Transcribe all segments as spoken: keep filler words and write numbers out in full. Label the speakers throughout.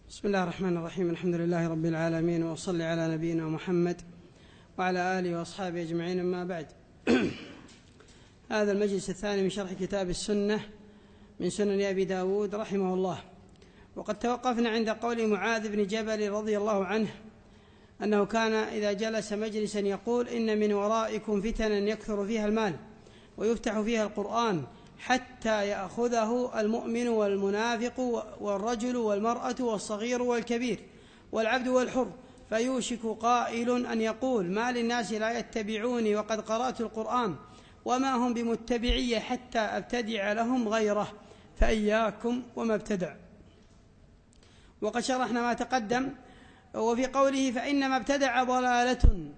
Speaker 1: بسم الله الرحمن الرحيم. الحمد لله رب العالمين، وأصلي على نبينا محمد وعلى آله وأصحابه أجمعين، أما بعد. هذا المجلس الثاني من شرح كتاب السنة من سنن أبي داود رحمه الله. وقد توقفنا عند قول معاذ بن جبل رضي الله عنه أنه كان إذا جلس مجلسا يقول: إن من ورائكم فتنا يكثر فيها المال ويفتح فيها القرآن حتى يأخذه المؤمن والمنافق والرجل والمرأة والصغير والكبير والعبد والحر، فيوشك قائل أن يقول: ما للناس لا يتبعوني وقد قرأت القرآن وما هم بمتبعي حتى أبتدع لهم غيره، فإياكم وما ابتدع. وقد شرحنا ما تقدم. وفي قوله: فإنما ابتدع ضلالة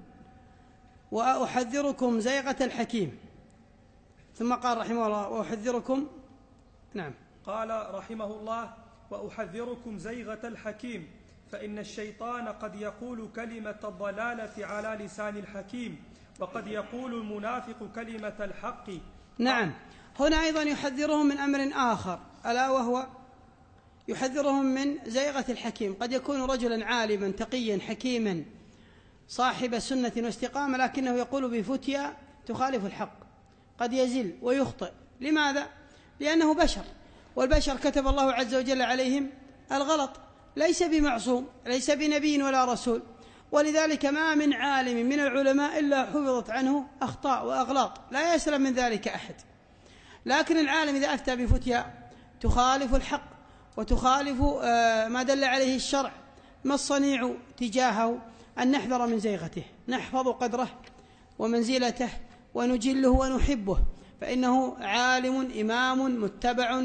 Speaker 1: وأحذركم زيغة الحكيم، ثم قال رحمه الله: وأحذركم. نعم.
Speaker 2: قال رحمه الله: وأحذركم زيغة الحكيم، فإن الشيطان قد يقول كلمة الضلالة على لسان الحكيم، وقد يقول المنافق كلمة الحق.
Speaker 1: نعم. هنا أيضا يحذرهم من أمر آخر، ألا وهو يحذرهم من زيغة الحكيم. قد يكون رجلا عالما تقيا حكيما صاحب سنة واستقامة، لكنه يقول بفتيا تخالف الحق، قد يزل ويخطئ. لماذا؟ لأنه بشر، والبشر كتب الله عز وجل عليهم الغلط، ليس بمعصوم، ليس بنبي ولا رسول. ولذلك ما من عالم من العلماء إلا حفظت عنه أخطاء وأغلاط، لا يسلم من ذلك أحد. لكن العالم إذا أفتى بفتيا تخالف الحق وتخالف ما دل عليه الشرع، ما الصنيع تجاهه؟ أن نحذر من زيغته، نحفظ قدره ومنزلته ونجله ونحبه، فإنه عالم إمام متبع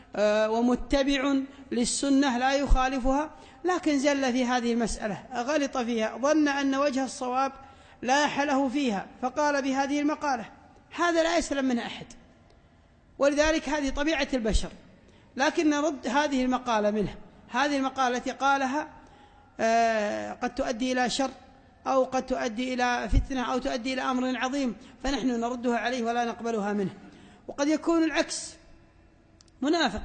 Speaker 1: ومتبع للسنة لا يخالفها، لكن زل في هذه المسألة، غلط فيها، ظن أن وجه الصواب لاح له فيها فقال بهذه المقالة. هذا لا يسلم منه أحد، ولذلك هذه طبيعة البشر. لكن نرد هذه المقالة منه، هذه المقالة التي قالها قد تؤدي إلى شر أو قد تؤدي إلى فتنة أو تؤدي إلى أمر عظيم، فنحن نردها عليه ولا نقبلها منه. وقد يكون العكس، منافق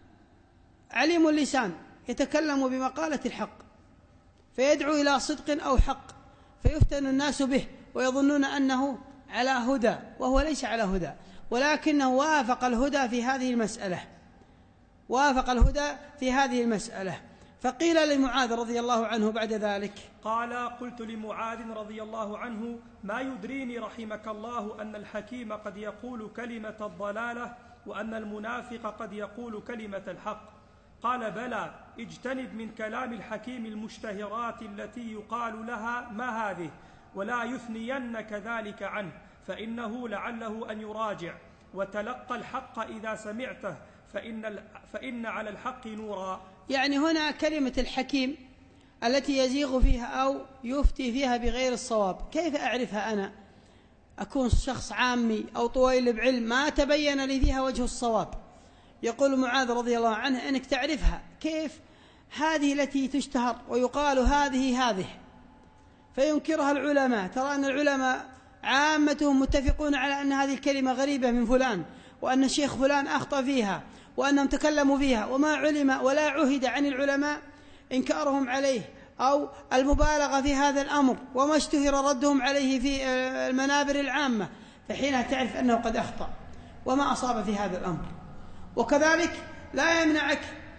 Speaker 1: عليم اللسان يتكلم بمقالة الحق فيدعو إلى صدق أو حق، فيفتن الناس به ويظنون أنه على هدى وهو ليس على هدى، ولكنه وافق الهدى في هذه المسألة، وافق الهدى في هذه المسألة. فقيل لمعاذ رضي الله عنه بعد ذلك،
Speaker 2: قال: قلت لمعاذ رضي الله عنه: ما يدريني رحمك الله أن الحكيم قد يقول كلمة الضلالة وأن المنافق قد يقول كلمة الحق؟ قال: بلى، اجتنب من كلام الحكيم المشتهرات التي يقال لها ما هذه، ولا يثنينك ذلك عنه، فإنه لعله أن يراجع، وتلقى الحق إذا سمعته، فإن, فإن على الحق نورا.
Speaker 1: يعني هنا كلمة الحكيم التي يزيغ فيها أو يفتي فيها بغير الصواب، كيف أعرفها أنا؟ أكون شخص عامي أو طويل بعلم ما تبين لي فيها وجه الصواب. يقول معاذ رضي الله عنه: أنك تعرفها. كيف؟ هذه التي تشتهر ويقال هذه هذه فينكرها العلماء. ترى أن العلماء عامتهم متفقون على أن هذه الكلمة غريبة من فلان، وأن الشيخ فلان أخطأ فيها، وأنهم تكلموا فيها، وما علم ولا عهد عن العلماء إنكارهم عليه أو المبالغة في هذا الأمر، وما اشتهر ردهم عليه في المنابر العامة، فحينها تعرف أنه قد أخطأ وما أصاب في هذا الأمر. وكذلك لا يمنعك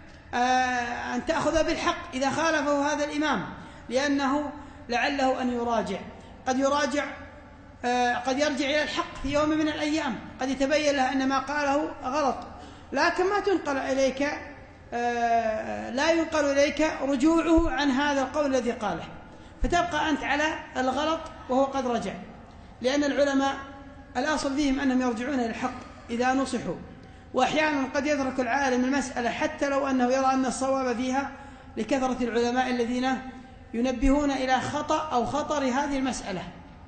Speaker 1: أن تأخذ بالحق إذا خالفه هذا الإمام، لأنه لعله أن يراجع، قد يراجع قد يرجع إلى الحق في يوم من الأيام، قد يتبين له أن ما قاله غلط، لكن ما تنقل إليك لا ينقل إليك رجوعه عن هذا القول الذي قاله، فتبقى أنت على الغلط وهو قد رجع. لأن العلماء الأصل فيهم أنهم يرجعون إلى الحق إذا نصحوا، وأحيانا قد يترك العالم المسألة حتى لو أنه يرى أن الصواب فيها لكثرة العلماء الذين ينبهون إلى خطأ أو خطر هذه المسألة،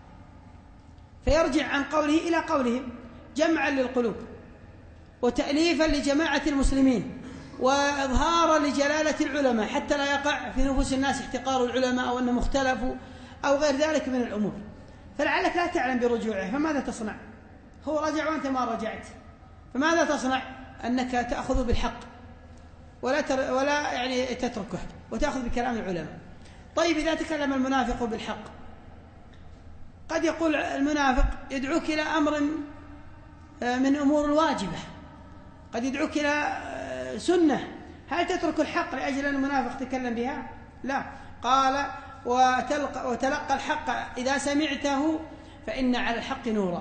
Speaker 1: فيرجع عن قوله إلى قولهم جمعا للقلوب وتأليفا لجماعة المسلمين وإظهارا لجلالة العلماء، حتى لا يقع في نفوس الناس احتقار العلماء أو أنهم اختلفوا أو غير ذلك من الأمور. فلعلك لا تعلم برجوعه، فماذا تصنع؟ هو رجع وأنت ما رجعت، فماذا تصنع؟ أنك تأخذ بالحق ولا تر ولا يعني تتركه وتأخذ بكلام العلماء. طيب إذا تكلم المنافق بالحق، قد يقول المنافق يدعوك إلى أمر من أمور الواجبة، قد يدعوك إلى سنة، هل تترك الحق لأجل أن المنافق تكلم بها؟ لا. قال وتلقى, وتلقى الحق إذا سمعته فإن على الحق نورا.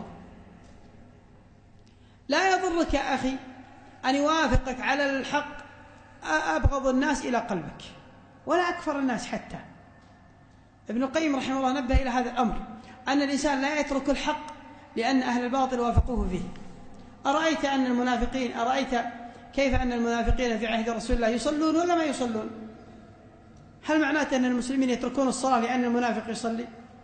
Speaker 1: لا يضرك يا أخي أن يوافقك على الحق أبغض الناس إلى قلبك ولا أكفر الناس حتى. ابن القيم رحمه الله نبه إلى هذا الأمر، أن الإنسان لا يترك الحق لأن أهل الباطل وافقوه فيه. أرأيت أن المنافقين أرأيت كيف أن المنافقين في عهد رسول الله يصلون ولا ما يصلون؟ هل معناته أن المسلمين يتركون الصلاة لأن المنافق يصلي؟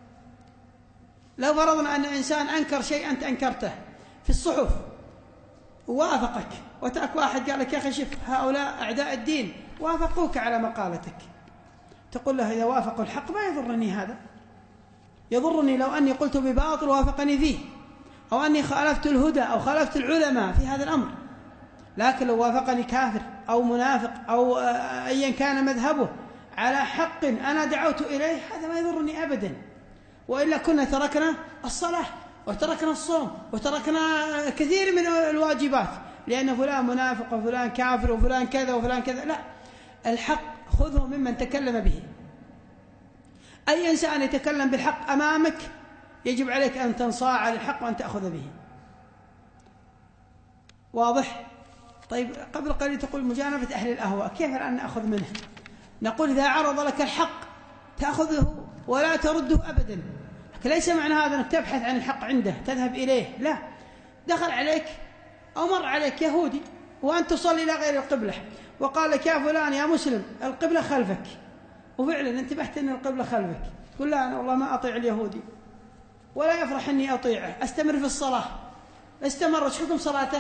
Speaker 1: لو فرضنا أن إنسان أنكر شيء أنت أنكرته في الصحف ووافقك، وتأك واحد قال لك يا أخي شوف هؤلاء أعداء الدين وافقوك على مقالتك، تقول له إذا وافقوا الحق ما يضرني هذا، يضرني لو أني قلت بباطل وافقني فيه، أو أني خالفت الهدى أو خالفت العلماء في هذا الأمر. لكن لو وافقني كافر أو منافق أو أيا كان مذهبه على حق أنا دعوت إليه، هذا ما يضرني أبدا. وإلا كنا تركنا الصلاة وتركنا الصوم وتركنا كثير من الواجبات لأن فلان منافق وفلان كافر وفلان كذا وفلان كذا. لا، الحق خذه ممن تكلم به. أي إنسان يتكلم بالحق أمامك يجب عليك أن تنصاع للحق وأن تأخذ به. واضح؟ طيب قبل قليل تقول مجانبة أهل الأهواء، كيف الآن نأخذ منه؟ نقول إذا عرض لك الحق تأخذه ولا ترده أبدا. ليس معنى هذا أنك تبحث عن الحق عنده تذهب إليه، لا. دخل عليك أو مر عليك يهودي وأنت تصلي إلى غير القبلة وقال لك يا فلان يا مسلم القبلة خلفك، وفعلا انتبهت أن القبلة خلفك، تقول لا أنا والله ما أطيع اليهودي ولا يفرح أني أطيعه، أستمر في الصلاة. استمر، وش حكم صلاته؟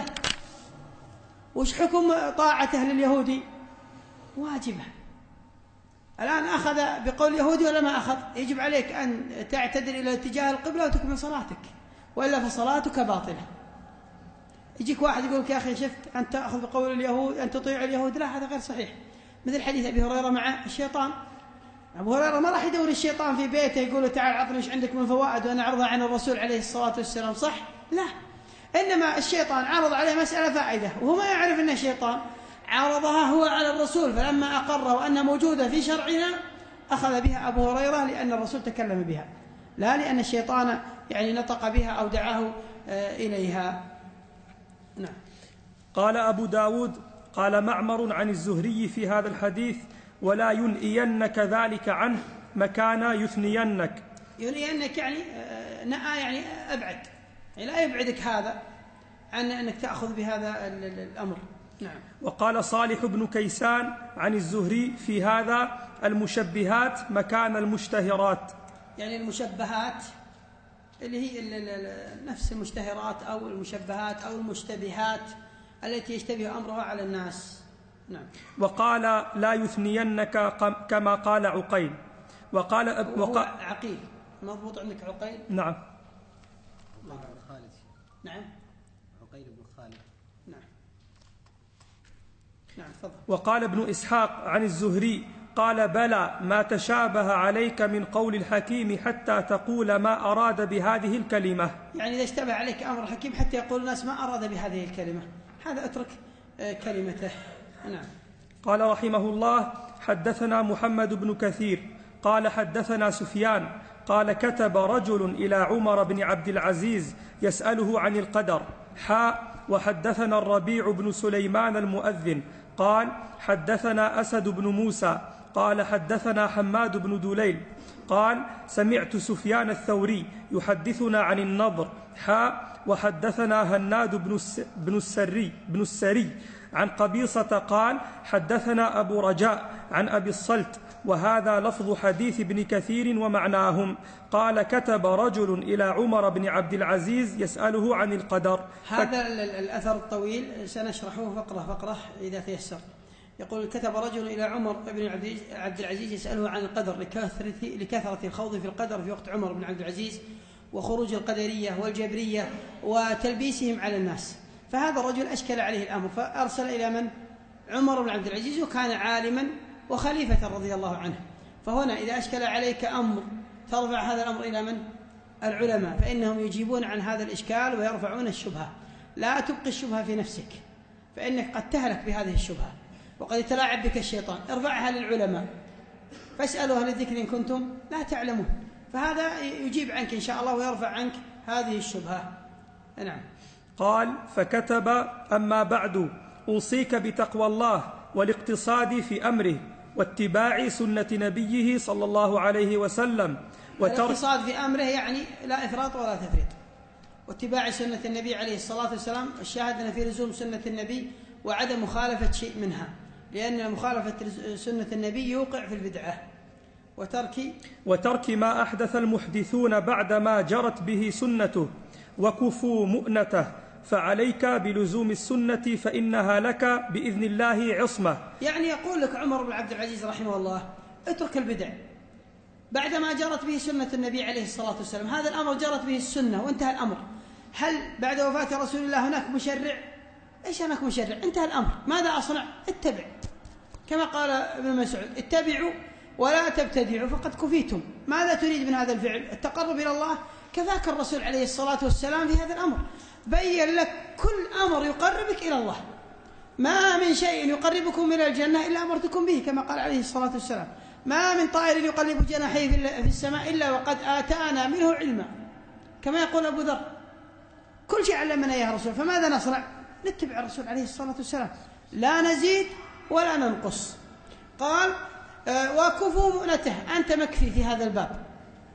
Speaker 1: وش حكم طاعته لليهودي؟ واجبة. الآن أخذ بقول اليهودي ولا ما أخذ؟ يجب عليك أن تعتدل إلى اتجاه القبلة وتكمل صلاتك، وإلا فصلاتك باطلة. يجيك واحد يقول لك يا أخي شفت أن تأخذ بقول اليهود أن تطيع اليهود، لا هذا غير صحيح. مثل حديث أبي هريرة مع الشيطان. أبو هريرة ما راح يدور الشيطان في بيته يقول له تعال عطني ايش عندك من فوائد وأنا أعرضها عن الرسول عليه الصلاة والسلام، صح؟ لا، إنما الشيطان عرض عليه مسألة فائدة وهو ما يعرف أنه شيطان، عرضها هو على الرسول، فلما أقر وأن موجودة في شرعنا أخذ بها أبو هريرة لأن الرسول تكلم بها، لا لأن الشيطان يعني نطق بها أو دعاه إليها. نعم.
Speaker 2: قال أبو داود قال معمر عن الزهري في هذا الحديث ولا ينئينك ذلك عنه مكان يثنينك.
Speaker 1: ينئينك يعني نأى يعني أبعد، يعني لا يبعدك هذا عن أنك تأخذ بهذا الأمر. نعم.
Speaker 2: وقال صالح بن كيسان عن الزهري في هذا المشبهات مكان المشتهرات،
Speaker 1: يعني المشبهات اللي هي نفس المشتهرات أو المشبهات أو المشتبهات التي يشتبه أمرها على الناس. نعم.
Speaker 2: وقال لا يثنينك كما قال عقيل. وقال
Speaker 1: وقال عقيل مضبوط عندك عقيل؟
Speaker 2: نعم.
Speaker 1: خالد. نعم.
Speaker 3: عقيل بن خالد.
Speaker 1: نعم. نعم فضل.
Speaker 2: وقال ابن إسحاق عن الزهري قال بلى ما تشابه عليك من قول الحكيم حتى تقول ما أراد بهذه الكلمة.
Speaker 1: يعني إذا اشتبه عليك أمر الحكيم حتى يقول الناس ما أراد بهذه الكلمة، هذا اترك كلمته. نعم.
Speaker 2: قال رحمه الله حدثنا محمد بن كثير قال حدثنا سفيان قال كتب رجل إلى عمر بن عبد العزيز يسأله عن القدر. حاء وحدثنا الربيع بن سليمان المؤذن قال حدثنا أسد بن موسى قال حدثنا حماد بن دليل قال سمعت سفيان الثوري يحدثنا عن النضر. حاء وحدثنا هناد بن السري بن السري عن قبيصة قال حدثنا أبو رجاء عن أبي الصلت، وهذا لفظ حديث ابن كثير ومعناهم. قال كتب رجل إلى عمر بن عبد العزيز يسأله عن القدر.
Speaker 1: هذا الأثر الطويل سنشرحه فقرة فقرة إذا تيسر. يقول كتب رجل إلى عمر بن عبد العزيز يسأله عن القدر لكثرة, لكثرة الخوض في القدر في وقت عمر بن عبد العزيز وخروج القدرية والجبرية وتلبيسهم على الناس، فهذا الرجل أشكل عليه الأمر فأرسل إلى من؟ عمر بن عبد العزيز وكان عالما وخليفة رضي الله عنه. فهنا إذا أشكل عليك أمر ترفع هذا الأمر إلى من؟ العلماء، فإنهم يجيبون عن هذا الإشكال ويرفعون الشبهة. لا تبقي الشبهة في نفسك، فإنك قد تهلك بهذه الشبهة وقد يتلاعب بك الشيطان. ارفعها للعلماء، فاسألوا أهل الذكر إن كنتم لا تعلمون، فهذا يجيب عنك إن شاء الله ويرفع عنك هذه الشبهة. نعم.
Speaker 2: قال: فكتب: أما بعد، أوصيك بتقوى الله والاقتصاد في أمره واتباع سنة نبيه صلى الله عليه وسلم.
Speaker 1: الاقتصاد في أمره يعني لا إفراط ولا تفريط، واتباع سنة النبي عليه الصلاة والسلام. الشاهد أن في لزوم سنة النبي وعدم مخالفة شيء منها، لأن مخالفة سنة النبي يوقع في البدعة. وترك
Speaker 2: وترك ما أحدث المحدثون بعدما جرت به سنته وكفوا مؤنته، فعليك بلزوم السنة فإنها لك بإذن الله عصمة.
Speaker 1: يعني يقول لك عمر بن عبد العزيز رحمه الله: اترك البدع بعدما جرت به سنة النبي عليه الصلاة والسلام. هذا الأمر جرت به السنة وانتهى الأمر. هل بعد وفاة رسول الله هناك مشرع؟ إيش هناك مشرع؟ انتهى الأمر. ماذا أصنع؟ اتبع، كما قال ابن مسعود: اتبعوا ولا تبتدعوا فقد كفيتم. ماذا تريد من هذا الفعل؟ التقرب إلى الله؟ كفاك الرسول عليه الصلاة والسلام في هذا الأمر، بين لك كل أمر يقربك إلى الله. ما من شيء يقربكم إلى الجنة إلا أمرتكم به، كما قال عليه الصلاة والسلام: ما من طائر يقلب جناحيه في السماء إلا وقد آتانا منه علما، كما يقول أبو ذر: كل شيء علمنا إياه الرسول. فماذا نصنع؟ نتبع الرسول عليه الصلاة والسلام، لا نزيد ولا ننقص. قال: وكفوا مؤنته، أنت مكفي في هذا الباب،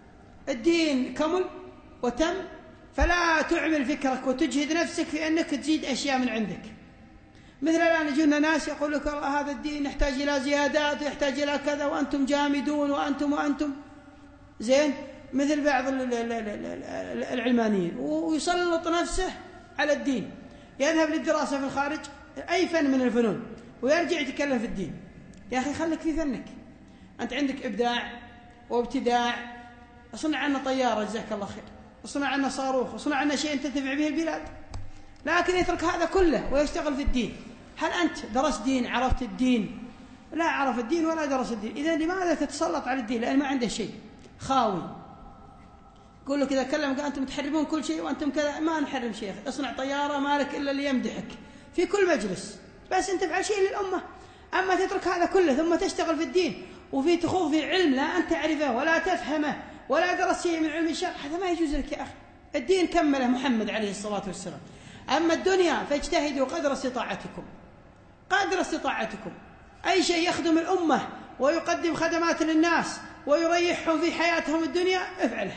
Speaker 1: الدين كمل وتم، فلا تعمل فكرك وتجهد نفسك في أنك تزيد أشياء من عندك. مثل الآن يجونا ناس يقول لك: هذا الدين يحتاج إلى زيادات ويحتاج إلى كذا وأنتم جامدون وأنتم وأنتم زين، مثل بعض العلمانيين، ويسلط نفسه على الدين، يذهب للدراسة في الخارج أي فن من الفنون ويرجع يتكلم في الدين. يا أخي خليك في فنك، أنت عندك إبداع وابتداع، اصنع عنا طيارة جزاك الله خير، اصنع عنا صاروخ، اصنع عنا شيء تنتفع به البلاد. لكن يترك هذا كله ويشتغل في الدين. هل أنت درست دين؟ عرفت الدين؟ لا عرف الدين ولا درس الدين. إذا لماذا تتسلط على الدين؟ لأن ما عنده شيء، خاوي. يقول لك إذا كلمك: أنتم تحرمون كل شيء وأنتم كذا. ما نحرم شيء، اصنع طيارة مالك إلا اللي يمدحك في كل مجلس، بس أنت تفعل شيء للأمة. أما تترك هذا كله ثم تشتغل في الدين وفي تخوض في علم لا أنت تعرفه ولا تفهمه ولا درس شيء من علم الشرع، هذا ما يجوز لك يا أخي. الدين كمله محمد عليه الصلاة والسلام. أما الدنيا فاجتهدوا قدر استطاعتكم، قدر استطاعتكم. أي شيء يخدم الأمة ويقدم خدمات للناس ويريحهم في حياتهم الدنيا افعله،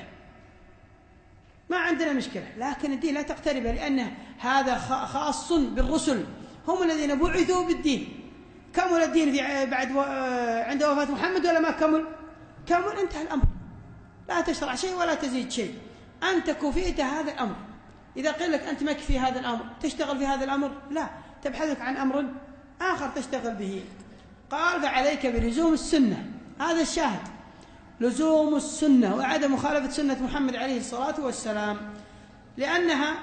Speaker 1: ما عندنا مشكلة. لكن الدين لا تقتربه، لأنه هذا خاص بالرسل، هم الذين بعثوا بالدين. كمل الدين في بعد و... عند وفاة محمد ولا ما كمل؟ كمل، انتهى الأمر. لا تشرع شيء ولا تزيد شيء، أنت كفيت هذا الأمر. إذا قيل لك أنت مكفي هذا الأمر تشتغل في هذا الأمر، لا، تبحثك عن أمر آخر تشتغل به. قال: فعليك بلزوم السنة. هذا الشاهد، لزوم السنة وعدم مخالفة سنة محمد عليه الصلاة والسلام، لأنها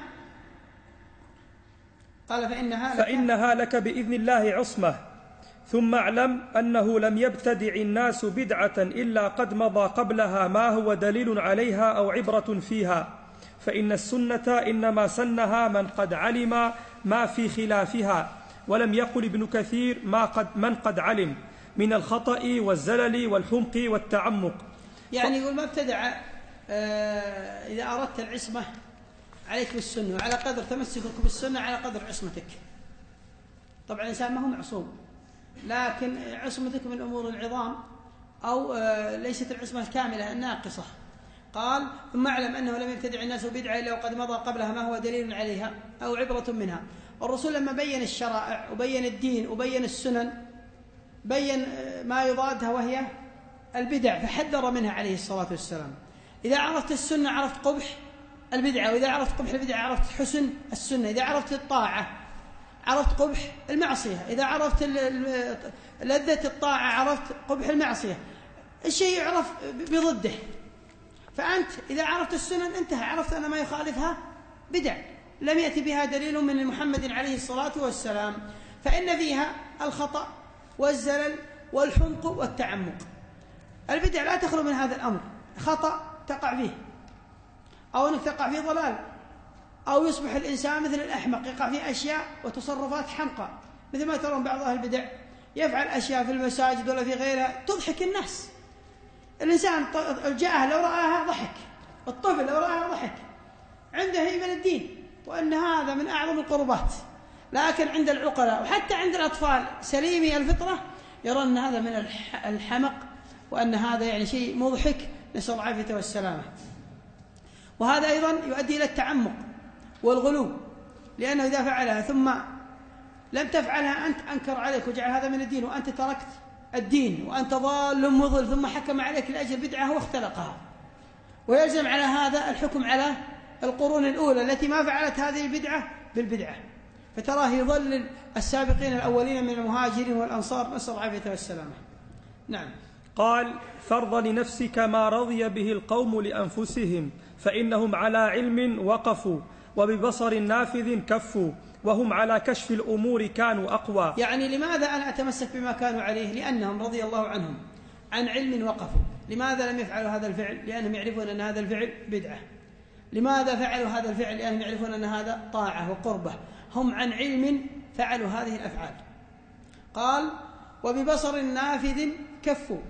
Speaker 1: قال فإنها لك,
Speaker 2: فإنها لك بإذن الله عصمة. ثم اعلم أنه لم يبتدع الناس بدعة إلا قد مضى قبلها ما هو دليل عليها أو عبرة فيها، فإن السنة إنما سنها من قد علم ما في خلافها، ولم يقل ابن كثير ما قد من قد علم من الخطأ والزلل والحمق والتعمق.
Speaker 1: يعني يقول ما ابتدع. آه إذا أردت العصمة عليك بالسنة، وعلى قدر تمسكك بالسنة على قدر عصمتك. طبعا الإنسان ما هو معصوم، لكن عصمتك من أمور العظام، أو آه ليست العصمة الكاملة الناقصة. قال: ثم اعلم أنه لم يبتدع الناس بدعة إلا وقد مضى قبلها ما هو دليل عليها أو عبرة منها. الرسول لما بين الشرائع وبين الدين وبين السنن بين ما يضادها وهي البدع، فحذر منها عليه الصلاة والسلام. إذا عرفت السنة عرفت قبح البدعة، وإذا عرفت قبح البدعة عرفت حسن السنة. إذا عرفت الطاعة عرفت قبح المعصية، إذا عرفت لذة الطاعة عرفت قبح المعصية. الشيء يعرف بضده. فأنت إذا عرفت السنن انتهى، عرفت أن ما يخالفها بدع لم يأتي بها دليل من محمد عليه الصلاة والسلام. فإن فيها الخطأ والزلل والحمق والتعمق. البدع لا تخلو من هذا الأمر، خطأ تقع فيه، أو أنك تقع فيه ضلال، أو يصبح الإنسان مثل الأحمق يقع فيه أشياء وتصرفات حمقى، مثل ما ترون بعض أهل البدع يفعل أشياء في المساجد ولا في غيرها تضحك الناس. الإنسان جاءه لو رآها ضحك، الطفل لو رآها ضحك، عنده هي من الدين وأن هذا من أعظم القربات. لكن عند العقلاء وحتى عند الأطفال سليمي الفطرة يرون أن هذا من الحمق، وأن هذا يعني شيء مضحك، نسأل الله العافية والسلامة. وهذا أيضا يؤدي إلى التعمق والغلو، لأنه إذا فعلها ثم لم تفعلها أنت أنكر عليك وجعل هذا من الدين، وأنت تركت الدين وأنت ضال مضل، ثم حكم عليك لأجل بدعة واختلقها، ويلزم على هذا الحكم على القرون الأولى التي ما فعلت هذه البدعة بالبدعة، فتراه يضلل السابقين الأولين من المهاجرين والأنصار، نسأل الله العافية والسلامة. نعم.
Speaker 2: قال: فارض لنفسك ما رضي به القوم لأنفسهم، فإنهم على علم وقفوا، وببصر نافذ كفوا، وهم على كشف الأمور كانوا أقوى.
Speaker 1: يعني لماذا أنا أتمسك بما كانوا عليه؟ لأنهم رضي الله عنهم عن علم وقفوا. لماذا لم يفعلوا هذا الفعل؟ لأنهم يعرفون أن هذا الفعل بدعة. لماذا فعلوا هذا الفعل؟ لأنهم يعرفون أن هذا طاعة وقربة. هم عن علم فعلوا هذه الأفعال. قال: وببصر نافذ كفوا.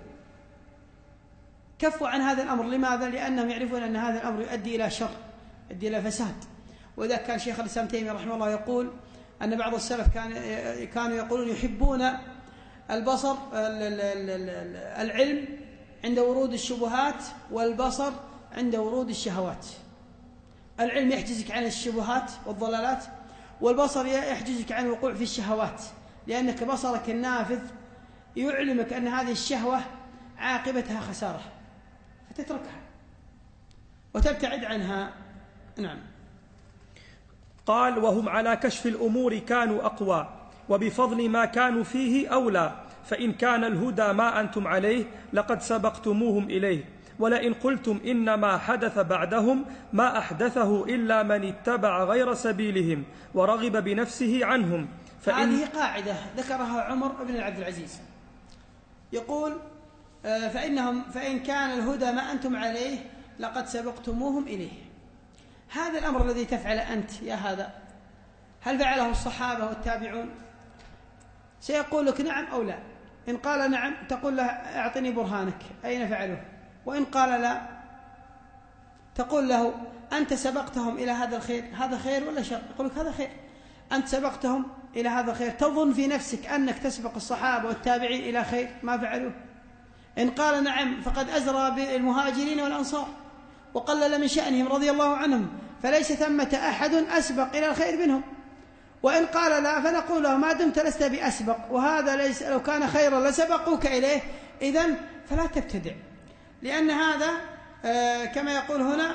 Speaker 1: كفوا عن هذا الأمر. لماذا؟ لأنهم يعرفون أن هذا الأمر يؤدي إلى شر، يؤدي إلى فساد. وإذا كان شيخ الإسلام تيمية رحمه الله يقول أن بعض السلف كان كانوا يقولون يحبون البصر العلم عند ورود الشبهات، والبصر عند ورود الشهوات. العلم يحجزك عن الشبهات والضلالات، والبصر يحجزك عن الوقوع في الشهوات، لأنك بصرك النافذ يعلمك أن هذه الشهوة عاقبتها خسارة فتتركها وتبتعد عنها. نعم.
Speaker 2: قال: وهم على كشف الأمور كانوا أقوى، وبفضل ما كانوا فيه أولى، فإن كان الهدى ما أنتم عليه لقد سبقتموهم إليه، ولئن قلتم إنما حدث بعدهم ما أحدثه إلا من اتبع غير سبيلهم ورغب بنفسه عنهم.
Speaker 1: فإن هذه قاعدة ذكرها عمر بن عبد العزيز، يقول: فإنهم فإن كان الهدى ما أنتم عليه لقد سبقتموهم إليه. هذا الأمر الذي تفعل أنت يا هذا، هل فعله الصحابة والتابعون؟ سيقول لك نعم أو لا. إن قال نعم تقول له أعطني برهانك أين فعلوه، وإن قال لا تقول له أنت سبقتهم إلى هذا الخير، هذا خير ولا شر؟ يقول لك هذا خير، أنت سبقتهم إلى هذا الخير، تظن في نفسك أنك تسبق الصحابة والتابعين إلى خير ما فعلوه. إن قال نعم فقد أزرى بالمهاجرين والأنصار وقلل من شأنهم رضي الله عنهم، فليس ثمة أحد أسبق إلى الخير منهم. وإن قال لا فنقول له ما دمت لست بأسبق، وهذا ليس لو كان خيرا لسبقوك إليه، إذن فلا تبتدع، لأن هذا آه كما يقول هنا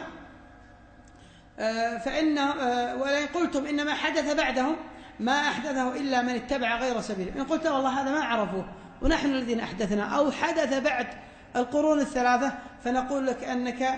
Speaker 1: آه فإن آه ولئن قلتم إنما حدث بعدهم ما أحدثه إلا من اتبع غير سبيله. إن قلت والله هذا ما عرفوه ونحن الذين أحدثنا، أو حدث بعد القرون الثلاثة، فنقول لك أنك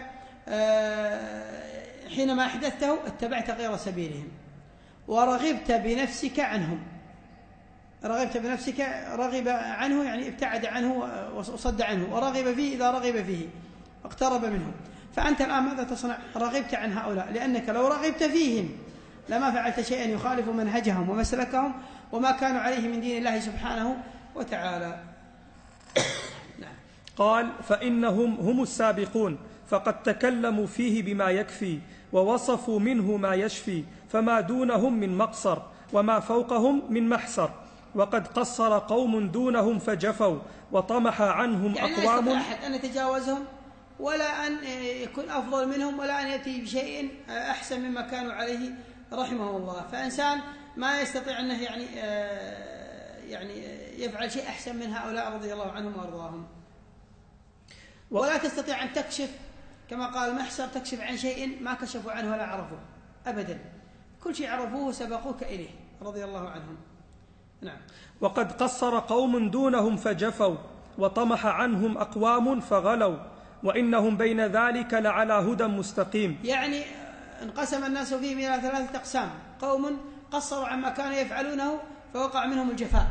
Speaker 1: حينما أحدثته اتبعت غير سبيلهم ورغبت بنفسك عنهم. رغبت بنفسك، رغب عنه يعني ابتعد عنه وصد عنه، ورغب فيه إذا رغب فيه واقترب منه. فأنت الآن ماذا تصنع؟ رغبت عن هؤلاء، لأنك لو رغبت فيهم لما فعلت شيئا يخالف منهجهم ومسلكهم وما كانوا عليه من دين الله سبحانه وتعالى.
Speaker 2: نعم. قال: فإنهم هم السابقون، فقد تكلموا فيه بما يكفي، ووصفوا منه ما يشفي، فما دونهم من مقصر، وما فوقهم من محسر، وقد قصر قوم دونهم فجفوا، وطمح عنهم
Speaker 1: يعني
Speaker 2: أقوام.
Speaker 1: لا يستطيع أحد أن يتجاوزهم ولا أن يكون أفضل منهم ولا أن يأتي بشيء أحسن مما كانوا عليه رحمه الله. فإنسان ما يستطيع أنه يعني يعني يفعل شيء أحسن من هؤلاء رضي الله عنهم وأرضاهم. ولا تستطيع أن تكشف كما قال محسر، تكشف عن شيء ما كشفوا عنه ولا عرفوه أبدا، كل شيء عرفوه سبقوك إليه رضي الله عنهم. نعم.
Speaker 2: وقد قصر قوم دونهم فجفوا، وطمح عنهم أقوام فغلوا، وإنهم بين ذلك لعلى هدى مستقيم.
Speaker 1: يعني انقسم الناس فيهم إلى ثلاثة أقسام: قوم قصروا عما كانوا يفعلونه فوقع منهم الجفاء،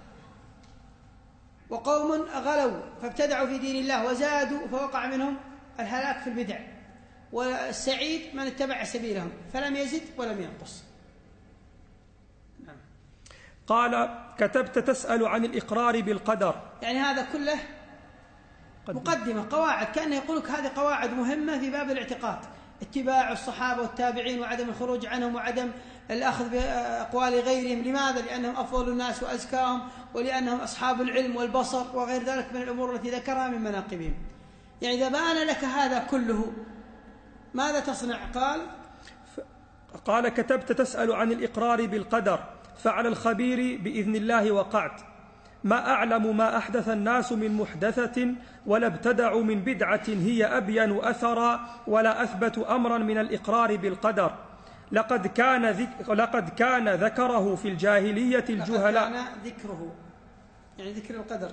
Speaker 1: وقوم غلوا فابتدعوا في دين الله وزادوا فوقع منهم الهلاك في البدع، والسعيد من اتبع سبيلهم فلم يزد ولم ينقص. نعم.
Speaker 2: قال: كتبت تسأل عن الإقرار بالقدر.
Speaker 1: يعني هذا كله مقدمة، قواعد، كأنه يقولك هذه قواعد مهمة في باب الاعتقاد: اتباع الصحابة والتابعين وعدم الخروج عنهم وعدم الأخذ بأقوال غيرهم. لماذا؟ لأنهم أفضل الناس وأزكاهم، ولأنهم أصحاب العلم والبصر وغير ذلك من الأمور التي ذكرها من مناقبهم. يعني إذا بان لك هذا كله ماذا تصنع؟ قال
Speaker 2: قال: كتبت تسأل عن الإقرار بالقدر، فعلى الخبير بإذن الله وقعت. ما أعلم ما أحدث الناس من محدثة، ولا ابتدعوا من بدعة هي أبين أثرا، ولا أثبت أمرا من الإقرار بالقدر. لقد كان, ذك... لقد كان ذكره في الجاهلية الجهلاء.
Speaker 1: لقد كان ذكره يعني ذكر القدر،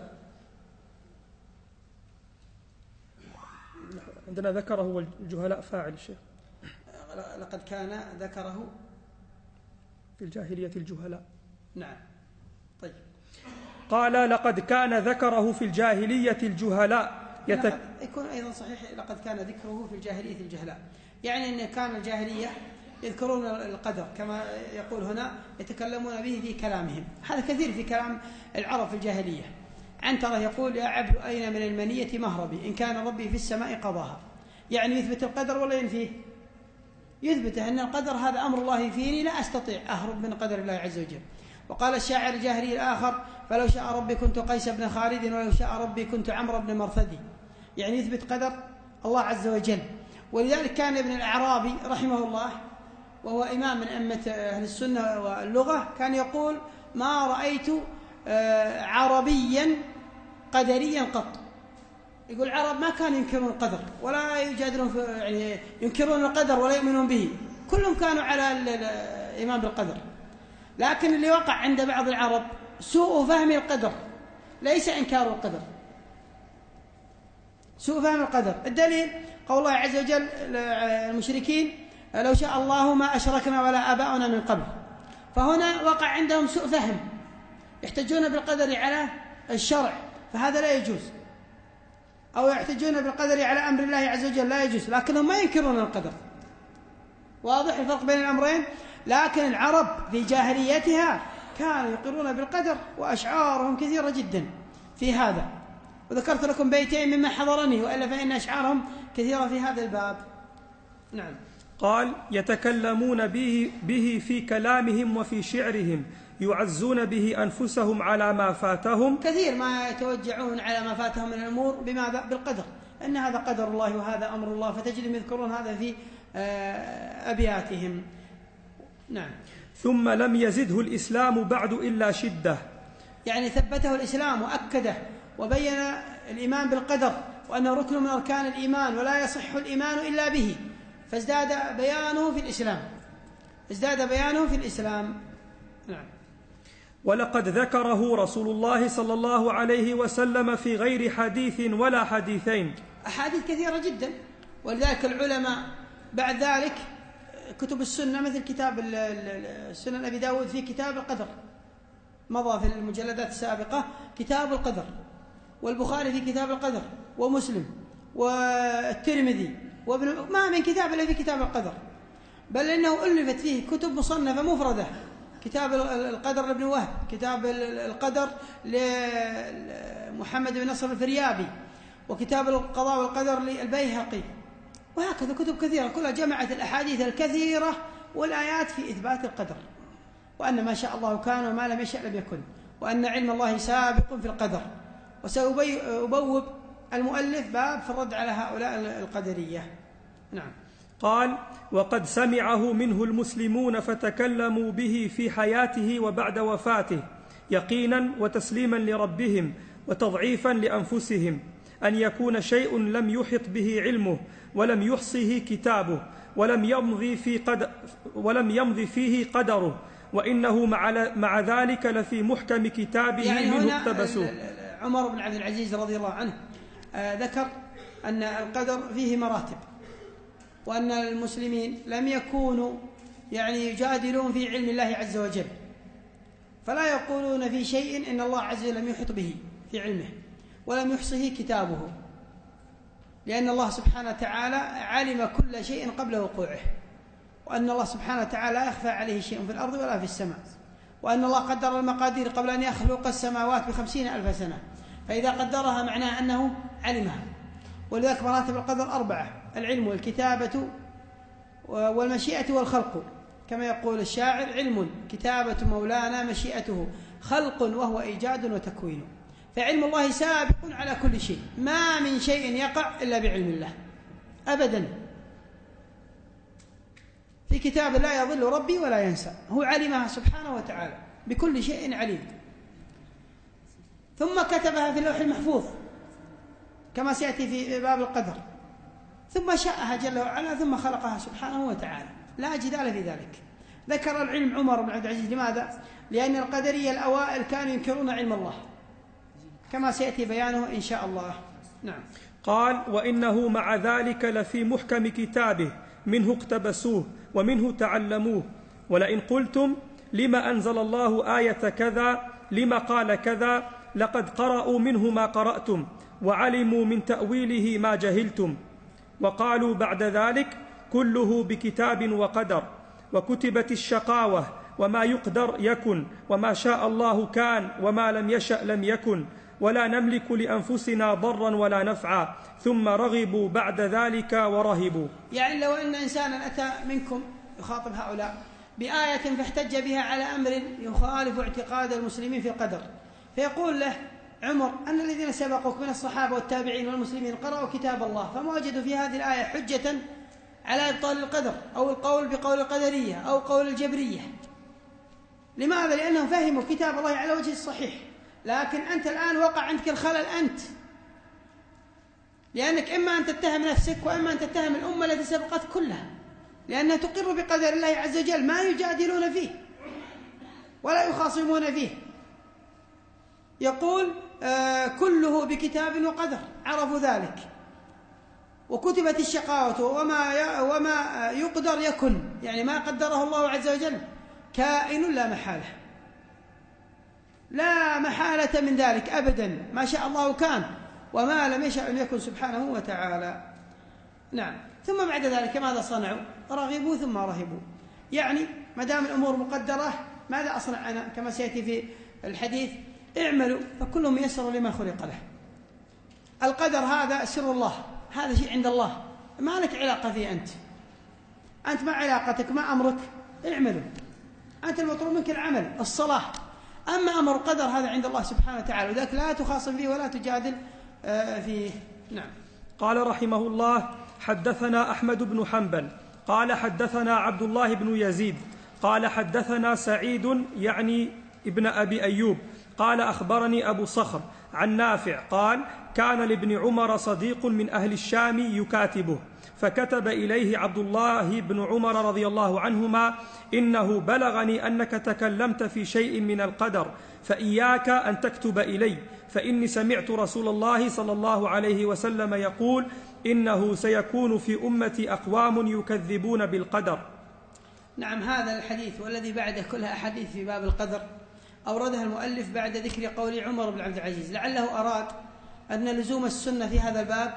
Speaker 2: عندنا ذكره والجهلاء فاعل الشيخ.
Speaker 1: لقد كان ذكره
Speaker 2: في الجاهلية الجهلاء.
Speaker 1: نعم. طيب.
Speaker 2: قال: لقد كان ذكره في الجاهلية الجهلاء
Speaker 1: يتك... يكون أيضا صحيح لقد كان ذكره في الجاهلية الجهلاء، يعني أن كان الجاهلية يذكرون القدر كما يقول هنا، يتكلمون به في كلامهم. هذا كثير في كلام العرب في الجاهلية. عنترة يقول: يا عبد أين من المنية مهربي، إن كان ربي في السماء قضاها. يعني يثبت القدر ولا ينفيه؟ يثبت أن القدر هذا أمر الله فيني، لا أستطيع أهرب من قدر الله عز وجل. وقال الشاعر الجاهلي الآخر: فلو شاء ربي كنت قيس بن خالد، ولو شاء ربي كنت عمرو بن مرثدي. يعني يثبت قدر الله عز وجل. ولذلك كان ابن الأعرابي رحمه الله، وهو إمام من أئمة أهل السنة واللغة، كان يقول: ما رأيت عربيا قدريا قط. يقول العرب ما كانوا ينكرون القدر ولا يجادلون في يعني ينكرون القدر ولا يؤمنون به، كلهم كانوا على الإيمان بالقدر. لكن اللي وقع عند بعض العرب سوء فهم القدر، ليس إنكار القدر، سوء فهم القدر. الدليل قول الله عز وجل: المشركين لو شاء الله ما أشركنا ولا آباؤنا من قبل. فهنا وقع عندهم سوء فهم، يحتجون بالقدر على الشرع فهذا لا يجوز، أو يحتجون بالقدر على أمر الله عز وجل لا يجوز، لكنهم ما ينكرون القدر. واضح الفرق بين الأمرين. لكن العرب في جاهليتها كانوا يقرون بالقدر، وأشعارهم كثيرة جدا في هذا، وذكرت لكم بيتين مما حضرني، وإلا فإن أشعارهم كثيرة في هذا الباب. نعم.
Speaker 2: قال: يتكلمون به, به في كلامهم وفي شعرهم، يعزون به أنفسهم على ما فاتهم.
Speaker 1: كثير ما يتوجعون على ما فاتهم من الأمور بماذا؟ بالقدر، أن هذا قدر الله وهذا أمر الله، فتجدهم يذكرون هذا في أبياتهم. نعم.
Speaker 2: ثم لم يزده الإسلام بعد إلا شدة،
Speaker 1: يعني ثبته الإسلام وأكده وبين الإيمان بالقدر وأنه ركن من أركان الإيمان ولا يصح الإيمان إلا به، فازداد بيانه في الإسلام، ازداد بيانه في الإسلام. نعم.
Speaker 2: ولقد ذكره رسول الله صلى الله عليه وسلم في غير حديث ولا حديثين،
Speaker 1: أحاديث كثيرة جدا. ولذلك العلماء بعد ذلك كتب السنة مثل كتاب السنن أبي داود في كتاب القدر، مضى في المجلدات السابقة كتاب القدر، والبخاري في كتاب القدر، ومسلم والترمذي وابن، ما من كتاب إلا في كتاب القدر، بل إنه ألفت فيه كتب مصنفة مفردة، كتاب القدر لابن وهب، كتاب القدر لمحمد بن نصر الفريابي، وكتاب القضاء والقدر للبيهقي، وهكذا كتب كثيرة كلها جمعت الأحاديث الكثيرة والآيات في إثبات القدر، وأن ما شاء الله كان وما لم يشأ لم يكن، وأن علم الله سابق في القدر. وسأبوب المؤلف باب في الرد على هؤلاء القدرية. نعم.
Speaker 2: قال: وقد سمعه منه المسلمون فتكلموا به في حياته وبعد وفاته، يقينا وتسليما لربهم وتضعيفا لأنفسهم، أن يكون شيء لم يحط به علمه ولم يحصه كتابه ولم يمضي, في قد ولم يمضي فيه قدره، وإنه مع, مع ذلك لفي محكم كتابه
Speaker 1: يعني
Speaker 2: منه اقتبسوه.
Speaker 1: عمر بن عبد العزيز رضي الله عنه آه ذكر أن القدر فيه مراتب، وأن المسلمين لم يكونوا يعني يجادلون في علم الله عز وجل، فلا يقولون في شيء إن الله عز وجل لم يحط به في علمه ولم يحصه كتابه، لأن الله سبحانه وتعالى علم كل شيء قبل وقوعه، وأن الله سبحانه وتعالى لا يخفى عليه شيء في الأرض ولا في السماء، وأن الله قدر المقادير قبل أن يخلق السماوات بخمسين ألف سنة، فإذا قدرها معناه أنه علمها. ولذلك مراتب القدر أربعة: العلم والكتابة والمشيئة والخلق، كما يقول الشاعر: علم كتابة مولانا مشيئته خلق وهو إيجاد وتكوين. فعلم الله سابق على كل شيء، ما من شيء يقع إلا بعلم الله أبدا. في كتاب لا يضل ربي ولا ينسى، هو علمها سبحانه وتعالى، بكل شيء عليم، ثم كتبها في اللوح المحفوظ كما سيأتي في باب القدر، ثم شاءها جل وعلا، ثم خلقها سبحانه وتعالى، لا جدال في ذلك. ذكر العلم عمر بن عبد العزيز، لماذا؟ لأن القدرية الأوائل كانوا ينكرون علم الله، كما سيأتي بيانه إن شاء الله. نعم.
Speaker 2: قال: وإنه مع ذلك لفي محكم كتابه، منه اقتبسوه ومنه تعلموه. ولئن قلتم لما أنزل الله آية كذا، لما قال كذا، لقد قرأوا منه ما قرأتم وعلموا من تأويله ما جهلتم. وقالوا بعد ذلك: كله بكتاب وقدر، وكتبت الشقاوة، وما يقدر يكن، وما شاء الله كان، وما لم يشأ لم يكن، ولا نملك لأنفسنا ضرا ولا نفعا، ثم رغبوا بعد ذلك ورهبوا.
Speaker 1: يعني لو أن إنسانا أتى منكم يخاطب هؤلاء بآية فاحتج بها على أمر يخالف اعتقاد المسلمين في القدر، فيقول له عمر أن الذين سبقوك من الصحابة والتابعين والمسلمين قرأوا كتاب الله، فما وجدوا في هذه الآية حجة على إبطال القدر أو القول بقول القدرية أو قول الجبرية. لماذا؟ لأنهم فهموا كتاب الله على وجه الصحيح، لكن أنت الآن وقع عندك الخلل أنت، لأنك إما أن تتهم نفسك وإما أن تتهم الأمة التي سبقت كلها، لأنها تقر بقدر الله عز وجل، ما يجادلون فيه ولا يخاصمون فيه. يقول آه كله بكتاب وقدر، عرفوا ذلك. وكتبت الشقاوة، وما وما يقدر يكن، يعني ما قدره الله عز وجل كائن لا محالة، لا محالة من ذلك أبدا، ما شاء الله كان، وما لم يشأ لم يكن سبحانه وتعالى. نعم. ثم بعد ذلك ماذا صنعوا؟ رغبوا ثم رهبوا، يعني ما دام الأمور مقدرة ماذا أصنع أنا؟ كما سيأتي في الحديث: اعملوا فكل ميسر لما خلق له. القدر هذا سر الله، هذا شيء عند الله، ما لك علاقة فيه أنت أنت ما علاقتك، ما أمرك، اعملوا، أنت المطلوب منك العمل الصلاح، أما أمر القدر هذا عند الله سبحانه وتعالى، وذلك لا تخاصم فيه ولا تجادل فيه. نعم.
Speaker 2: قال رحمه الله: حدثنا أحمد بن حنبل قال حدثنا عبد الله بن يزيد قال حدثنا سعيد يعني ابن أبي أيوب قال أخبرني أبو صخر عن نافع قال: كان لابن عمر صديق من أهل الشام يكاتبه، فكتب إليه عبد الله بن عمر رضي الله عنهما: إنه بلغني أنك تكلمت في شيء من القدر، فإياك أن تكتب إلي، فإني سمعت رسول الله صلى الله عليه وسلم يقول: إنه سيكون في أمتي أقوام يكذبون بالقدر.
Speaker 1: نعم. هذا الحديث والذي بعده كلها أحاديث في باب القدر أوردها المؤلف بعد ذكر قول عمر بن عبد العزيز، لعله أراد أن لزوم السنة في هذا الباب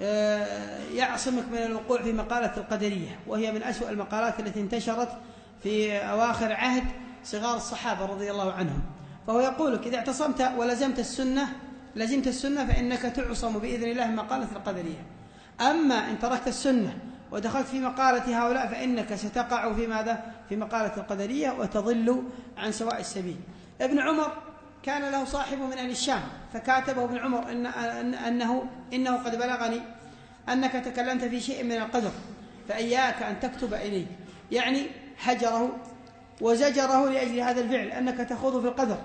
Speaker 1: يعصمك من الوقوع في مقالة القدرية، وهي من أسوأ المقالات التي انتشرت في أواخر عهد صغار الصحابة رضي الله عنهم. فهو يقول لك: إذا اعتصمت ولزمت السنة لزمت السنة فإنك تعصم بإذن الله من مقالة القدرية. أما إن تركت السنة ودخلت في مقالة هؤلاء فإنك ستقع في ماذا؟ في مقالة القدرية وتضل عن سواء السبيل. ابن عمر كان له صاحب من أهل الشام، فكاتبه ابن عمر إن أنه إنه قد بلغني أنك تكلمت في شيء من القدر، فإياك أن تكتب إلي، يعني حجره وزجره لأجل هذا الفعل، أنك تخوض في القدر.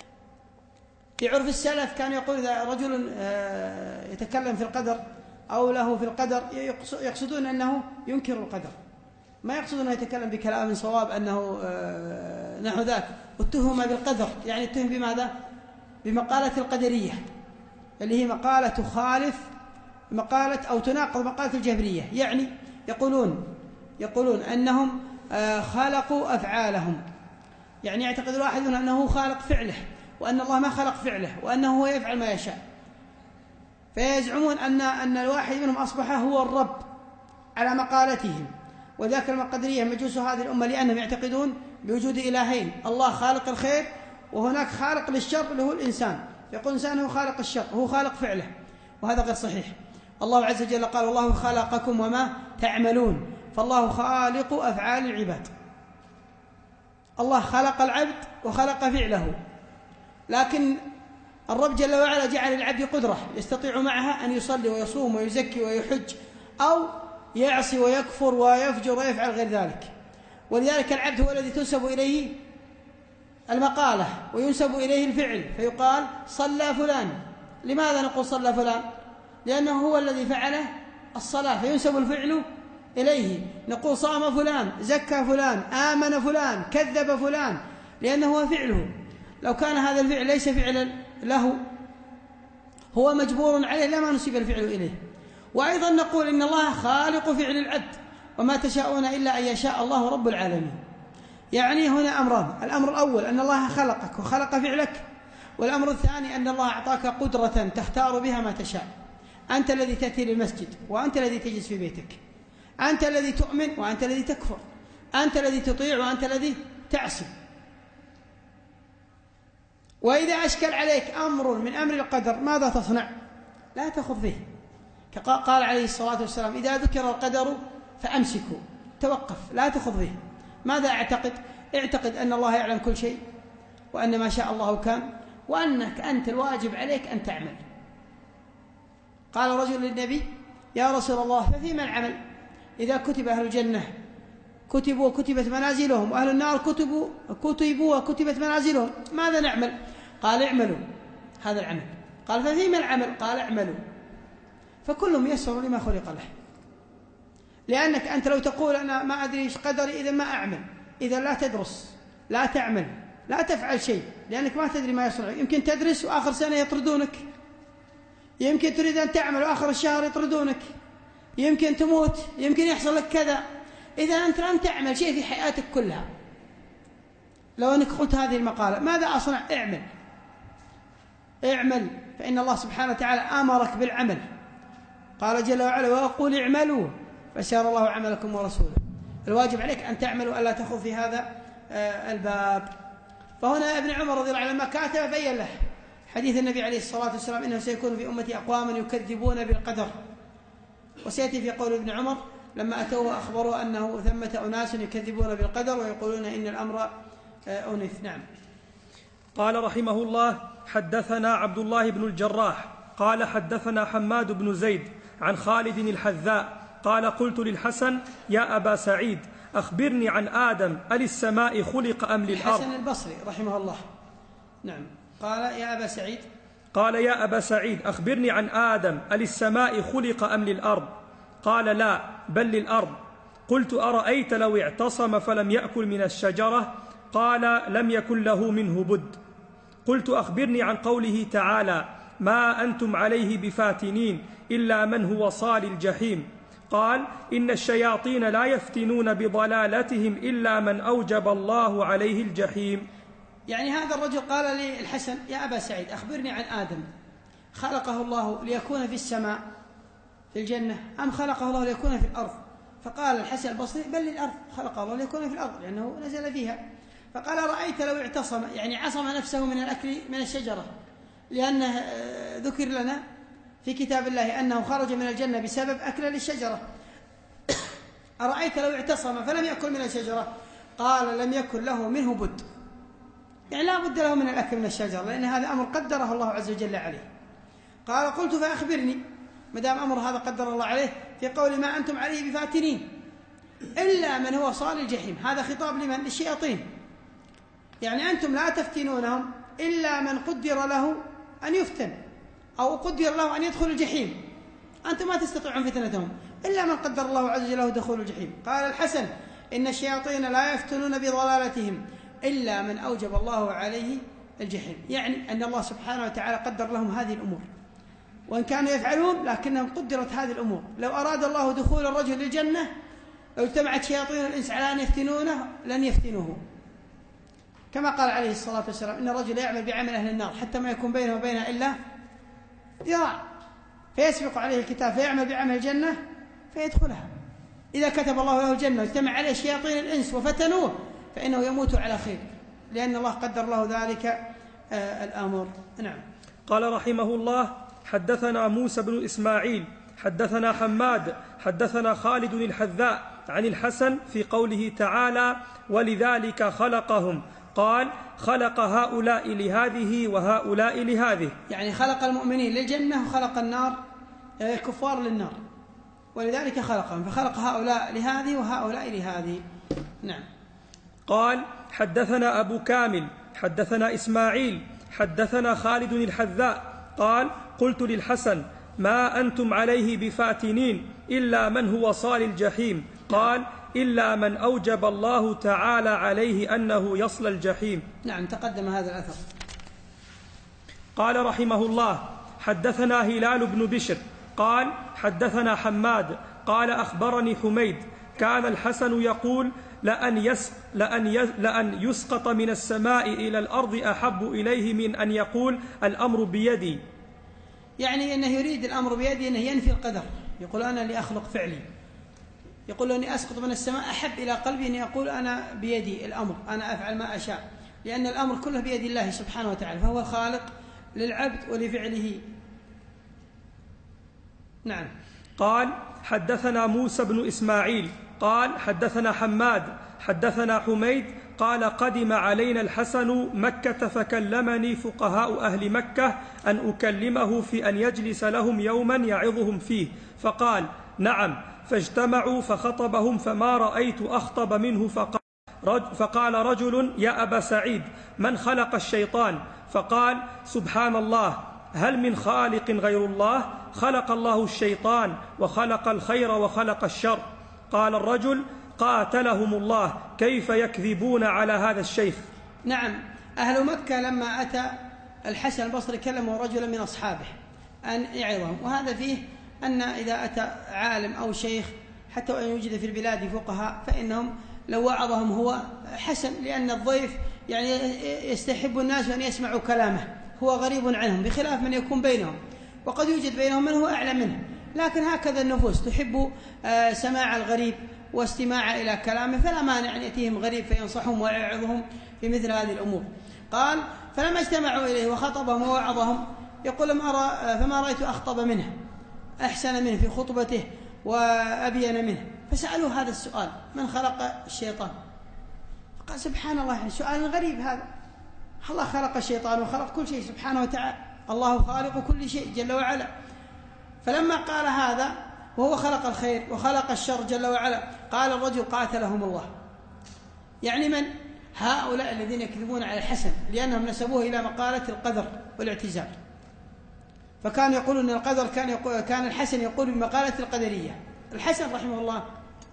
Speaker 1: في عرف السلف كان يقول: إذا رجل يتكلم في القدر أو له في القدر يقصدون أنه ينكر القدر، ما يقصدون أنه يتكلم بكلام صواب أنه نحو ذاك. واتهم بالقدر يعني اتهم بماذا؟ بمقالة القدرية، اللي هي مقالة تخالف مقالة أو تناقض مقالة الجبرية. يعني يقولون يقولون أنهم خلقوا أفعالهم يعني يعتقد الواحد منهم أنه خالق فعله، وأن الله ما خلق فعله، وأنه هو يفعل ما يشاء، فيزعمون أن أن الواحد منهم أصبح هو الرب على مقالتهم. وذاك المقدرية مجوس هذه الأمة لأنهم يعتقدون بوجود إلهين، الله خالق الخير وهناك خالق للشر اللي هو الإنسان، يقول الإنسان هو خالق الشر، هو خالق فعله، وهذا غير صحيح. الله عز وجل قال والله خلقكم وما تعملون، فالله خالق أفعال العباد. الله خلق العبد وخلق فعله، لكن الرب جل وعلا جعل العبد قدرة يستطيع معها أن يصلي ويصوم ويزكي ويحج، أو يعصي ويكفر ويفجر ويفعل غير ذلك. ولذلك العبد هو الذي تنسب إليه المقالة وينسب إليه الفعل، فيقال صلى فلان. لماذا نقول صلى فلان؟ لأنه هو الذي فعل الصلاة فينسب الفعل إليه. نقول صام فلان، زكى فلان، آمن فلان، كذب فلان، لأنه هو فعله. لو كان هذا الفعل ليس فعلا له هو مجبور عليه لما نسب الفعل إليه. وأيضا نقول إن الله خالق فعل العبد، وما تشاءون إلا أن يشاء الله رب العالمين. يعني هنا أمران: الأمر الأول أن الله خلقك وخلق فعلك، والأمر الثاني أن الله أعطاك قدرة تختار بها ما تشاء. أنت الذي تأتي للمسجد، وأنت الذي تجلس في بيتك، أنت الذي تؤمن وأنت الذي تكفر، أنت الذي تطيع وأنت الذي تعصي. وإذا أشكل عليك أمر من أمر القدر ماذا تصنع؟ لا تأخذ فيه. قال عليه الصلاة والسلام: إذا ذكر القدر فأمسكوا، توقف، لا تأخذ فيه. ماذا أعتقد؟ اعتقد أن الله يعلم كل شيء، وأن ما شاء الله كان، وأنك أنت الواجب عليك أن تعمل. قال رجل للنبي: يا رسول الله ففيما العمل؟ إذا كتب أهل الجنة كتبوا وكتبت منازلهم، وأهل النار كتبوا كتبوا وكتبت منازلهم، ماذا نعمل؟ قال: اعملوا، هذا العمل. قال: ففيما العمل؟ قال: اعملوا. فكل ميسر لما خلق له. لأنك أنت لو تقول أنا ما أدري إيش قدري إذا ما أعمل، إذا لا تدرس، لا تعمل، لا تفعل شيء، لأنك ما تدري ما يصنع. يمكن تدرس وآخر سنة يطردونك، يمكن تريد أن تعمل وآخر الشهر يطردونك، يمكن تموت، يمكن يحصل لك كذا. إذا أنت لم تعمل شيء في حياتك كلها، لو أنك قلت هذه المقالة ماذا أصنع؟ اعمل، اعمل، فإن الله سبحانه وتعالى أمرك بالعمل. قال جل وعلا: وقل اعملوا فسيرى الله عملكم ورسوله. الواجب عليك أن تعمل وألا تخوض في هذا الباب. فهنا ابن عمر رضي الله عنه لما كاتب بين له حديث النبي عليه الصلاة والسلام: إنه سيكون في أمتي أقوام يكذبون بالقدر. وسيأتي في قول ابن عمر لما أتوه أخبروا أنه ثمة أناس يكذبون بالقدر ويقولون إن الأمر أنف. نعم.
Speaker 2: قال رحمه الله: حدثنا عبد الله بن الجراح قال حدثنا حماد بن زيد عن خالد الحذاء قال: قلت للحسن: يا أبا سعيد أخبرني عن آدم، أللسماء خلق أم للأرض؟
Speaker 1: الحسن البصري رحمه الله. نعم. قال: يا أبا سعيد
Speaker 2: قال: يا أبا سعيد أخبرني عن آدم، أللسماء خلق أم للأرض؟ قال: لا، بل للأرض. قلت: أرأيت لو اعتصم فلم يأكل من الشجرة؟ قال: لم يكن له منه بد. قلت: أخبرني عن قوله تعالى: ما أنتم عليه بفاتنين إلا من هو صال الجحيم. قال: إن الشياطين لا يفتنون بضلالتهم إلا من أوجب الله عليه الجحيم.
Speaker 1: يعني هذا الرجل قال للحسن: يا أبا سعيد أخبرني عن آدم، خلقه الله ليكون في السماء في الجنة أم خلقه الله ليكون في الأرض؟ فقال الحسن البصري: بل للأرض، خلقه الله ليكون في الأرض لأنه نزل فيها. فقال: رأيت لو اعتصم، يعني عصم نفسه من الأكل من الشجرة، لأنه ذكر لنا في كتاب الله أنه خرج من الجنة بسبب أكل للشجرة. أرأيت لو اعتصم فلم يأكل من الشجرة؟ قال: لم يكن له منه بد، يعني لا بد له من الأكل من الشجرة، لأن هذا أمر قدره الله عز وجل عليه. قال: قلت: فأخبرني، مدام أمر هذا قدر الله عليه، في قول ما أنتم عليه بفاتنين إلا من هو صال الجحيم، هذا خطاب لمن؟ للشياطين. يعني أنتم لا تفتنونهم إلا من قدر له أن يفتن، أو قدر له أن يدخل الجحيم. أنتم ما تستطيعون فتنتهم إلا من قدر الله عز وجل له دخول الجحيم. قال الحسن: إن الشياطين لا يفتنون بضلالتهم إلا من أوجب الله عليه الجحيم، يعني أن الله سبحانه وتعالى قدر لهم هذه الأمور، وإن كانوا يفعلون لكنهم قدرت هذه الأمور. لو أراد الله دخول الرجل للجنة لو اجتمعت شياطين الإنس على أن يفتنونه لن يفتنوه، كما قال عليه الصلاة والسلام إن الرجل يعمل بعمل أهل النار حتى ما يكون بينه وبينها إلا ذراع، فيسبق عليه الكتاب فيعمل بعمل الجنة فيدخلها. إذا كتب الله له الجنة واجتمع عليه شياطين الإنس وفتنوه فإنه يموت على خير، لأن الله قدر له ذلك آه الأمر. نعم.
Speaker 2: قال رحمه الله: حدثنا موسى بن إسماعيل حدثنا حماد حدثنا خالد الحذاء عن الحسن في قوله تعالى: ولذلك خلقهم، قال: خلق هؤلاء لهذه وهؤلاء لهذه،
Speaker 1: يعني خلق المؤمنين للجنة وخلق النار الكفار للنار، ولذلك خلقهم، فخلق هؤلاء لهذه وهؤلاء لهذه. نعم.
Speaker 2: قال: حدثنا أبو كامل حدثنا إسماعيل حدثنا خالد الحذاء قال: قلت للحسن: ما أنتم عليه بفاتنين إلا من هو صال الجحيم، قال: إلا من أوجب الله تعالى عليه أنه يصل الجحيم.
Speaker 1: نعم، تقدم هذا الأثر.
Speaker 2: قال رحمه الله: حدثنا هلال بن بشر قال: حدثنا حماد قال: أخبرني حميد كان الحسن يقول: لأن, يس لأن, يس لأن يسقط من السماء إلى الأرض أحب إليه من أن يقول الأمر بيدي.
Speaker 1: يعني أنه يريد الأمر بيدي، أنه ينفي القدر، يقول أنا اللي أخلق فعلي، يقول أني أسقط من السماء أحب إلى قلبي أن يقول أنا بيدي الأمر، أنا أفعل ما أشاء، لأن الأمر كله بيد الله سبحانه وتعالى، فهو الخالق للعبد ولفعله. نعم.
Speaker 2: قال: حدثنا موسى بن إسماعيل قال: حدثنا حماد حدثنا حميد قال: قدم علينا الحسن مكة فكلمني فقهاء أهل مكة أن أكلمه في أن يجلس لهم يوما يعظهم فيه، فقال: نعم. فاجتمعوا فخطبهم فما رأيت أخطب منه، فقال فقال رجل: يا أبا سعيد، من خلق الشيطان؟ فقال: سبحان الله، هل من خالق غير الله؟ خلق الله الشيطان وخلق الخير وخلق الشر. قال الرجل: قاتلهم الله، كيف يكذبون على هذا الشيخ؟
Speaker 1: نعم. أهل مكة لما أتى الحسن البصري كلموا رجلا من أصحابه أن يعظهم، وهذا فيه أن إذا أتى عالم أو شيخ حتى وإن يوجد في البلاد فقهاء فإنهم لو وعظهم هو حسن، لأن الضيف يعني يستحب الناس أن يسمعوا كلامه، هو غريب عنهم بخلاف من يكون بينهم، وقد يوجد بينهم من هو أعلم منه، لكن هكذا النفوس تحب سماع الغريب واستماع إلى كلامه، فلا مانع أن يأتيهم غريب فينصحهم ويعظهم في مثل هذه الأمور. قال: فلما اجتمعوا إليه وخطبهم ووعظهم يقول: لم أرى فما رأيت أخطب منه أحسن منه في خطبته وأبين منه. فسألوا هذا السؤال: من خلق الشيطان؟ فقال: سبحان الله، يعني سؤال غريب هذا، الله خلق الشيطان وخلق كل شيء سبحانه وتعالى، الله خالق كل شيء جل وعلا. فلما قال هذا وهو خلق الخير وخلق الشر جل وعلا، قال الرجل: قاتلهم الله. يعني من؟ هؤلاء الذين يكذبون على الحسن، لأنهم نسبوه إلى مقالة القدر والاعتزال، فكان يقول أن القدر كان يقول كان الحسن يقول بمقالة القدرية. الحسن رحمه الله،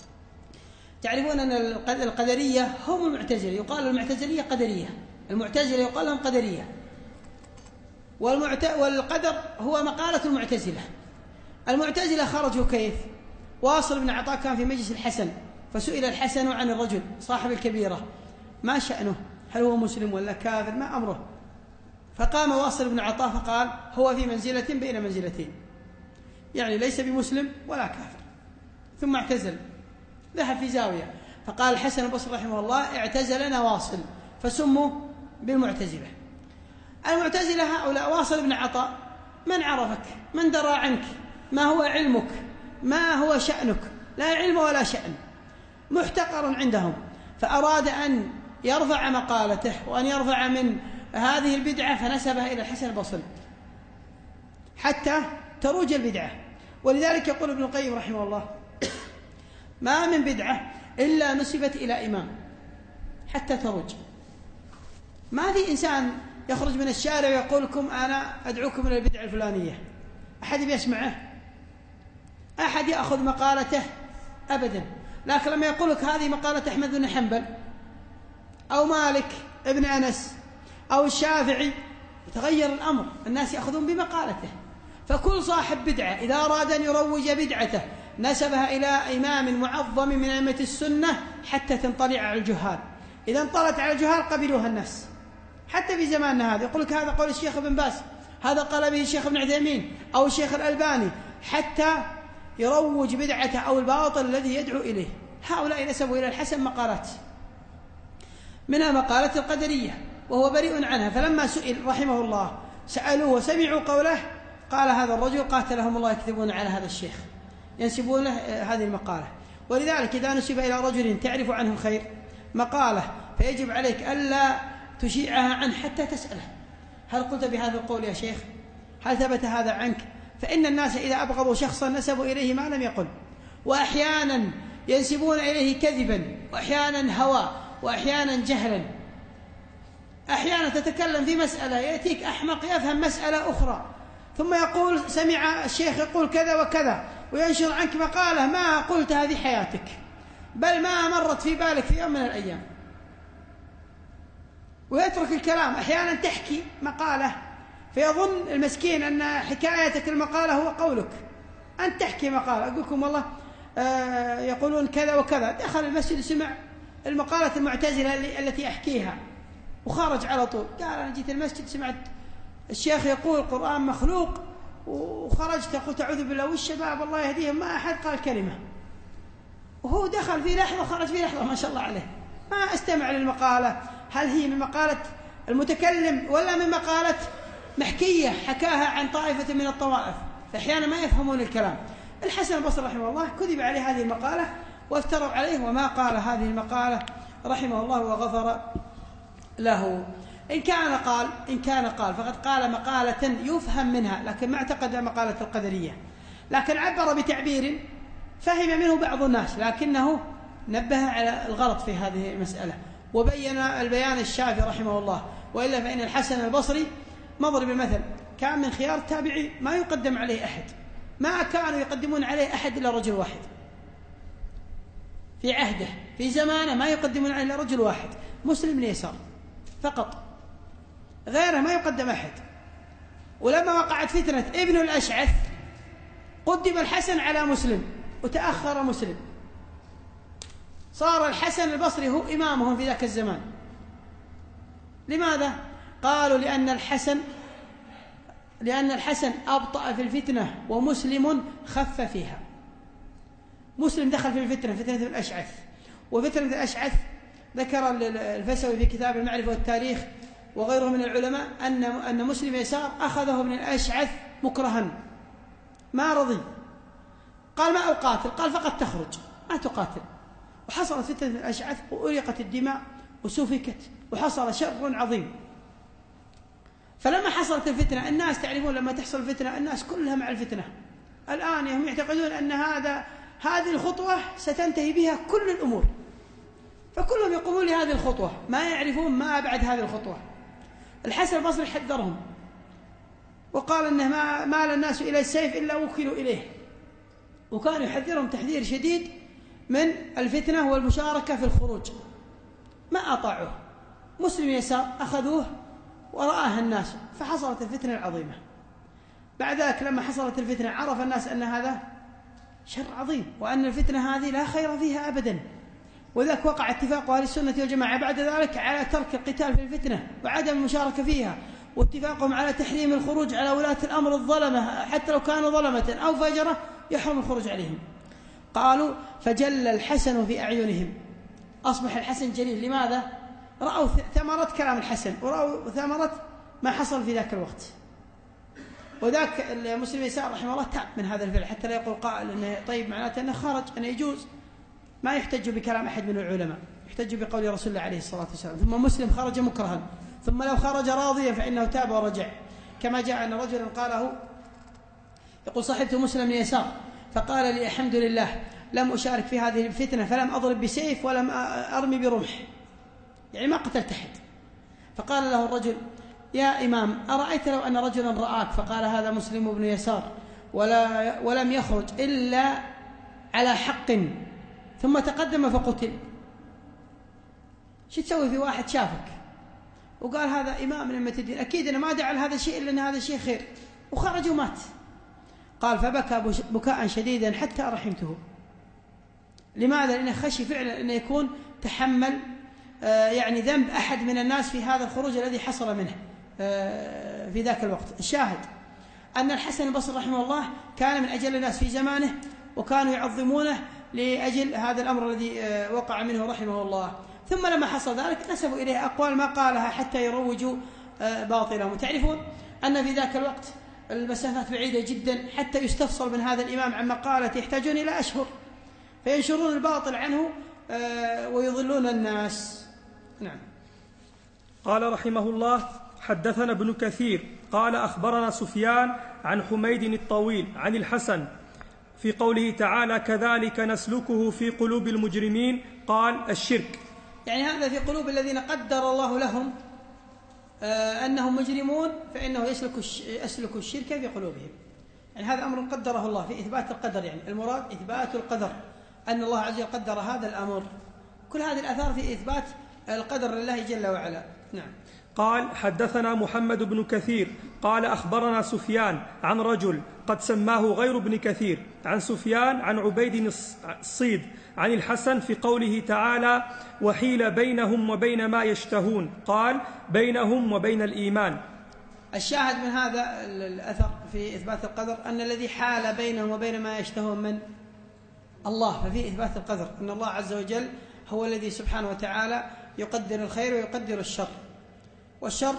Speaker 1: تعرفون أن القدرية هم المعتزلة، يقال المعتزلية قدرية، المعتزلة يقال لهم قدرية، والمعت... والقدر هو مقالة المعتزلة. المعتزلة خرجوا كيف؟ واصل بن عطاء كان في مجلس الحسن، فسئل الحسن عن الرجل صاحب الكبيرة ما شأنه، هل هو مسلم ولا كافر، ما أمره؟ فقام واصل بن عطاء فقال: هو في منزلة بين منزلتين، يعني ليس بمسلم ولا كافر. ثم اعتزل، ذهب في زاوية، فقال الحسن البصري رحمه الله: اعتزلنا واصل، فسموا بالمعتزلة. المعتزلة هؤلاء واصل بن عطاء، من عرفك؟ من درى عنك؟ ما هو علمك؟ ما هو شأنك؟ لا علم ولا شأن، محتقر عندهم. فأراد أن يرفع مقالته وأن يرفع من هذه البدعة، فنسبها إلى الحسن البصري حتى تروج البدعة. ولذلك يقول ابن القيم رحمه الله: ما من بدعة إلا نسبت إلى إمام حتى تروج. ما في إنسان يخرج من الشارع ويقول لكم أنا أدعوكم إلى البدعة الفلانية، أحد يسمعه؟ أحد يأخذ مقالته؟ أبدا. لكن لما يقول لك هذه مقالة أحمد بن حنبل أو مالك ابن أنس أو الشافعي، يتغير الأمر، الناس يأخذون بمقالته. فكل صاحب بدعة إذا أراد أن يروج بدعته نسبها إلى إمام معظم من أئمة السنة حتى تنطلع على الجهال، إذا انطلت على الجهال قبلوها الناس. حتى في زماننا هذا يقول لك هذا قول الشيخ ابن باز، هذا قال به الشيخ ابن عثيمين أو الشيخ الألباني، حتى يروج بدعته أو الباطل الذي يدعو إليه. هؤلاء نسبوا إلى الحسن مقالات، منها مقالة القدرية وهو بريء عنها، فلما سئل رحمه الله سألوه وسمعوا قوله قال هذا الرجل قاتلهم الله يكذبون على هذا الشيخ، ينسبون له هذه المقالة. ولذلك إذا نسب إلى رجل تعرف عنه الخير مقالة فيجب عليك ألا تشيعها عنه حتى تسأله هل قلت بهذا القول يا شيخ؟ هل ثبت هذا عنك؟ فإن الناس إذا أبغضوا شخصا نسبوا إليه ما لم يقل، وأحيانا ينسبون إليه كذبا، وأحيانا هوى، وأحيانا جهلا. أحيانا تتكلم في مسألة يأتيك أحمق يفهم مسألة أخرى ثم يقول سمع الشيخ يقول كذا وكذا وينشر عنك مقالة ما قلت هذه حياتك، بل ما مرت في بالك في يوم من الأيام، ويترك الكلام. أحيانا تحكي مقالة فيظن المسكين أن حكايتك المقالة هو قولك. أنت تحكي مقالة أقول لكم والله آه يقولون كذا وكذا، دخل المسجد سمع المقالة المعتزلة التي أحكيها وخرج على طول، قال أنا جيت المسجد سمعت الشيخ يقول القرآن مخلوق وخرجت قلت أعوذ بالله، والشباب الله يهديهم ما أحد قال كلمة، وهو دخل في لحظة خرج في لحظة ما شاء الله عليه. ما استمع للمقالة هل هي من مقالة المتكلم ولا من مقالة محكية حكاها عن طائفة من الطوائف، فأحيانا ما يفهمون الكلام. الحسن البصري رحمه الله كذب عليه هذه المقالة وافتروا عليه وما قال هذه المقالة رحمه الله وغفر له. إن كان قال إن كان قال فقد قال مقالة يفهم منها، لكن ما اعتقد مقالة القدرية، لكن عبر بتعبير فهم منه بعض الناس، لكنه نبه على الغلط في هذه المسألة وبين البيان الشافي رحمه الله. وإلا فإن الحسن البصري مضرب المثل كان من خيار التابعين ما يقدم عليه أحد، ما كانوا يقدمون عليه أحد إلا رجل واحد في عهده، في زمانه ما يقدمون عليه إلا رجل واحد مسلم بن يسار فقط، غيره ما يقدم أحد. ولما وقعت فتنة ابن الأشعث قدم الحسن على مسلم وتأخر مسلم، صار الحسن البصري هو إمامهم في ذاك الزمان. لماذا؟ قالوا لأن الحسن لأن الحسن أبطأ في الفتنة ومسلم خف فيها. مسلم دخل في الفتنة فتنة الأشعث، وفتنة الأشعث ذكر الفسوي في كتاب المعرفة والتاريخ وغيره من العلماء أن أن مسلم يسار أخذه من الأشعث مكرها ما رضي، قال ما أقاتل، قال فقط تخرج ما تقاتل، وحصلت فتنة الأشعث وأريقت الدماء وسفكت وحصل شر عظيم. فلما حصلت الفتنة الناس تعرفون لما تحصل الفتنة الناس كلها مع الفتنة، الآن هم يعتقدون أن هذا هذه الخطوة ستنتهي بها كل الأمور، فكلهم يقومون لهذه الخطوة ما يعرفون ما بعد هذه الخطوة. الحسن البصري حذرهم وقال أنه ما مال الناس إلى السيف إلا وكلوا إليه، وكان يحذرهم تحذير شديد من الفتنة والمشاركة في الخروج، ما أطاعوه. مسلم يسار أخذوه ورآها الناس فحصلت الفتنة العظيمة. بعد ذلك لما حصلت الفتنة عرف الناس أن هذا شر عظيم وأن الفتنة هذه لا خير فيها أبدا، وذلك وقع اتفاق أهل السنة والجماعة بعد ذلك على ترك القتال في الفتنة وعدم المشاركة فيها، واتفاقهم على تحريم الخروج على ولاة الأمر الظلمة حتى لو كانوا ظلمة أو فجرة يحرم الخروج عليهم. قالوا فجل الحسن في أعينهم، أصبح الحسن جليل. لماذا؟ رأوا ثمرة كلام الحسن ورأوا ثمرة ما حصل في ذاك الوقت. وذاك المسلم يسار رحمه الله تاب من هذا الفعل حتى لا يقول قائل أنه طيب معناته أنه خرج أنه يجوز. ما يحتج بكلام أحد من العلماء، يحتج بقول رسول الله عليه الصلاة والسلام. ثم مسلم خرج مكرها، ثم لو خرج راضيا فإنه تاب ورجع، كما جاء أن رجلا قاله يقول صحبت مسلم بن يسار فقال لي الحمد لله لم أشارك في هذه الفتنة فلم أضرب بسيف ولم أرمي برمح، يعني ما قتلت أحد. فقال له الرجل يا إمام أرأيت لو أن رجلا رآك فقال هذا مسلم بن يسار ولا ولم يخرج إلا على حق ثم تقدم فقتل، شو تسوي في واحد شافك وقال هذا إمام من أمة الدين أكيد أنا ما دعا لهذا الشيء إلا أن هذا الشيء خير، وخرج ومات. قال فبكى بكاء شديدا حتى رحمته. لماذا؟ لأنه خشي فعلا أن يكون تحمل يعني ذنب أحد من الناس في هذا الخروج الذي حصل منه في ذاك الوقت. الشاهد أن الحسن البصري رحمه الله كان من أجل الناس في زمانه، وكانوا يعظمونه لأجل هذا الأمر الذي وقع منه رحمه الله. ثم لما حصل ذلك نسبوا إليه أقوال ما قالها حتى يروجوا باطلهم. وتعرفون أن في ذاك الوقت المسافات بعيدة جدا، حتى يستفصل من هذا الإمام عن مقالة يحتاجون إلى أشهر، فينشرون الباطل عنه ويضلون الناس. نعم.
Speaker 2: قال رحمه الله: حدثنا ابن كثير قال أخبرنا سفيان عن حميد الطويل عن الحسن في قوله تعالى: كذلك نسلكه في قلوب المجرمين. قال: الشرك،
Speaker 1: يعني هذا في قلوب الذين قدر الله لهم آه أنهم مجرمون، فإنه يسلك يسلك الشرك في قلوبهم. يعني هذا أمر قدره الله في إثبات القدر، يعني المراد إثبات القدر، أن الله عز وجل قدر هذا الأمر. كل هذه الآثار في إثبات القدر لله جل وعلا. نعم.
Speaker 2: قال: حدثنا محمد بن كثير قال أخبرنا سفيان عن رجل قد سماه غير ابن كثير عن سفيان عن عبيد الصيد عن الحسن في قوله تعالى: وحيل بينهم وبين ما يشتهون. قال: بينهم وبين الإيمان.
Speaker 1: الشاهد من هذا الأثر في إثبات القدر أن الذي حال بينهم وبين ما يشتهون من الله، ففي إثبات القدر أن الله عز وجل هو الذي سبحانه وتعالى يقدر الخير ويقدر الشر. والشر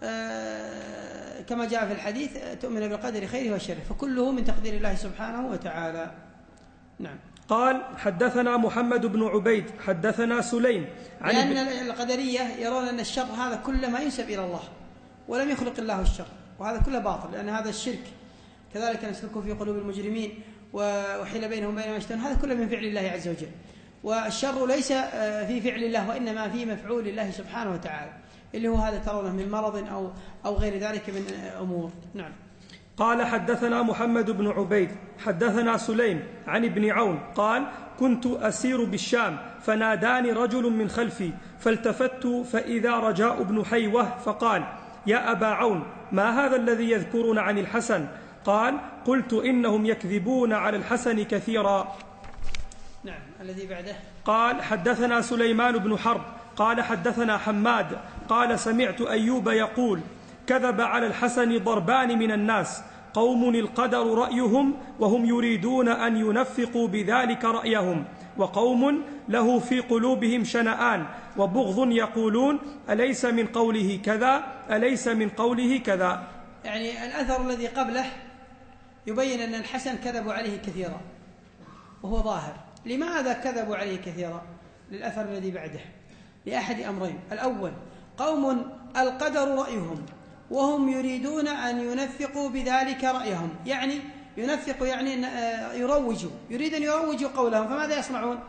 Speaker 1: آه كما جاء في الحديث: تؤمن بالقدر خيره وشره، فكله من تقدير الله سبحانه وتعالى. نعم.
Speaker 2: قال: حدثنا محمد بن عبيد حدثنا سليم عن
Speaker 1: لأن القدرية يرون أن الشر هذا كل ما ينسب إلى الله، ولم يخلق الله الشر، وهذا كله باطل، لأن هذا الشرك. كذلك نسلكه في قلوب المجرمين وحيل بينهم وبين ما يشتهون، هذا كله من فعل الله عز وجل. والشر ليس في فعل الله، وإنما في مفعول الله سبحانه وتعالى، اللي هو هذا ترونه من مرض أو, أو غير ذلك من أمور. نعم.
Speaker 2: قال: حدثنا محمد بن عبيد حدثنا سليم عن ابن عون قال: كنت أسير بالشام فناداني رجل من خلفي فالتفت فإذا رجاء بن حيوة فقال: يا أبا عون، ما هذا الذي يذكرون عن الحسن؟ قال: قلت: إنهم يكذبون على الحسن كثيرا.
Speaker 1: نعم. الذي بعده. قال:
Speaker 2: حدثنا سليمان بن حرب قال: حدثنا حماد قال: سمعت أيوب يقول: كذب على الحسن ضربان من الناس، قوم القدر رأيهم وهم يريدون أن ينفقوا بذلك رأيهم، وقوم له في قلوبهم شنآن وبغض يقولون: أليس من قوله كذا أليس من قوله كذا.
Speaker 1: يعني الأثر الذي قبله يبين أن الحسن كذبوا عليه كثيرا، وهو ظاهر. لماذا كذبوا عليه كثيرا؟ للأثر الذي بعده، لأحد أمرين: الأول قوم القدر رأيهم وهم يريدون أن ينفقوا بذلك رأيهم، يعني ينفقوا يعني يروجوا، يريد أن يروجوا قولهم، فماذا يصنعون؟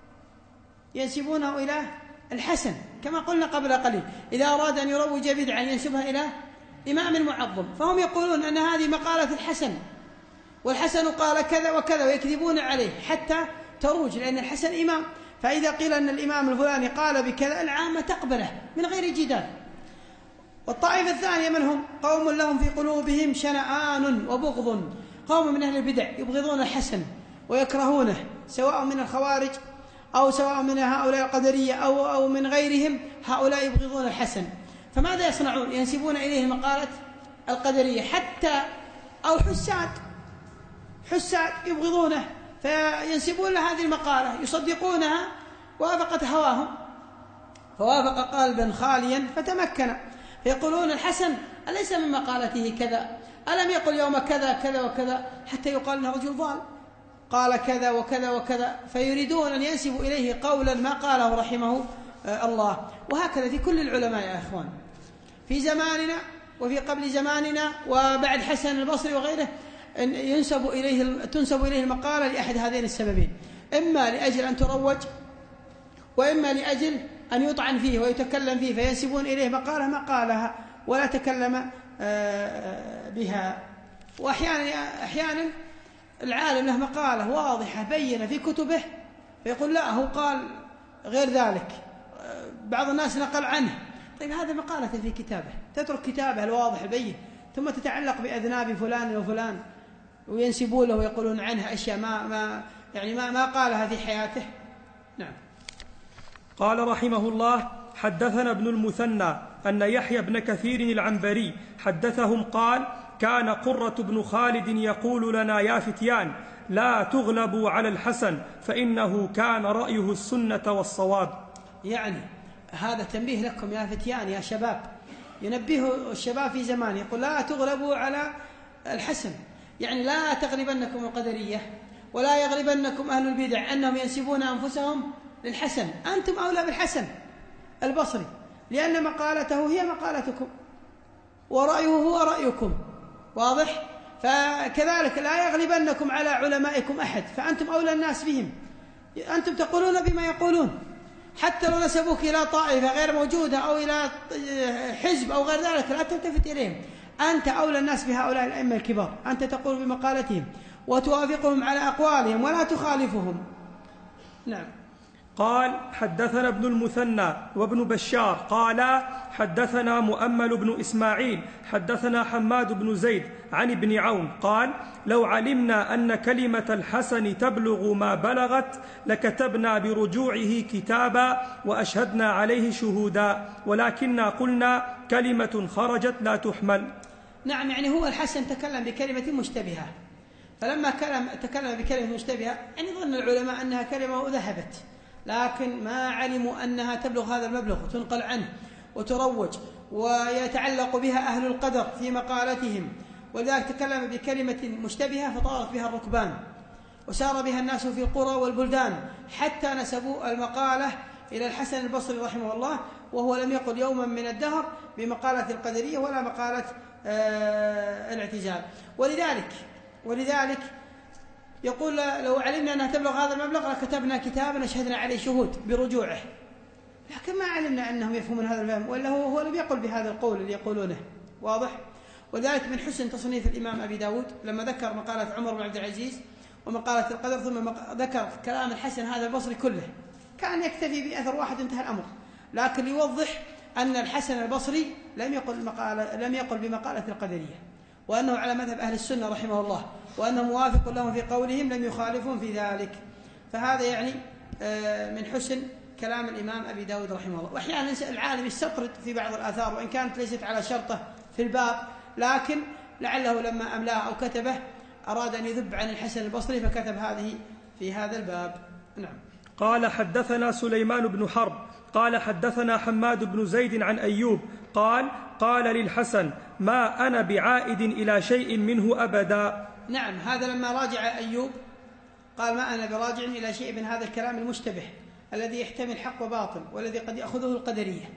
Speaker 1: ينسبونه إلى الحسن، كما قلنا قبل قليل: إذا أراد أن يروج بدعا ينسبها إلى إمام معظم، فهم يقولون أن هذه مقالة الحسن، والحسن قال كذا وكذا، ويكذبون عليه حتى تروج، لأن الحسن إمام. فإذا قيل أن الإمام الفلاني قال بكذا، العامة تقبله من غير جدال. والطائفة الثانية من هم؟ قوم لهم في قلوبهم شنآن وبغض، قوم من أهل البدع يبغضون الحسن ويكرهونه، سواء من الخوارج أو سواء من هؤلاء القدرية أو, أو من غيرهم، هؤلاء يبغضون الحسن. فماذا يصنعون؟ ينسبون إليه مقالة القدرية، حتى أو حساد حساد يبغضونه، فينسبون له هذه المقالة، يصدقونها، وافقت هواهم، فوافق قلبا خاليا فتمكن، فيقولون: الحسن أليس من مقالته كذا؟ ألم يقل يوم كذا كذا وكذا؟ حتى يقال أنه رجل ضال قال كذا وكذا وكذا، فيريدون أن ينسبوا إليه قولا ما قاله رحمه الله. وهكذا في كل العلماء يا أخوان، في زماننا وفي قبل زماننا وبعد حسن البصري وغيره، ينسب إليه تنسب إليه المقالة لأحد هذين السببين: إما لأجل أن تروج، وإما لأجل أن يطعن فيه ويتكلم فيه، فينسبون إليه مقالة ما قالها ولا تكلم بها. وأحيانا أحيانا العالم له مقالة واضحة بينة في كتبه، فيقول: لا، هو قال غير ذلك، بعض الناس نقل عنه. طيب، هذا مقالة في كتابه، تترك كتابه الواضح البين، ثم تتعلق بأذناب فلان وفلان وينسبون له ويقولون عنه أشياء ما ما يعني ما ما قالها في حياته. نعم.
Speaker 2: قال رحمه الله: حدثنا ابن المثنى أن يحيى بن كثير العنبري حدثهم قال: كان قرة بن خالد يقول لنا: يا فتيان، لا تغلبوا على الحسن فإنه كان رأيه السنة والصواب.
Speaker 1: يعني هذا تنبيه لكم يا فتيان يا شباب، ينبه الشباب في زمان، يقول لا تغلبوا على الحسن، يعني لا تغلبنكم القدرية ولا يغلبنكم أهل البدع أنهم ينسبون أنفسهم للحسن. أنتم أولى بالحسن البصري، لأن مقالته هي مقالتكم ورأيه هو رأيكم، واضح؟ فكذلك لا يغلبنكم على علمائكم أحد، فأنتم أولى الناس بهم. أنتم تقولون بما يقولون، حتى لو نسبوك إلى طائفة غير موجودة أو إلى حزب أو غير ذلك لا تلتفت إليهم، أنت أولى الناس بهؤلاء الأئمة الكبار، أنت تقول بمقالتهم وتوافقهم على أقوالهم ولا تخالفهم. نعم.
Speaker 2: قال: حدثنا ابن المثنى وابن بشار قال: حدثنا مؤمل بن إسماعيل حدثنا حماد بن زيد عن ابن عون قال: لو علمنا أن كلمة الحسن تبلغ ما بلغت لكتبنا برجوعه كتابا وأشهدنا عليه شهودا، ولكننا قلنا كلمة خرجت لا تحمل.
Speaker 1: نعم، يعني هو الحسن تكلم بكلمة مشتبهة، فلما تكلم بكلمة مشتبهة يعني ظن العلماء أنها كلمة ذهبت، لكن ما علموا أنها تبلغ هذا المبلغ وتنقل عنه وتروج ويتعلق بها أهل القدر في مقالتهم، ولذلك تكلم بكلمة مشتبهة فطارت بها الركبان وسار بها الناس في القرى والبلدان، حتى نسبوا المقالة إلى الحسن البصري رحمه الله، وهو لم يقل يوما من الدهر بمقالة القدرية ولا مقالة آه الاعتزال. ولذلك ولذلك يقول: لو علمنا أنها تبلغ هذا المبلغ لكتبنا كتابا أشهدنا عليه شهود برجوعه، لكن ما علمنا أنهم يفهمون هذا الفهم، ولا هو, هو لم يقل بهذا القول اللي يقولونه، واضح؟ ولذلك من حسن تصنيف الإمام أبي داود لما ذكر مقالة عمر بن عبد العزيز ومقالة القدر ثم ذكر كلام الحسن هذا البصري كله، كان يكتفي بأثر واحد انتهى الأمر، لكن ليوضح أن الحسن البصري لم يقل, مقالة لم يقل بمقالة القدرية، وأنه على مذهب أهل السنة رحمه الله، وأنه موافق لهم في قولهم لم يخالفون في ذلك. فهذا يعني من حسن كلام الإمام أبي داود رحمه الله. وأحيانا العالم يستطرد في بعض الآثار وإن كانت ليست على شرطه في الباب، لكن لعله لما أملاه أو كتبه أراد أن يذب عن الحسن البصري فكتب هذه في هذا الباب. نعم.
Speaker 2: قال: حدثنا سليمان بن حرب قال: حدثنا حماد بن زيد عن أيوب قال: قال للحسن: ما أنا بعائد إلى شيء منه أبدا.
Speaker 1: نعم، هذا لما راجع أيوب قال: ما أنا براجع إلى شيء من هذا الكلام المشتبه الذي يحتمل حق وباطل والذي قد يأخذه القدرية.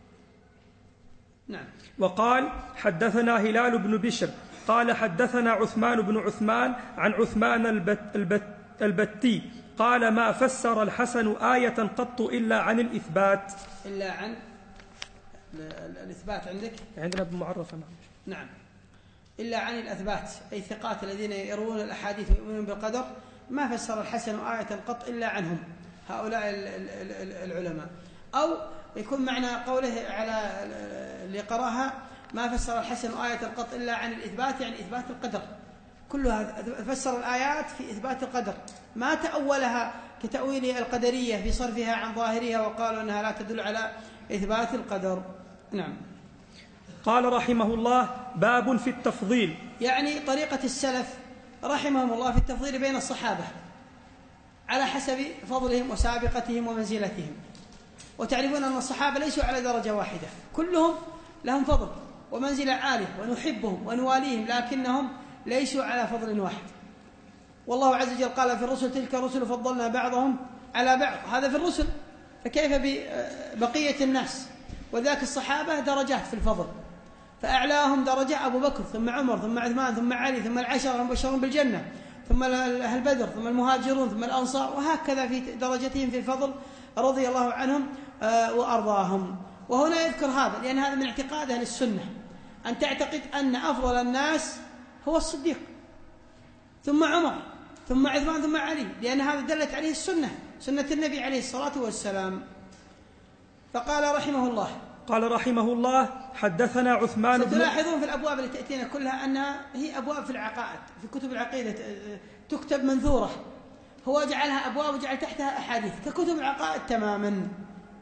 Speaker 1: نعم.
Speaker 2: وقال: حدثنا هلال بن بشر قال: حدثنا عثمان بن عثمان عن عثمان البت البت البتي قال: ما فسر الحسن آية قط إلا عن الإثبات.
Speaker 1: إلا عن الإثبات عندك؟
Speaker 2: عندنا بمعرفة. نعم.
Speaker 1: نعم، إلا عن الأثبات، أي ثقات الذين يروون الأحاديث ويؤمنون بالقدر، ما فسر الحسن آية قط إلا عنهم هؤلاء العلماء. أو يكون معنى قوله على اللي قراها: ما فسر الحسن آية قط إلا عن الإثبات، يعني إثبات القدر كلها، فسر الآيات في إثبات القدر، ما تأولها كتأويل القدرية في صرفها عن ظاهرها وقالوا أنها لا تدل على إثبات القدر. نعم.
Speaker 2: قال رحمه الله: باب في التفضيل،
Speaker 1: يعني طريقة السلف رحمهم الله في التفضيل بين الصحابة على حسب فضلهم وسابقتهم ومنزلتهم. وتعرفون أن الصحابة ليسوا على درجة واحدة، كلهم لهم فضل ومنزلة عالية ونحبهم ونواليهم، لكنهم ليسوا على فضل واحد. والله عز وجل قال في الرسل: تلك الرسل فضلنا بعضهم على بعض، هذا في الرسل، فكيف ببقية الناس؟ وذاك الصحابة درجات في الفضل، فأعلاهم درجة أبو بكر ثم عمر ثم عثمان ثم علي ثم العشرة المبشرون بالجنة ثم أهل بدر ثم المهاجرون ثم الأنصار، وهكذا في درجتهم في الفضل رضي الله عنهم وأرضاهم. وهنا يذكر هذا لأن هذا من اعتقاد أهل السنة، أن تعتقد أن أفضل الناس هو الصديق ثم عمر ثم عثمان ثم علي، لأن هذا دلت عليه السنة، سنة النبي عليه الصلاة والسلام. فقال رحمه الله
Speaker 2: قال رحمه الله: حدثنا عثمان بن.
Speaker 1: ستلاحظون في الأبواب التي تأتينا كلها أنها هي أبواب في العقائد، في كتب العقيدة تكتب منثورة، هو جعلها أبواب وجعل تحتها أحاديث ككتب العقائد تماما.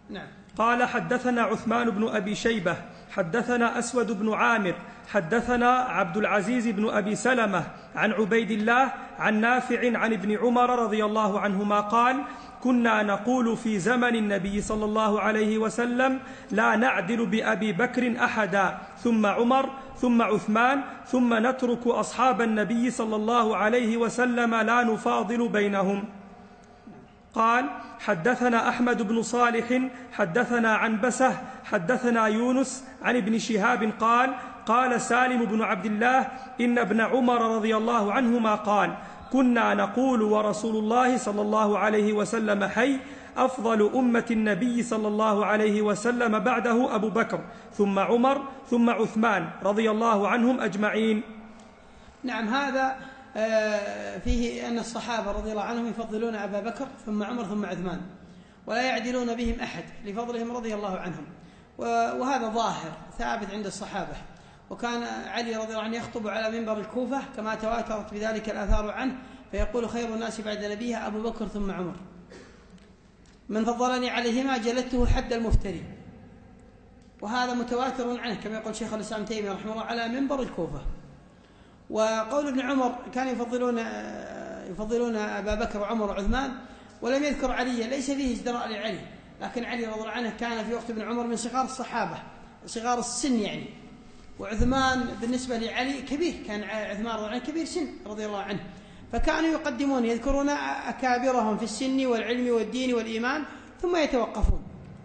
Speaker 1: نعم.
Speaker 2: قال حدثنا عثمان بن أبي شيبة حدثنا أسود بن عامر حدثنا عبد العزيز بن أبي سلمة عن عبيد الله عن نافع عن ابن عمر رضي الله عنهما قال: كنا نقول في زمن النبي صلى الله عليه وسلم: لا نعدل بأبي بكر أحدا، ثم عمر، ثم عثمان، ثم نترك أصحاب النبي صلى الله عليه وسلم لا نفاضل بينهم. قال: حدثنا أحمد بن صالح حدثنا عنبسة حدثنا يونس عن ابن شهاب قال: قال سالم بن عبد الله: إن ابن عمر رضي الله عنهما قال: كنا نقول ورسول الله صلى الله عليه وسلم حي: أفضل أمة النبي صلى الله عليه وسلم بعده أبو بكر، ثم عمر، ثم عثمان رضي الله عنهم أجمعين.
Speaker 1: نعم. هذا فيه أن الصحابة رضي الله عنهم يفضلون أبا بكر ثم عمر ثم عثمان، ولا يعدلون بهم أحد لفضلهم رضي الله عنهم، وهذا ظاهر ثابت عند الصحابة. وكان علي رضي الله عنه يخطب على منبر الكوفة كما تواترت بذلك الآثار عنه، فيقول: خير الناس بعد نبيه أبو بكر ثم عمر، من فضلني عليهما جلدته حد المفتري. وهذا متواتر عنه كما يقول شيخ الإسلام تيمية رحمه الله على منبر الكوفة. وقول ابن عمر كانوا يفضلون يفضلون أبا بكر وعمر وعثمان، ولم يذكر علي، ليس فيه ازدراء لعلي، لكن علي رضي الله عنه كان في وقت ابن عمر من صغار الصحابة، صغار السن يعني. وعثمان بالنسبة لعلي كبير، كان عثمان رضي الله عنه كبير سن رضي الله عنه، فكانوا يقدمون يذكرون أكابرهم في السن والعلم والدين والإيمان ثم يتوقفون.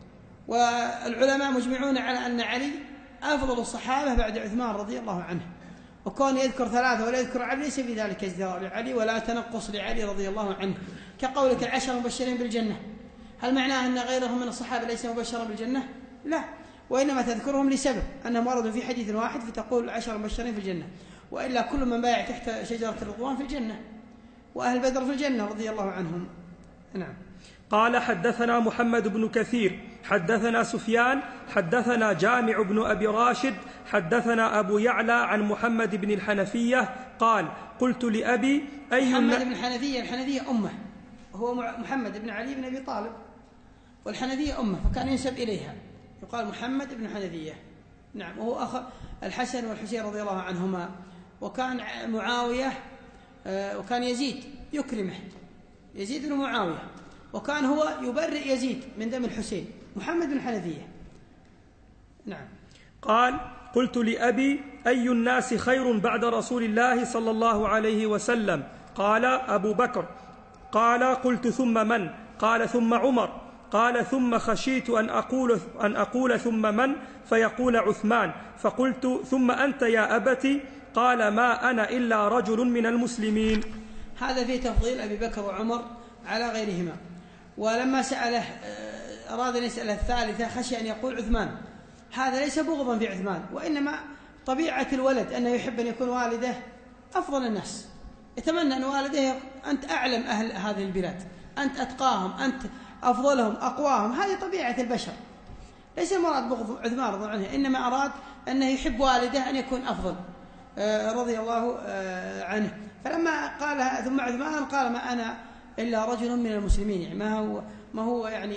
Speaker 1: والعلماء مجمعون على أن علي أفضل الصحابة بعد عثمان رضي الله عنه، وكون يذكر ثلاثة ولا يذكر علي ليس في ذلك ازدراء لعلي ولا تنقص لعلي رضي الله عنه. كقولك العشر مبشرين بالجنة، هل معناه أن غيرهم من الصحابة ليس مبشرا بالجنة؟ لا، وإنما تذكرهم لسبب أنهم وردوا في حديث واحد فتقول العشر مبشرين في الجنة، وإلا كل من بايع تحت شجرة الرضوان في الجنة، وأهل بدر في الجنة رضي الله عنهم. نعم.
Speaker 2: قال: حدثنا محمد بن كثير حدثنا سفيان حدثنا جامع بن أبي راشد حدثنا أبو يعلى عن محمد بن الحنفية قال: قلت لأبي: أي
Speaker 1: محمد بن الحنفية، الحنفية أمه، هو محمد بن علي بن أبي طالب، والحنفية أمه فكان ينسب إليها، يقال محمد بن حنفية. نعم. وهو أخ الحسن والحسين رضي الله عنهما. وكان معاوية وكان يزيد يكرمه، يزيد بن معاوية، وكان هو يبرئ يزيد من دم الحسين، محمد بن حنفية. نعم.
Speaker 2: قال: قلت لأبي: أي الناس خير بعد رسول الله صلى الله عليه وسلم؟ قال: أبو بكر. قال: قلت: ثم من؟ قال: ثم عمر. قال: ثم خشيت أن أقول, أن أقول ثم من؟ فيقول عثمان، فقلت: ثم أنت يا أبتي؟ قال: ما أنا إلا رجل من المسلمين.
Speaker 1: هذا في تفضيل أبي بكر وعمر على غيرهما. ولما سأله أراد أن يسأل الثالثة خشي أن يقول عثمان، هذا ليس بغضا في عثمان، وإنما طبيعة الولد أنه يحب أن يكون والده أفضل الناس، يتمنى أن والده أنت أعلم أهل هذه البلاد، أنت أتقاهم، أنت أفضلهم أقواهم، هذه طبيعة البشر. ليس المراد بغض عثمان رضي الله عنه، إنما أراد أنه يحب والده أن يكون أفضل رضي الله عنه. فلما قال ثم عثمان قال: ما أنا إلا رجل من المسلمين، يعني ما هو ما هو يعني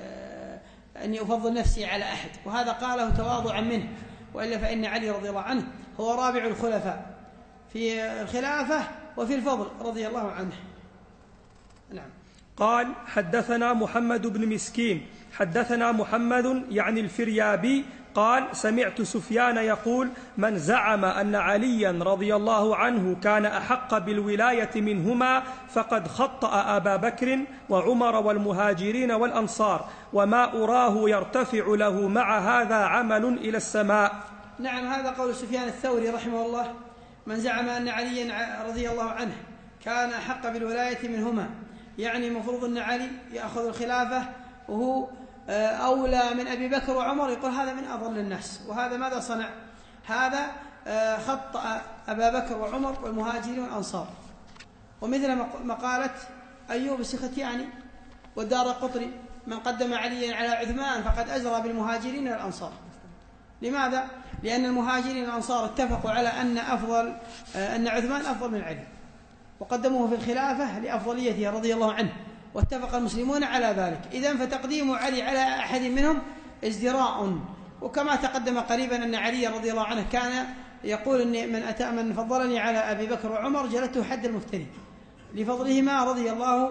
Speaker 1: أني أفضل نفسي على أحد، وهذا قاله تواضعا منه، وإلا فإن علي رضي الله عنه هو رابع الخلفاء في الخلافة وفي الفضل رضي الله عنه. نعم.
Speaker 2: قال: حدثنا محمد بن مسكين حدثنا محمد يعني الفريابي قال: سمعت سفيان يقول: من زعم أن عليا رضي الله عنه كان أحق بالولاية منهما فقد خطأ أبا بكر وعمر والمهاجرين والأنصار، وما أراه يرتفع له مع هذا عمل إلى السماء.
Speaker 1: نعم. هذا قول سفيان الثوري رحمه الله: من زعم أن عليا رضي الله عنه كان أحق بالولاية منهما، يعني مفروض أن علي يأخذ الخلافة وهو أولى من أبي بكر وعمر، يقول هذا من أضل الناس. وهذا ماذا صنع؟ هذا خطأ أبا بكر وعمر والمهاجرين والأنصار، ومثل مقالة أيوب السختياني والدار قطري: من قدم عليا على عثمان فقد أزرى بالمهاجرين والأنصار. لماذا؟ لأن المهاجرين والأنصار اتفقوا على أن أفضل أن عثمان أفضل من علي، وقدموه في الخلافة لأفضليته رضي الله عنه، واتفق المسلمون على ذلك. إذن فتقديم علي على أحد منهم ازدراء. وكما تقدم قريبا أن علي رضي الله عنه كان يقول أن من أتى من فضلني على أبي بكر وعمر جلدته حد المفتري لفضلهما رضي الله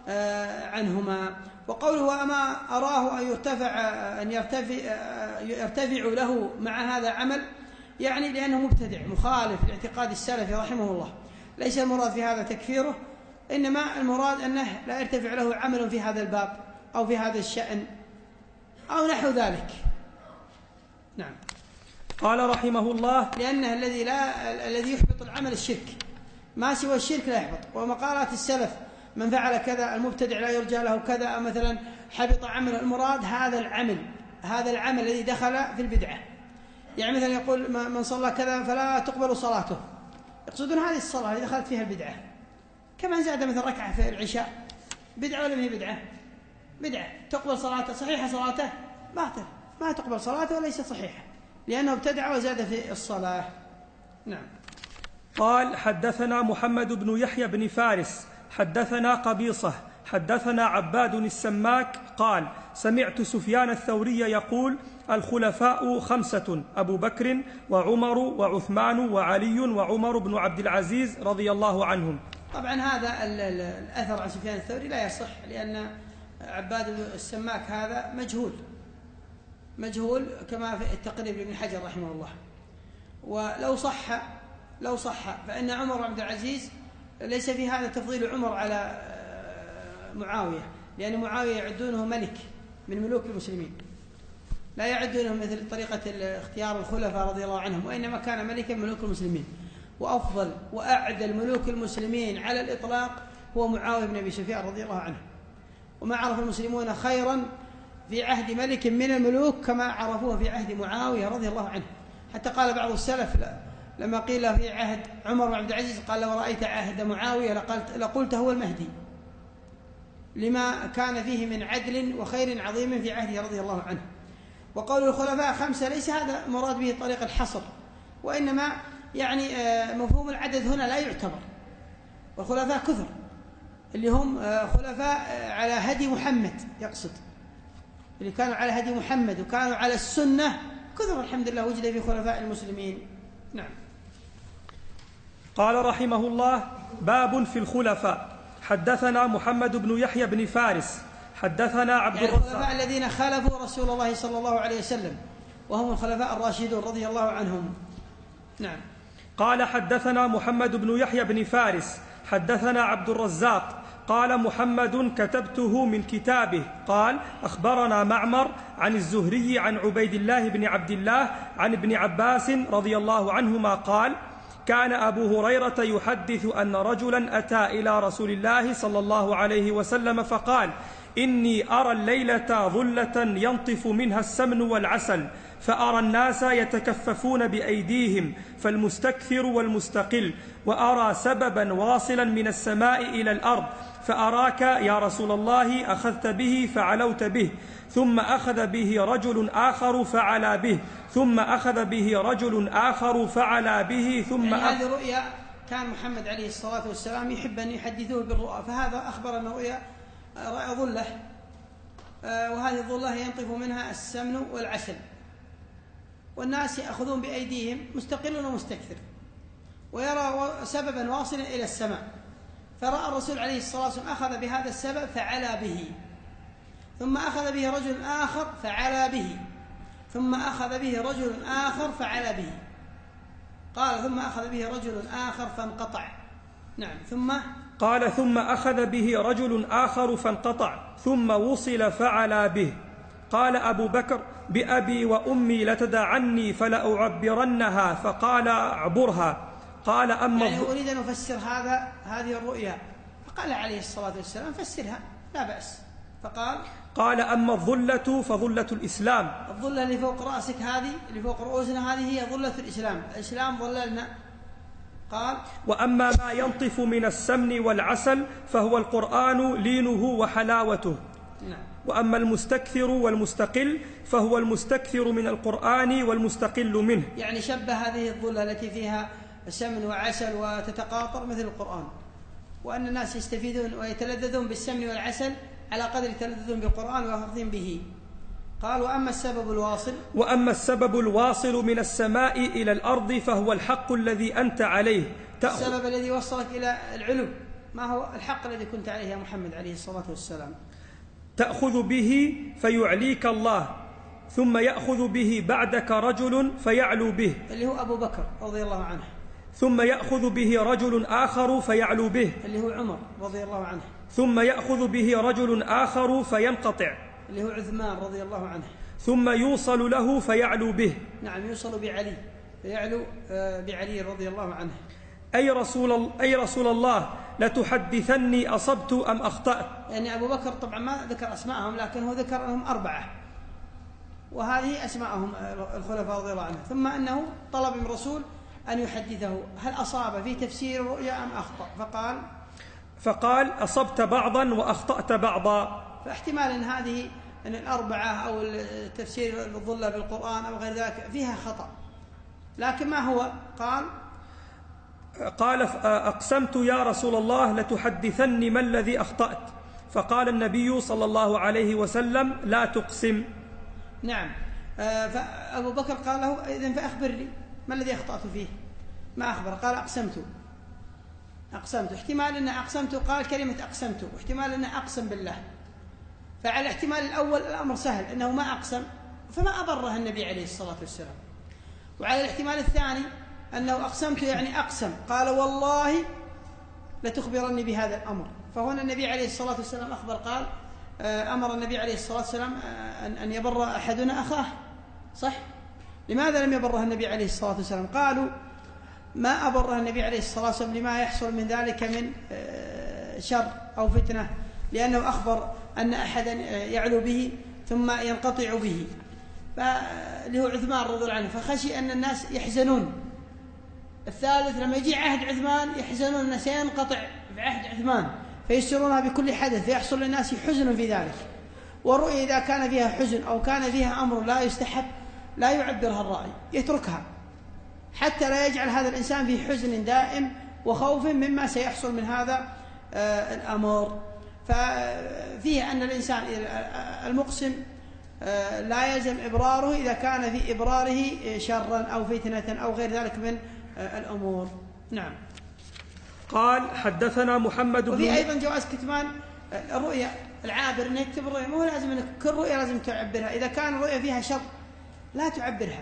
Speaker 1: عنهما. وقوله وما أراه أن يرتفع أن يرتفع, يرتفع له مع هذا عمل، يعني لأنه مبتدع مخالف لاعتقاد السلف رحمه الله. ليس المراد في هذا تكفيره، إنما المراد أنه لا يرتفع له عمل في هذا الباب أو في هذا الشأن أو نحو ذلك. نعم.
Speaker 2: قال رحمه الله
Speaker 1: لأنه الذي لا الذي يحبط العمل الشرك، ما سوى الشرك لا يحبط. ومقالات السلف من فعل كذا المبتدع لا يرجى له كذا، مثلا حبط عمل، المراد هذا العمل هذا العمل الذي دخل في البدعة. يعني مثلا يقول من صلى كذا فلا تقبل صلاته، يقصدون هذه الصلاة اللي دخلت فيها البدعة. كما زاد مثل ركعة في العشاء، بدعة ولا ما هي بدعة؟ بدعة. تقبل صلاته؟ صحيحة صلاته؟ باطل، ما تقبل صلاته وليست صحيحة لأنه ابتدع وزاد في الصلاة. نعم.
Speaker 2: قال حدثنا محمد بن يحيى بن فارس حدثنا قبيصة حدثنا عباد السماك قال سمعت سفيان الثوري يقول الخلفاء خمسة: أبو بكر وعمر وعثمان وعلي وعمر بن عبد العزيز رضي الله عنهم.
Speaker 1: طبعا هذا الأثر عن سفيان الثوري لا يصح، لأن عباد السماك هذا مجهول مجهول كما في التقريب لابن حجر رحمه الله. ولو صح لو صح فإن عمر بن عبد العزيز ليس في هذا تفضيل عمر على معاوية، لأن معاوية يعدونه ملك من ملوك المسلمين، لا يعدونه مثل طريقة اختيار الخلفاء رضي الله عنهم، وإنما كان ملكا من ملوك المسلمين. وأفضل وأعدل ملوك المسلمين على الإطلاق هو معاوية بن أبي سفيان رضي الله عنه. وما عرف المسلمون خيرا في عهد ملك من الملوك كما عرفوه في عهد معاوية رضي الله عنه. حتى قال بعض السلف لا لما قيل في عهد عمر بن عبد العزيز قال لو رأيت عهد معاوية لقلت هو المهدي، لما كان فيه من عدل وخير عظيم في عهده رضي الله عنه. وقول الخلفاء خمسة ليس هذا مراد به طريق الحصر، وإنما يعني مفهوم العدد هنا لا يعتبر. والخلفاء كثر اللي هم خلفاء على هدي محمد، يقصد اللي كانوا على هدي محمد وكانوا على السنة كثر الحمد لله وجد في خلفاء المسلمين. نعم.
Speaker 2: قال رحمه الله باب في الخلفاء. حدثنا محمد بن يحيى بن فارس حدثنا عبد
Speaker 1: يعني
Speaker 2: الرزاق
Speaker 1: الخلفاء الذين خالفوا رسول الله صلى الله عليه وسلم وهم الخلفاء الراشدون رضي الله عنهم. نعم.
Speaker 2: قال حدثنا محمد بن يحيى بن فارس حدثنا عبد الرزاق قال محمد كتبته من كتابه قال أخبرنا معمر عن الزهري عن عبيد الله بن عبد الله عن ابن عباس رضي الله عنهما قال كان أبو هريرة يحدث أن رجلا أتى إلى رسول الله صلى الله عليه وسلم فقال إني أرى الليلة ظلة ينطف منها السمن والعسل، فأرى الناس يتكففون بأيديهم فالمستكثر والمستقل، وأرى سببا واصلا من السماء إلى الأرض، فأراك يا رسول الله أخذت به فعلوت به، ثم أخذ به رجل آخر فعلى به، ثم أخذ به رجل آخر فعلى به، ثم
Speaker 1: يعني هذه رؤيا كان محمد عليه الصلاة والسلام يحب أن يحدثوه بالرؤى، فهذا أخبر أن رؤيا رأى ظلة، وهذه الظلة ينطف منها السمن والعسل، والناس يأخذون بأيديهم مستقل ومستكثر، ويرى سببا واصلا إلى السماء، فرأى الرسول عليه الصلاة والسلام أخذ بهذا السبب فعلى به، ثم أخذ به رجل آخر فعلى به، ثم أخذ به رجل آخر فعلى به، قال ثم أخذ به رجل آخر فانقطع. نعم. ثم
Speaker 2: قال ثم أخذ به رجل آخر فانقطع، ثم وصل فعلى به. قال أبو بكر بأبي وأمي لتدعني فلأعبرنها، فقال اعبرها. قال أما
Speaker 1: يعني أريد أن أفسر هذا هذه الرؤيا، فقال عليه الصلاة والسلام فسرها لا بأس، فقال
Speaker 2: قال أما الظلة فظلة الإسلام.
Speaker 1: الظلة اللي فوق رأسك هذه اللي فوق رؤوسنا هذه هي ظلة الإسلام، الإسلام ظللنا. قال
Speaker 2: وأما ما ينطف من السمن والعسل فهو القرآن لينه وحلاوته.
Speaker 1: نعم.
Speaker 2: وأما المستكثر والمستقل فهو المستكثر من القرآن والمستقل منه.
Speaker 1: يعني شبه هذه الظلة التي فيها سمن وعسل وتتقاطر مثل القرآن، وأن الناس يستفيدون ويتلذذون بالسمن والعسل على قدر تلذذهم بالقرآن وحفظهم به. قال: وأما السبب الواصل
Speaker 2: وأما السبب الواصل من السماء إلى الأرض فهو الحق الذي أنت عليه.
Speaker 1: السبب الذي وصلك إلى العلو، ما هو الحق الذي كنت عليه يا محمد عليه الصلاة والسلام؟
Speaker 2: تأخذ به فيعليك الله، ثم يأخذ به بعدك رجل فيعلو به،
Speaker 1: اللي هو أبو بكر رضي الله عنه،
Speaker 2: ثم يأخذ به رجل آخر فيعلو به،
Speaker 1: اللي هو عمر رضي الله عنه،
Speaker 2: ثم يأخذ به رجل آخر فينقطع،
Speaker 1: اللي هو عثمان رضي الله عنه،
Speaker 2: ثم يوصل له فيعلو به.
Speaker 1: نعم، يوصل بعلي فيعلو بعلي رضي الله عنه.
Speaker 2: أي رسول, أي رسول الله لتحدثني أصبت أم أخطأت.
Speaker 1: يعني أبو بكر طبعا ما ذكر أسماءهم، لكن هو ذكر أنهم أربعة، وهذه أسماءهم الخلفاء رضي الله عنهم. ثم أنه طلب من الرسول أن يحدثه هل أصاب في تفسير الرؤيا أم أخطأ، فقال
Speaker 2: فقال أصبت بعضا وأخطأت بعضا.
Speaker 1: فاحتمال أن هذه أن الأربعة أو التفسير الظلة بالقرآن أو غير ذلك فيها خطأ، لكن ما هو؟ قال
Speaker 2: قال أقسمت يا رسول الله لتحدثني ما الذي أخطأت، فقال النبي صلى الله عليه وسلم لا تقسم.
Speaker 1: نعم. فأبو بكر قال له إذن فأخبرني ما الذي أخطأت فيه، ما أخبر، قال أقسمت أقسمت احتمال أن أقسمت قال كلمة أقسمت، واحتمال أن أقسم بالله. فعلى الاحتمال الأول الأمر سهل أنه ما أقسم فما أبره النبي عليه الصلاة والسلام، وعلى الاحتمال الثاني أنه أقسمت يعني أقسم، قال والله لتخبرني بهذا الأمر. فهنا النبي عليه الصلاة والسلام أخبر، قال أمر النبي عليه الصلاة والسلام أن يبر أحدنا أخاه، صح؟ لماذا لم يبره النبي عليه الصلاة والسلام؟ قالوا ما أبره النبي عليه الصلاة والسلام لما يحصل من ذلك من شر أو فتنة، لأنه أخبر أن أحدا يعلو به ثم ينقطع به، اللي هو عثمان رضي الله عنه، فخشي أن الناس يحزنون. الثالث لما يجي عهد عثمان يحزنون أنه سينقطع بعهد عثمان، فيسرونها بكل حدث، فيحصل للناس حزن في ذلك. والرؤيا إذا كان فيها حزن أو كان فيها أمر لا يستحب لا يعبرها الرأي، يتركها حتى لا يجعل هذا الإنسان في حزن دائم وخوف مما سيحصل من هذا الأمر. ففيه أن الإنسان المقسم لا يلزم إبراره إذا كان في إبراره شرا أو فتنة أو غير ذلك من الأمور. نعم.
Speaker 2: قال حدثنا محمد بن
Speaker 1: وفي أيضا جواز كتمان الرؤيا، العابر أن يكتب الرؤيا، مو لازم أن كل رؤيا لازم تعبرها. إذا كان الرؤيا فيها شر لا تعبرها،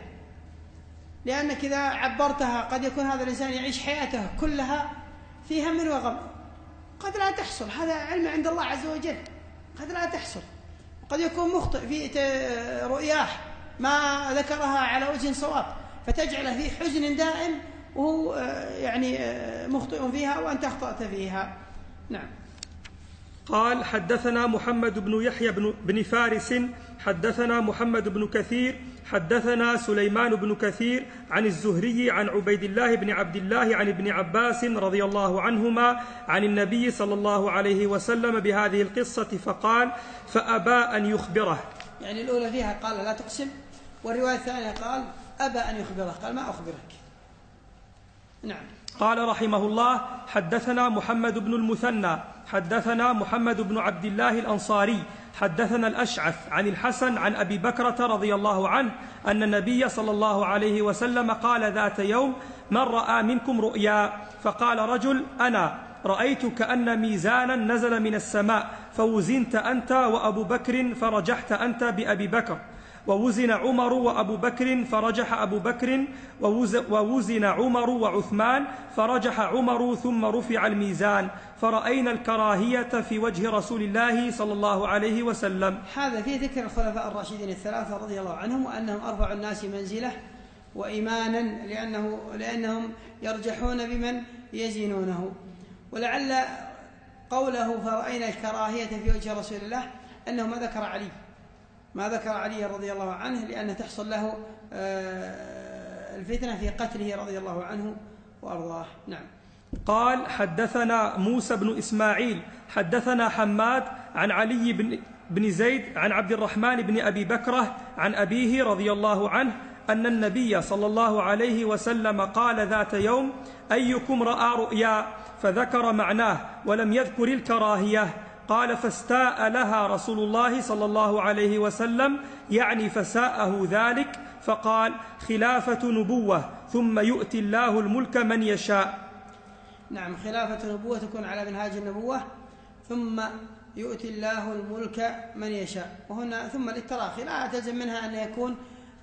Speaker 1: لأنك إذا عبرتها قد يكون هذا الإنسان يعيش حياته كلها في هم وغم، قد لا تحصل، هذا علم عند الله عز وجل، قد لا تحصل، قد يكون مخطئ في رؤياه ما ذكرها على وجه صواب، فتجعله في حزن دائم وهو يعني مخطئ فيها وأنت أخطأت فيها. نعم.
Speaker 2: قال حدثنا محمد بن يحيى بن فارس حدثنا محمد بن كثير حدثنا سليمان بن كثير عن الزهري عن عبيد الله بن عبد الله عن ابن عباس رضي الله عنهما عن النبي صلى الله عليه وسلم بهذه القصة فقال فأبى أن يخبره.
Speaker 1: يعني الأولى فيها قال لا تقسم، والرواية الثانية قال أبى أن يخبره، قال ما أخبرك. نعم.
Speaker 2: قال رحمه الله حدثنا محمد بن المثنى حدثنا محمد بن عبد الله الأنصاري حدثنا الأشعث عن الحسن عن أبي بكرة رضي الله عنه أن النبي صلى الله عليه وسلم قال ذات يوم من رأى منكم رؤيا، فقال رجل أنا رأيت كأن ميزانا نزل من السماء فوزنت أنت وأبو بكر فرجحت أنت بأبي بكر، ووزن عمر وأبو بكر فرجح أبو بكر، ووزن عمر وعثمان فرجح عمر، ثم رفع الميزان فرأينا الكراهية في وجه رسول الله صلى الله عليه وسلم.
Speaker 1: هذا في ذكر الخلفاء الراشدين الثلاثة رضي الله عنهم، وأنهم أرفع الناس منزلة وإيمانا لأنه لأنهم يرجحون بمن يزنونه. ولعل قوله فرأينا الكراهية في وجه رسول الله أنه ما ذكر علي ما ذكر علي رضي الله عنه، لأن تحصل له الفتنة في قتله رضي الله عنه وأرضاه. نعم.
Speaker 2: قال حدثنا موسى بن إسماعيل حدثنا حماد عن علي بن, بن زيد عن عبد الرحمن بن أبي بكرة عن أبيه رضي الله عنه أن النبي صلى الله عليه وسلم قال ذات يوم: أيكم رأى رؤيا؟ فذكر معناه ولم يذكر الكراهية. قال: فاستاء لها رسول الله صلى الله عليه وسلم، يعني فساءه ذلك، فقال: خلافة نبوة، ثم يؤتي الله الملك من يشاء.
Speaker 1: نعم، خلافة نبوة تكون على منهاج النبوة، ثم يؤتي الله الملك من يشاء. وهنا ثم للتراخي، لا تلزم منها أن يكون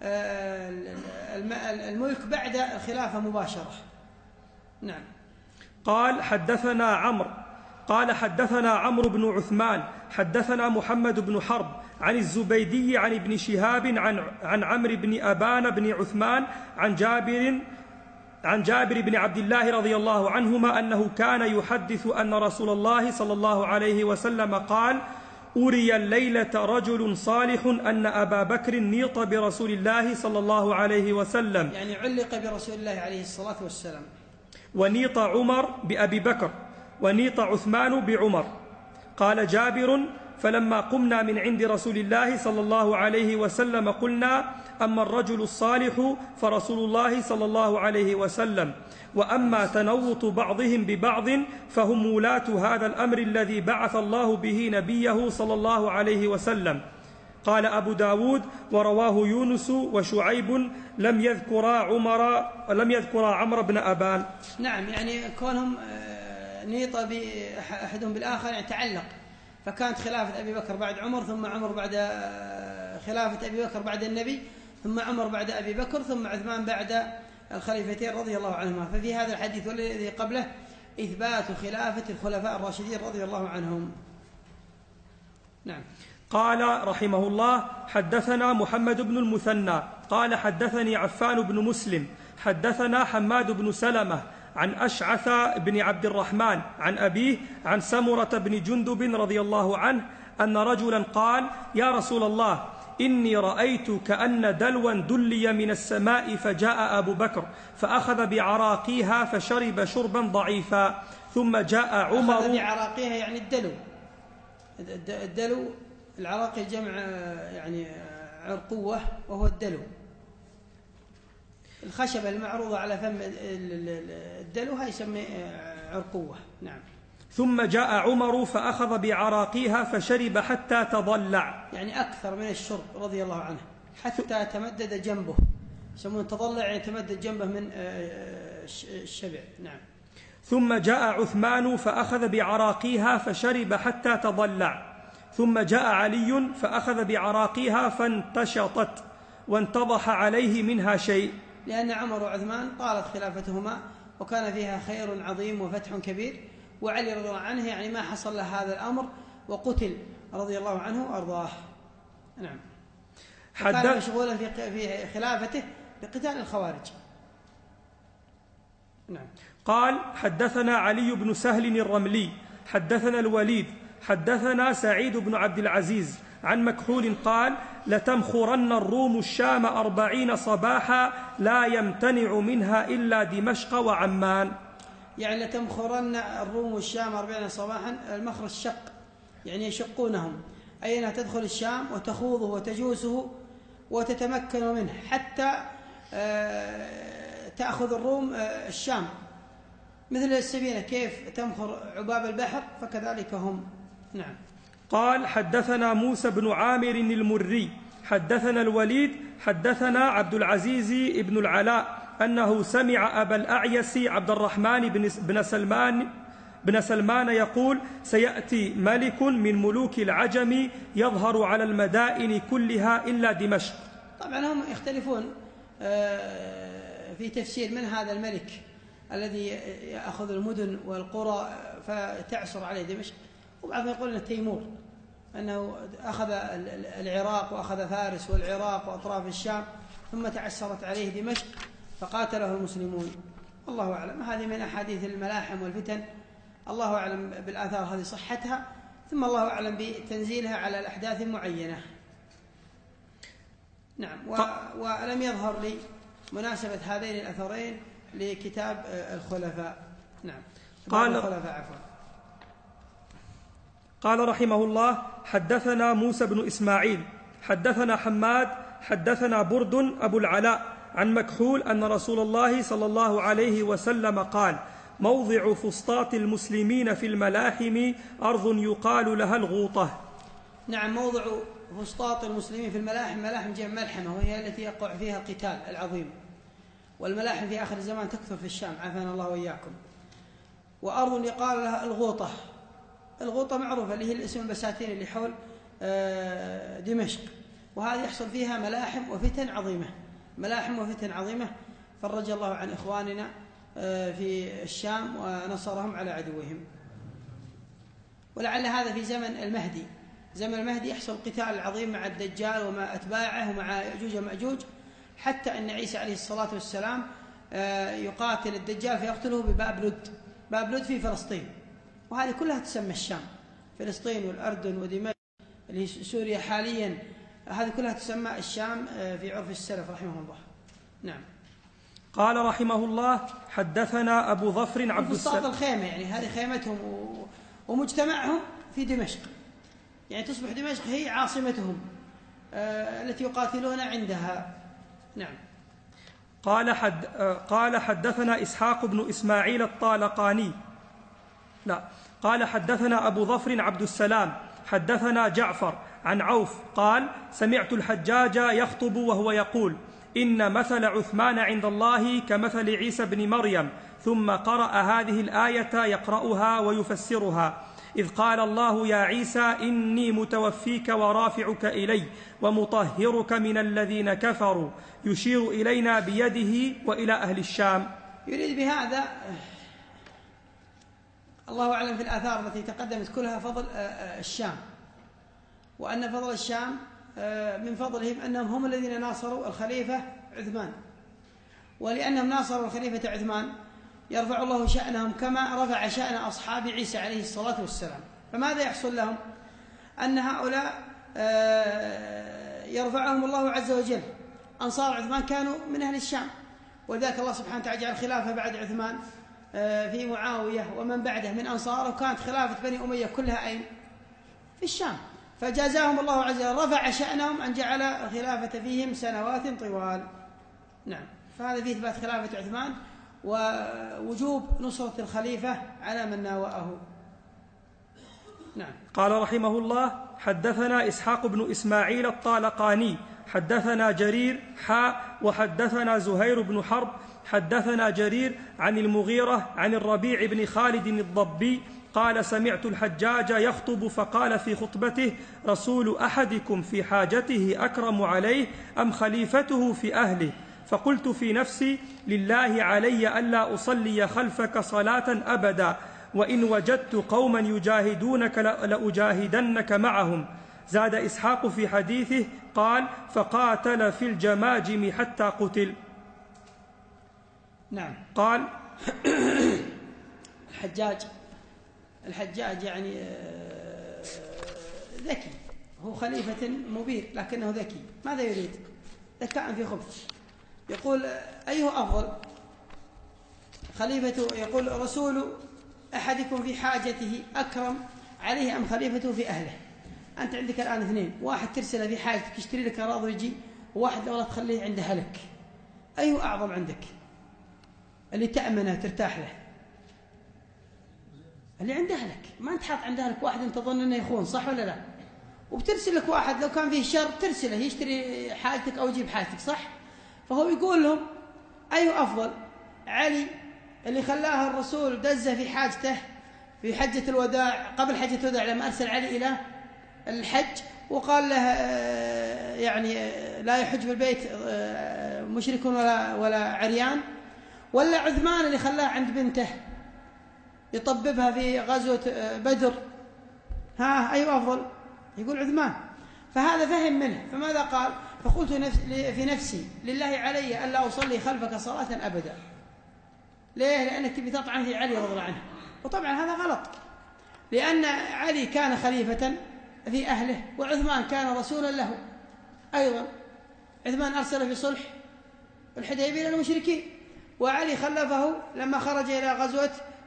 Speaker 1: الملك بعد الخلافة مباشرة. نعم.
Speaker 2: قال: حدثنا عمرو قال حدثنا عمرو بن عثمان حدثنا محمد بن حرب عن الزبيدي عن ابن شهاب عن عن عمرو بن أبان بن عثمان عن جابر عن جابر بن عبد الله رضي الله عنهما أنه كان يحدث أن رسول الله صلى الله عليه وسلم قال: أري الليلة رجل صالح أن أبا بكر نيط برسول الله صلى الله عليه وسلم،
Speaker 1: يعني علق برسول الله عليه الصلاة والسلام.
Speaker 2: ونيط عمر بأبي بكر، ونيط عثمان بعمر. قال جابر: فلما قمنا من عند رسول الله صلى الله عليه وسلم قلنا: أما الرجل الصالح فرسول الله صلى الله عليه وسلم، وأما تنوط بعضهم ببعض فهم ولاة هذا الأمر الذي بعث الله به نبيه صلى الله عليه وسلم. قال أبو داود: ورواه يونس وشعيب لم يذكرا عمر لم يذكرا عمرو بن أبان.
Speaker 1: نعم، يعني كونهم نيط بأحدهم بالآخر يعني تعلق، فكانت خلافة أبي بكر بعد عمر، ثم عمر بعد خلافة أبي بكر بعد النبي، ثم عمر بعد أبي بكر، ثم عثمان بعد الخليفتين رضي الله عنهما. ففي هذا الحديث والذي قبله إثبات خلافة الخلفاء الراشدين رضي الله عنهم. نعم.
Speaker 2: قال رحمه الله: حدثنا محمد بن المثنى قال حدثني عفان بن مسلم حدثنا حماد بن سلمة عن أشعث بن عبد الرحمن عن أبيه عن سمرة بن جندب رضي الله عنه أن رجلا قال: يا رسول الله، إني رأيت كأن دلوا دلي من السماء، فجاء أبو بكر فأخذ بعراقيها فشرب شربا ضعيفا، ثم جاء عمر.
Speaker 1: أخذ بعراقيها يعني الدلو. الدلو العراقي جمع يعني عرقوة، وهو الدلو، الخشبة المعروضة على فم الدلو هاي يسمى عرقوة. نعم.
Speaker 2: ثم جاء عمر فأخذ بعراقيها فشرب حتى تضلع،
Speaker 1: يعني أكثر من الشرب رضي الله عنه، حتى تمدد جنبه، يسمون تضلع يعني تمدد جنبه من الشبع. نعم.
Speaker 2: ثم جاء عثمان فأخذ بعراقيها فشرب حتى تضلع، ثم جاء علي فأخذ بعراقيها فانتشطت وانتضح عليه منها شيء.
Speaker 1: لأن عمر وعثمان طالت خلافتهما وكان فيها خير عظيم وفتح كبير، وعلي رضي الله عنه يعني ما حصل له هذا الأمر وقتل رضي الله عنه وأرضاه. نعم. كان مشغولا في خلافته بقتال الخوارج. نعم.
Speaker 2: قال: حدثنا علي بن سهل الرملي حدثنا الوليد حدثنا سعيد بن عبد العزيز عن مكحول قال: لتمخرن الروم الشام أربعين صباحا لا يمتنع منها إلا دمشق وعمان.
Speaker 1: يعني لتمخرن الروم الشام أربعين صباحا، المخر الشق يعني يشقونهم، أي أنها تدخل الشام وتخوضه وتجوسه وتتمكن منه حتى تأخذ الروم الشام، مثل السفينة كيف تمخر عباب البحر فكذلك هم. نعم.
Speaker 2: قال: حدثنا موسى بن عامر المري حدثنا الوليد حدثنا عبد العزيز بن العلاء أنه سمع أبا الأعيس عبد الرحمن بن سلمان بن سلمان يقول: سيأتي ملك من ملوك العجم يظهر على المدائن كلها إلا دمشق.
Speaker 1: طبعا هم يختلفون في تفسير من هذا الملك الذي يأخذ المدن والقرى فتعصر عليه دمشق، وبعضهم يقول أنه تيمور، أنه أخذ العراق وأخذ فارس والعراق وأطراف الشام ثم تعسرت عليه دمشق فقاتله المسلمون. الله أعلم. هذه من أحاديث الملاحم والفتن، الله أعلم بالآثار هذه صحتها، ثم الله أعلم بتنزيلها على الأحداث المعينة. نعم. ولم يظهر لي مناسبة هذين الأثرين لكتاب الخلفاء. نعم.
Speaker 2: قال
Speaker 1: الخلفاء عفوا.
Speaker 2: قال رحمه الله: حدثنا موسى بن إسماعيل حدثنا حماد حدثنا برد أبو العلاء عن مكحول أن رسول الله صلى الله عليه وسلم قال: موضع فسطاط المسلمين في الملاحم أرض يقال لها الغوطة.
Speaker 1: نعم، موضع فسطاط المسلمين في الملاحم، ملاحم جمع ملحمة، وهي التي يقع فيها القتال العظيم، والملاحم في آخر الزمان تكثر في الشام، عافانا الله وإياكم. وأرض يقال لها الغوطة. الغوطة معروفة اللي هي الاسم البساتين اللي حول دمشق، وهذه يحصل فيها ملاحم وفتن عظيمة، ملاحم وفتن عظيمة، فرج الله عن إخواننا في الشام ونصرهم على عدوهم. ولعل هذا في زمن المهدي، زمن المهدي يحصل قتال عظيم مع الدجال ومع أتباعه ومع يأجوج ومأجوج، حتى أن عيسى عليه الصلاة والسلام يقاتل الدجال فيقتله بباب لد. باب لد في فلسطين، وهذه كلها تسمى الشام، فلسطين والأردن ودمشق اللي سوريا حاليا، هذه كلها تسمى الشام في عرف السلف رحمه الله. نعم.
Speaker 2: قال رحمه الله: حدثنا أبو ظفر عبد
Speaker 1: السلام. الخيمة يعني هذه خيمتهم ومجتمعهم في دمشق، يعني تصبح دمشق هي عاصمتهم التي يقاتلون عندها. نعم.
Speaker 2: قال حد قال حدثنا إسحاق بن إسماعيل الطالقاني لا قال حدثنا أبو ظفر عبد السلام حدثنا جعفر عن عوف قال: سمعت الحجاج يخطب وهو يقول: إن مثل عثمان عند الله كمثل عيسى بن مريم، ثم قرأ هذه الآية يقرأها ويفسرها: إذ قال الله يا عيسى إني متوفيك ورافعك إلي ومطهرك من الذين كفروا، يشير إلينا بيده وإلى أهل الشام.
Speaker 1: يريد بهذا الله أعلم في الآثار التي تقدمت كلها فضل الشام، وأن فضل الشام من فضلهم أنهم هم الذين ناصروا الخليفة عثمان، ولأنهم ناصروا الخليفة عثمان يرفع الله شأنهم كما رفع شأن أصحاب عيسى عليه الصلاة والسلام. فماذا يحصل لهم؟ أن هؤلاء يرفعهم الله عز وجل. أنصار عثمان كانوا من أهل الشام، ولذلك الله سبحانه وتعالى جعل خلافة بعد عثمان في معاوية ومن بعده من أنصاره، وكانت خلافة بني أمية كلها أين؟ في الشام. فجازاهم الله عز وجل، رفع شأنهم أن جعل الخلافة فيهم سنوات طوال. نعم. فهذا فيه إثبات خلافة عثمان ووجوب نصرة الخليفة على من ناوأه. نعم.
Speaker 2: قال رحمه الله: حدثنا إسحاق بن إسماعيل الطالقاني حدثنا جرير حاء وحدثنا زهير بن حرب حدثنا جرير عن المغيرة عن الربيع بن خالد الضبي قال: سمعت الحجاج يخطب فقال في خطبته: رسول أحدكم في حاجته أكرم عليه أم خليفته في أهله؟ فقلت في نفسي: لله علي ألا أصلي خلفك صلاة أبدا، وإن وجدت قوما يجاهدونك لأجاهدنك معهم. زاد إسحاق في حديثه قال: فقاتل في الجماجم حتى قتل.
Speaker 1: نعم.
Speaker 2: قال:
Speaker 1: الحجاج الحجاج يعني ذكي، هو خليفة مبير لكنه ذكي. ماذا يريد؟ ذكاء في خبث. يقول: أيه أفضل خليفة؟ يقول: رسول أحدكم في حاجته أكرم عليه أم خليفته في أهله؟ أنت عندك الآن اثنين، واحد ترسله في حاجتك يشتري لك أراضي ويجي، وواحد لو لا تخليه عند أهلك. أيه أعظم عندك؟ اللي تأمنه ترتاح له اللي عند أهلك. ما أنت حاط عند أهلك واحد أنت تظن أنه يخون، صح ولا لا؟ وبترسل لك واحد لو كان فيه شر ترسله يشتري حاجتك أو يجيب حاجتك، صح؟ فهو يقول لهم: أيه أفضل؟ علي اللي خلاه الرسول دزه في حاجته في حجة الوداع، قبل حجة الوداع لما أرسل علي إلى الحج وقال له يعني لا يحج بالبيت مشرك ولا ولا عريان، ولا عثمان اللي خلاه عند بنته يطببها في غزوة بدر؟ ها أي أفضل؟ يقول عثمان. فهذا فهم منه. فماذا قال؟ فقلت في نفسي: لله علي ألا أصلي خلفك صلاة أبدا. ليه؟ لأنك تبي تطعن في علي رضي الله عنه. وطبعا هذا غلط، لأن علي كان خليفة في أهله، وعثمان كان رسولا له أيضا. عثمان أرسل في صلح الحديبية للمشركين، وعلي خلفه لما خرج إلى غزوة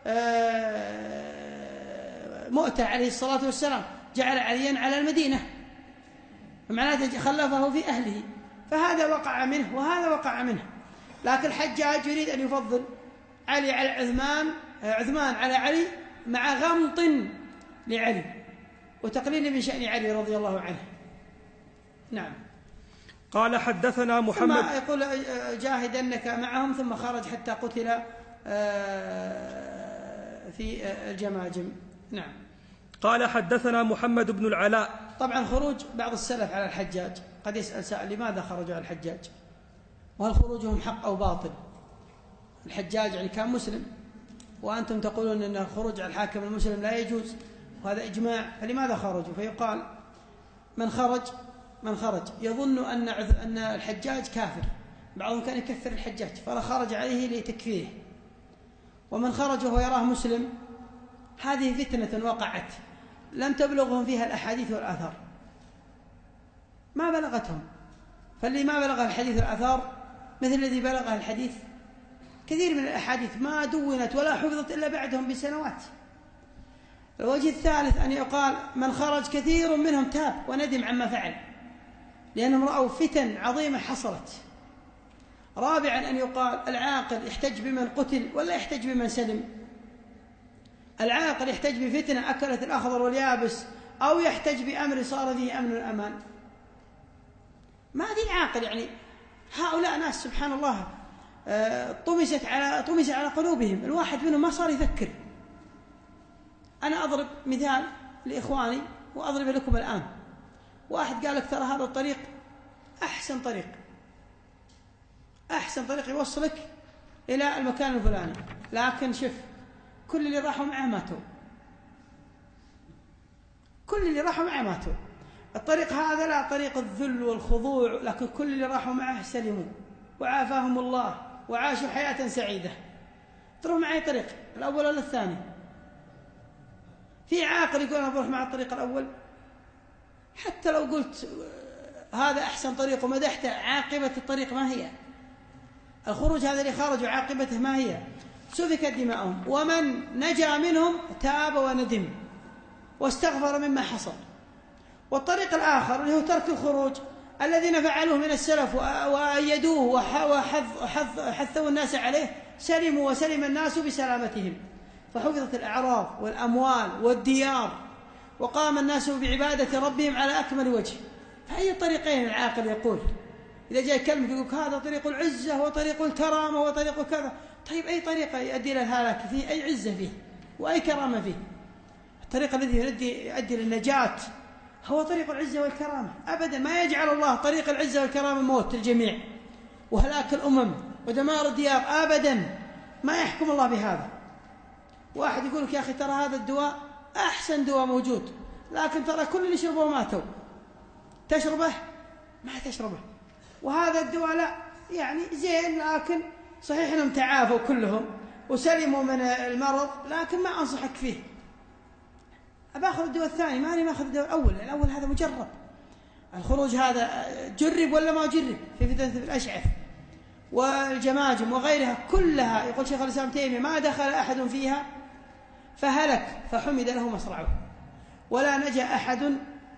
Speaker 1: مؤتة عليه الصلاة والسلام، جعل عليا على المدينة، فمعناته خلفه في أهله. فهذا وقع منه وهذا وقع منه. لكن الحجاج يريد أن يفضل علي على عثمان عثمان على علي مع غمط لعلي وتقليل من شأن علي رضي الله عنه. نعم.
Speaker 2: قال حدثنا محمد
Speaker 1: ثم يقول جاهدنك معهم ثم خرج حتى قتل في الجماجم. نعم.
Speaker 2: قال حدثنا محمد بن العلاء.
Speaker 1: طبعا خروج بعض السلف على الحجاج، قد يسأل سائل لماذا خرجوا على الحجاج وهل خروجهم حق أو باطل؟ الحجاج يعني كان مسلم وأنتم تقولون أن الخروج على الحاكم المسلم لا يجوز وهذا إجماع، فلماذا خرجوا؟ فيقال من خرج من خرج يظن أن أن الحجاج كافر، بعضهم كان يكفر الحجاج فلا خرج عليه لتكفيره، ومن خرج وهو يراه مسلم هذه فتنة وقعت لم تبلغهم فيها الأحاديث والآثار، ما بلغتهم. فاللي ما بلغ الحديث والآثار مثل الذي بلغه الحديث، كثير من الأحاديث ما دونت ولا حفظت إلا بعدهم بسنوات. الوجه الثالث أن يقال من خرج كثير منهم تاب وندم عما فعل لأنهم رأوا فتن عظيمة حصلت. رابعا أن يقال العاقل يحتج بمن قتل ولا يحتج بمن سلم؟ العاقل يحتج بفتنة أكلت الأخضر واليابس أو يحتج بأمر صار فيه أمن الأمان؟ ما في عاقل. يعني هؤلاء ناس سبحان الله طمست على طمس على قلوبهم، الواحد منهم ما صار يفكر. أنا أضرب مثال لإخواني وأضرب لكم الآن. واحد قال لك ترى هذا الطريق أحسن طريق أحسن طريق يوصلك إلى المكان الفلاني، لكن شوف كل اللي راحوا معه ماتوا، كل اللي راحوا معه ماتوا. الطريق هذا لا طريق الذل والخضوع، لكن كل اللي راحوا معه سلموا وعافاهم الله وعاشوا حياة سعيدة. تروح معي طريق الأول ولا الثاني؟ في عاقل يقول أنا بروح مع الطريق الأول؟ حتى لو قلت هذا أحسن طريق ومدحته، عاقبة الطريق ما هي؟ الخروج هذا اللي خرجوا عاقبته ما هي؟ سفكت دماؤهم، ومن نجا منهم تاب وندم واستغفر مما حصل. والطريق الآخر اللي هو ترك الخروج الذين فعلوه من السلف وأيدوه وحثوا الناس عليه سلموا وسلم الناس بسلامتهم، فحفظت الأعراض والأموال والديار وقام الناس بعبادة ربهم على أكمل وجه. فأي الطريقين العاقل يقول؟ إذا جاء كلمة يقول هذا طريق العزة وطريق الكرامة وطريق كذا، طيب أي طريقة يؤدي إلى الهلاك فيه؟ أي عزة فيه وأي كرامة فيه؟ الطريق الذي يؤدي للنجاة هو طريق العزة والكرامة. أبدا ما يجعل الله طريق العزة والكرامة موت الجميع وهلاك الأمم ودمار الديار، أبدا ما يحكم الله بهذا. واحد يقول لك يا أخي ترى هذا الدواء أحسن دواء موجود، لكن ترى كل اللي شربه ماتوا، تشربه؟ ما تشربه. وهذا الدواء لا يعني زين، لكن صحيح أنهم تعافوا كلهم وسلموا من المرض، لكن ما أنصحك فيه. أباخذ الدواء الثاني، ماني ما أخذ الدواء الأول، الأول هذا مجرب. الخروج هذا جرب ولا ما جرب؟ في فتنة الأشعث والجماجم وغيرها كلها يقول شيخ الإسلام تيمية ما دخل أحد فيها فهلك فحمد له مصرعه، ولا نجا أحد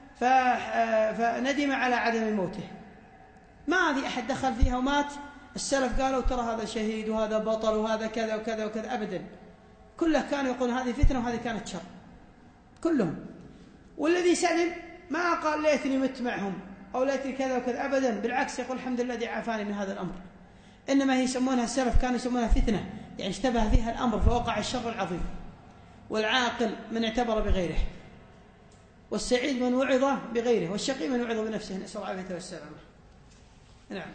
Speaker 1: فندم على عدم موته. ما في أحد دخل فيها ومات السلف قالوا ترى هذا شهيد وهذا بطل وهذا كذا وكذا وكذا، أبدا. كله كانوا يقولون هذه فتنة وهذه كانت شر كلهم. والذي سلم ما قال ليتني مت معهم أو ليتني كذا وكذا، أبدا، بالعكس يقول الحمد لله الذي عافاني من هذا الأمر. إنما هي يسمونها السلف كانوا يسمونها فتنة، يعني اشتبه فيها الأمر فوقع الشر العظيم. والعاقل من اعتبر بغيره، والسعيد من وعظ بغيره، والشقي من وعظ بنفسه، نسأل الله العافية والسلامة. نعم.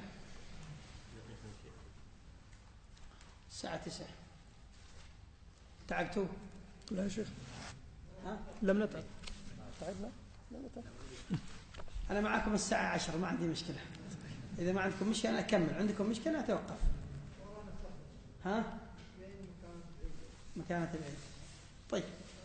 Speaker 1: الساعة تسعة. تعبتوا؟
Speaker 2: لا يا شيخ.
Speaker 1: ها؟
Speaker 2: لم نتعب. تعبنا؟ لم نتعب.
Speaker 1: أنا معكم الساعة عشر، ما عندي مشكلة. إذا ما عندكم مشكلة أكمل، عندكم مشكلة أتوقف. ها؟ مكانة العلم. طيب.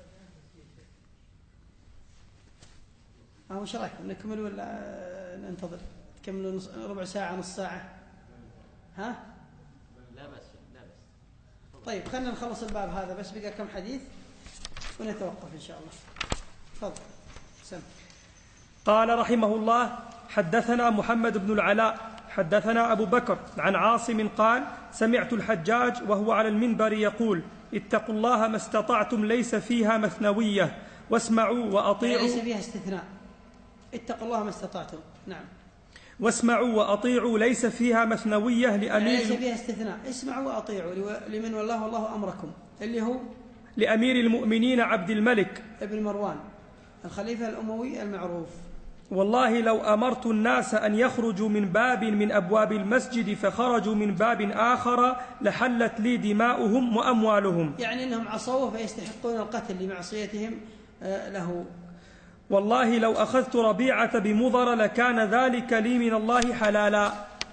Speaker 1: وش رأيكم نكمل ولا ننتظر؟ تكملوا ربع ساعة نص ساعة؟ ها؟
Speaker 3: لا بس لا بس.
Speaker 1: طيب خلنا نخلص الباب هذا بس، بقى كم حديث ونتوقف إن شاء الله. تفضل. سم.
Speaker 2: قال رحمه الله: حدثنا محمد بن العلاء حدثنا أبو بكر عن عاصم قال سمعت الحجاج وهو على المنبر يقول اتقوا الله ما استطعتم ليس فيها مثنوية واسمعوا وأطيعوا.
Speaker 1: ليس فيها استثناء، اتقوا الله ما استطعتم. نعم.
Speaker 2: واسمعوا وأطيعوا ليس فيها مثنوية لأمير،
Speaker 1: ليس فيها استثناء، اسمعوا وأطيعوا لمن والله الله أمركم، اللي هو
Speaker 2: لأمير المؤمنين عبد الملك
Speaker 1: ابن مروان الخليفة الأموي المعروف.
Speaker 2: والله لو أمرت الناس أن يخرجوا من باب من أبواب المسجد فخرجوا من باب آخر لحلت لي دماؤهم وأموالهم،
Speaker 1: يعني أنهم عصوه فيستحقون القتل لمعصيتهم له.
Speaker 2: والله لو أخذت ربيعة بمضر لكان ذلك لي من الله حلالا.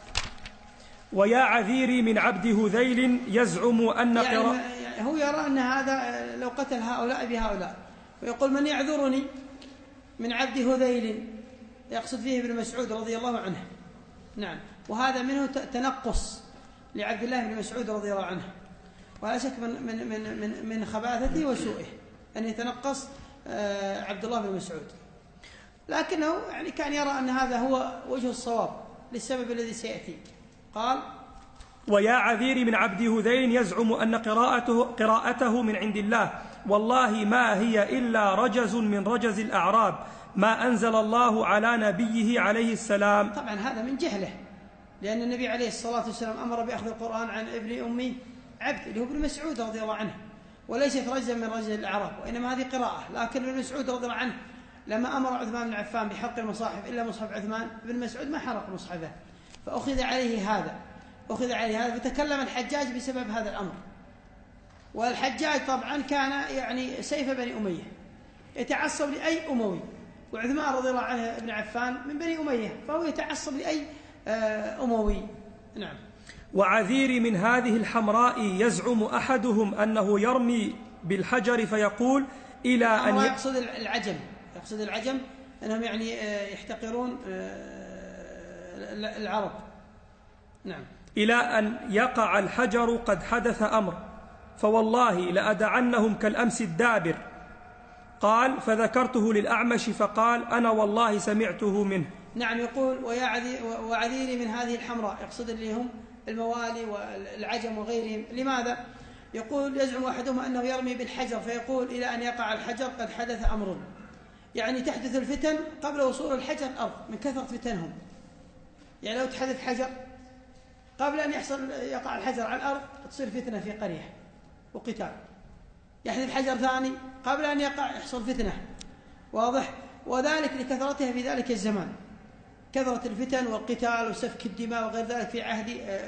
Speaker 2: ويا عذيري من عبد هذيل يزعم أن
Speaker 1: يعني
Speaker 2: قراء
Speaker 1: هو يرى أن هذا لو قتل هؤلاء بهؤلاء، ويقول من يعذرني من عبد هذيل، يقصد فيه ابن مسعود رضي الله عنه. نعم. وهذا منه تنقص لعبد الله بن مسعود رضي الله عنه، ولا شك من من من من, من خباثته وسوءه أن يتنقص عبد الله بن مسعود، لكنه يعني كان يرى أن هذا هو وجه الصواب للسبب الذي سيأتي. قال
Speaker 2: ويا عذيري من عبد هذيل يزعم أن قراءته, قراءته من عند الله، والله ما هي إلا رجز من رجز الأعراب ما أنزل الله على نبيه عليه السلام.
Speaker 1: طبعا هذا من جهله، لأن النبي عليه الصلاة والسلام أمر بأخذ القرآن عن ابن أمي عبد اللي هو ابن مسعود رضي الله عنه، وليست رجزا من رجز الأعراب، وإنما هذه قراءة. لكن ابن مسعود رضي الله عنه لما أمر عثمان بن عفان بحرق المصاحف إلا مصحف عثمان، ابن مسعود ما حرق مصحفه، فأخذ عليه هذا أخذ عليه هذا فتكلم الحجاج بسبب هذا الأمر. والحجاج طبعا كان يعني سيف بني أمية، يتعصب لأي أموي، وعثمان رضي الله عنه ابن عفان من بني أمية، فهو يتعصب لأي أموي. نعم.
Speaker 2: وعذيري من هذه الحمراء يزعم أحدهم أنه يرمي بالحجر فيقول إلى أن ي...
Speaker 1: يقصد العجم يقصد العجم أنهم يعني يحتقرون العرب. نعم.
Speaker 2: إلى أن يقع الحجر قد حدث أمر، فوالله لأدعنهم كالأمس الدابر. قال فذكرته للأعمش فقال أنا والله سمعته منه.
Speaker 1: نعم. يقول ويا عذي وعذيري من هذه الحمراء، يقصد اللي هم الموالي والعجم وغيرهم. لماذا؟ يقول يزعم أحدهم أنه يرمي بالحجر فيقول إلى أن يقع الحجر قد حدث أمر، يعني تحدث الفتن قبل وصول الحجر الأرض من كثرة فتنهم. يعني لو تحدث حجر قبل أن يحصل يقع الحجر على الأرض تصير فتنة في قرية وقتال، يحدث حجر ثاني قبل أن يقع يحصل فتنة. واضح؟ وذلك لكثرتها في ذلك الزمان، كثرة الفتن والقتال وسفك الدماء وغير ذلك في عهد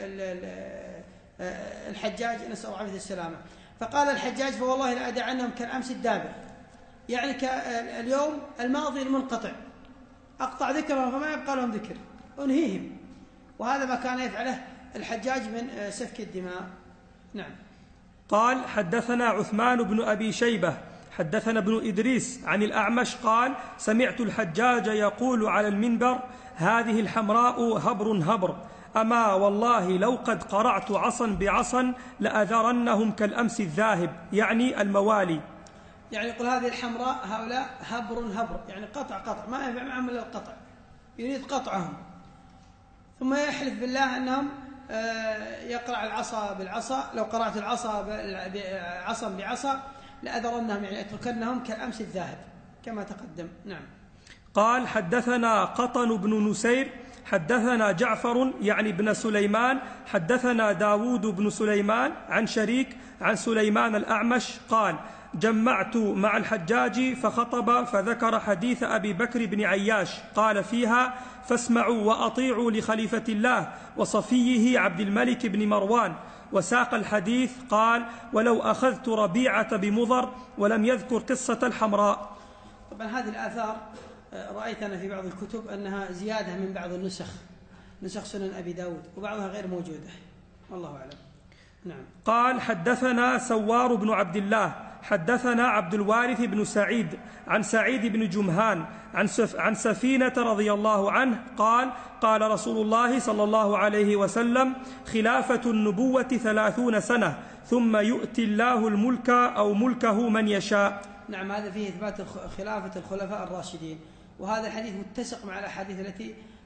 Speaker 1: الحجاج نسأل الله عليه السلامة. فقال الحجاج فوالله لأدعنهم كالأمس الدابر، يعني كاليوم الماضي المنقطع، أقطع ذكرهم فما يبقى لهم ذكر، أنهيهم. وهذا ما كان يفعله الحجاج من سفك الدماء. نعم.
Speaker 2: قال حدثنا عثمان بن أبي شيبة حدثنا ابن إدريس عن الأعمش قال سمعت الحجاج يقول على المنبر هذه الحمراء هبر هبر، أما والله لو قد قرعت عصا بعصا لأذرنهم كالأمس الذاهب، يعني الموالي.
Speaker 1: يعني يقول هذه الحمراء هؤلاء هبر هبر، يعني قطع قطع ما ينفع معهم إلا القطع، يريد قطعهم. ثم يحلف بالله أنهم يقرع العصا بالعصا، لو قرعت العصا عصا بعصا لأذرنهم، يعني أتركنهم كالأمس الذاهب كما تقدم. نعم.
Speaker 2: قال حدثنا قطن بن نسير حدثنا جعفر يعني بن سليمان حدثنا داود بن سليمان عن شريك عن سليمان الأعمش قال جمعت مع الحجاج فخطب فذكر حديث أبي بكر بن عياش قال فيها فاسمعوا وأطيعوا لخليفة الله وصفيه عبد الملك بن مروان، وساق الحديث قال ولو أخذت ربيعة بمضر، ولم يذكر قصة الحمراء.
Speaker 1: طبعا هذه الآثار رأيتنا في بعض الكتب أنها زيادة من بعض النسخ، نسخ سنن أبي داود، وبعضها غير موجودة، والله أعلم. نعم.
Speaker 2: قال حدثنا سوار بن عبد الله حدثنا عبد الوارث بن سعيد عن سعيد بن جمهان عن, سف عن سفينة رضي الله عنه قال قال رسول الله صلى الله عليه وسلم خلافة النبوة ثلاثون سنة ثم يؤتي الله الملك أو ملكه من يشاء.
Speaker 1: نعم. هذا فيه إثبات خلافة الخلفاء الراشدين، وهذا الحديث متسق مع الأحاديث التي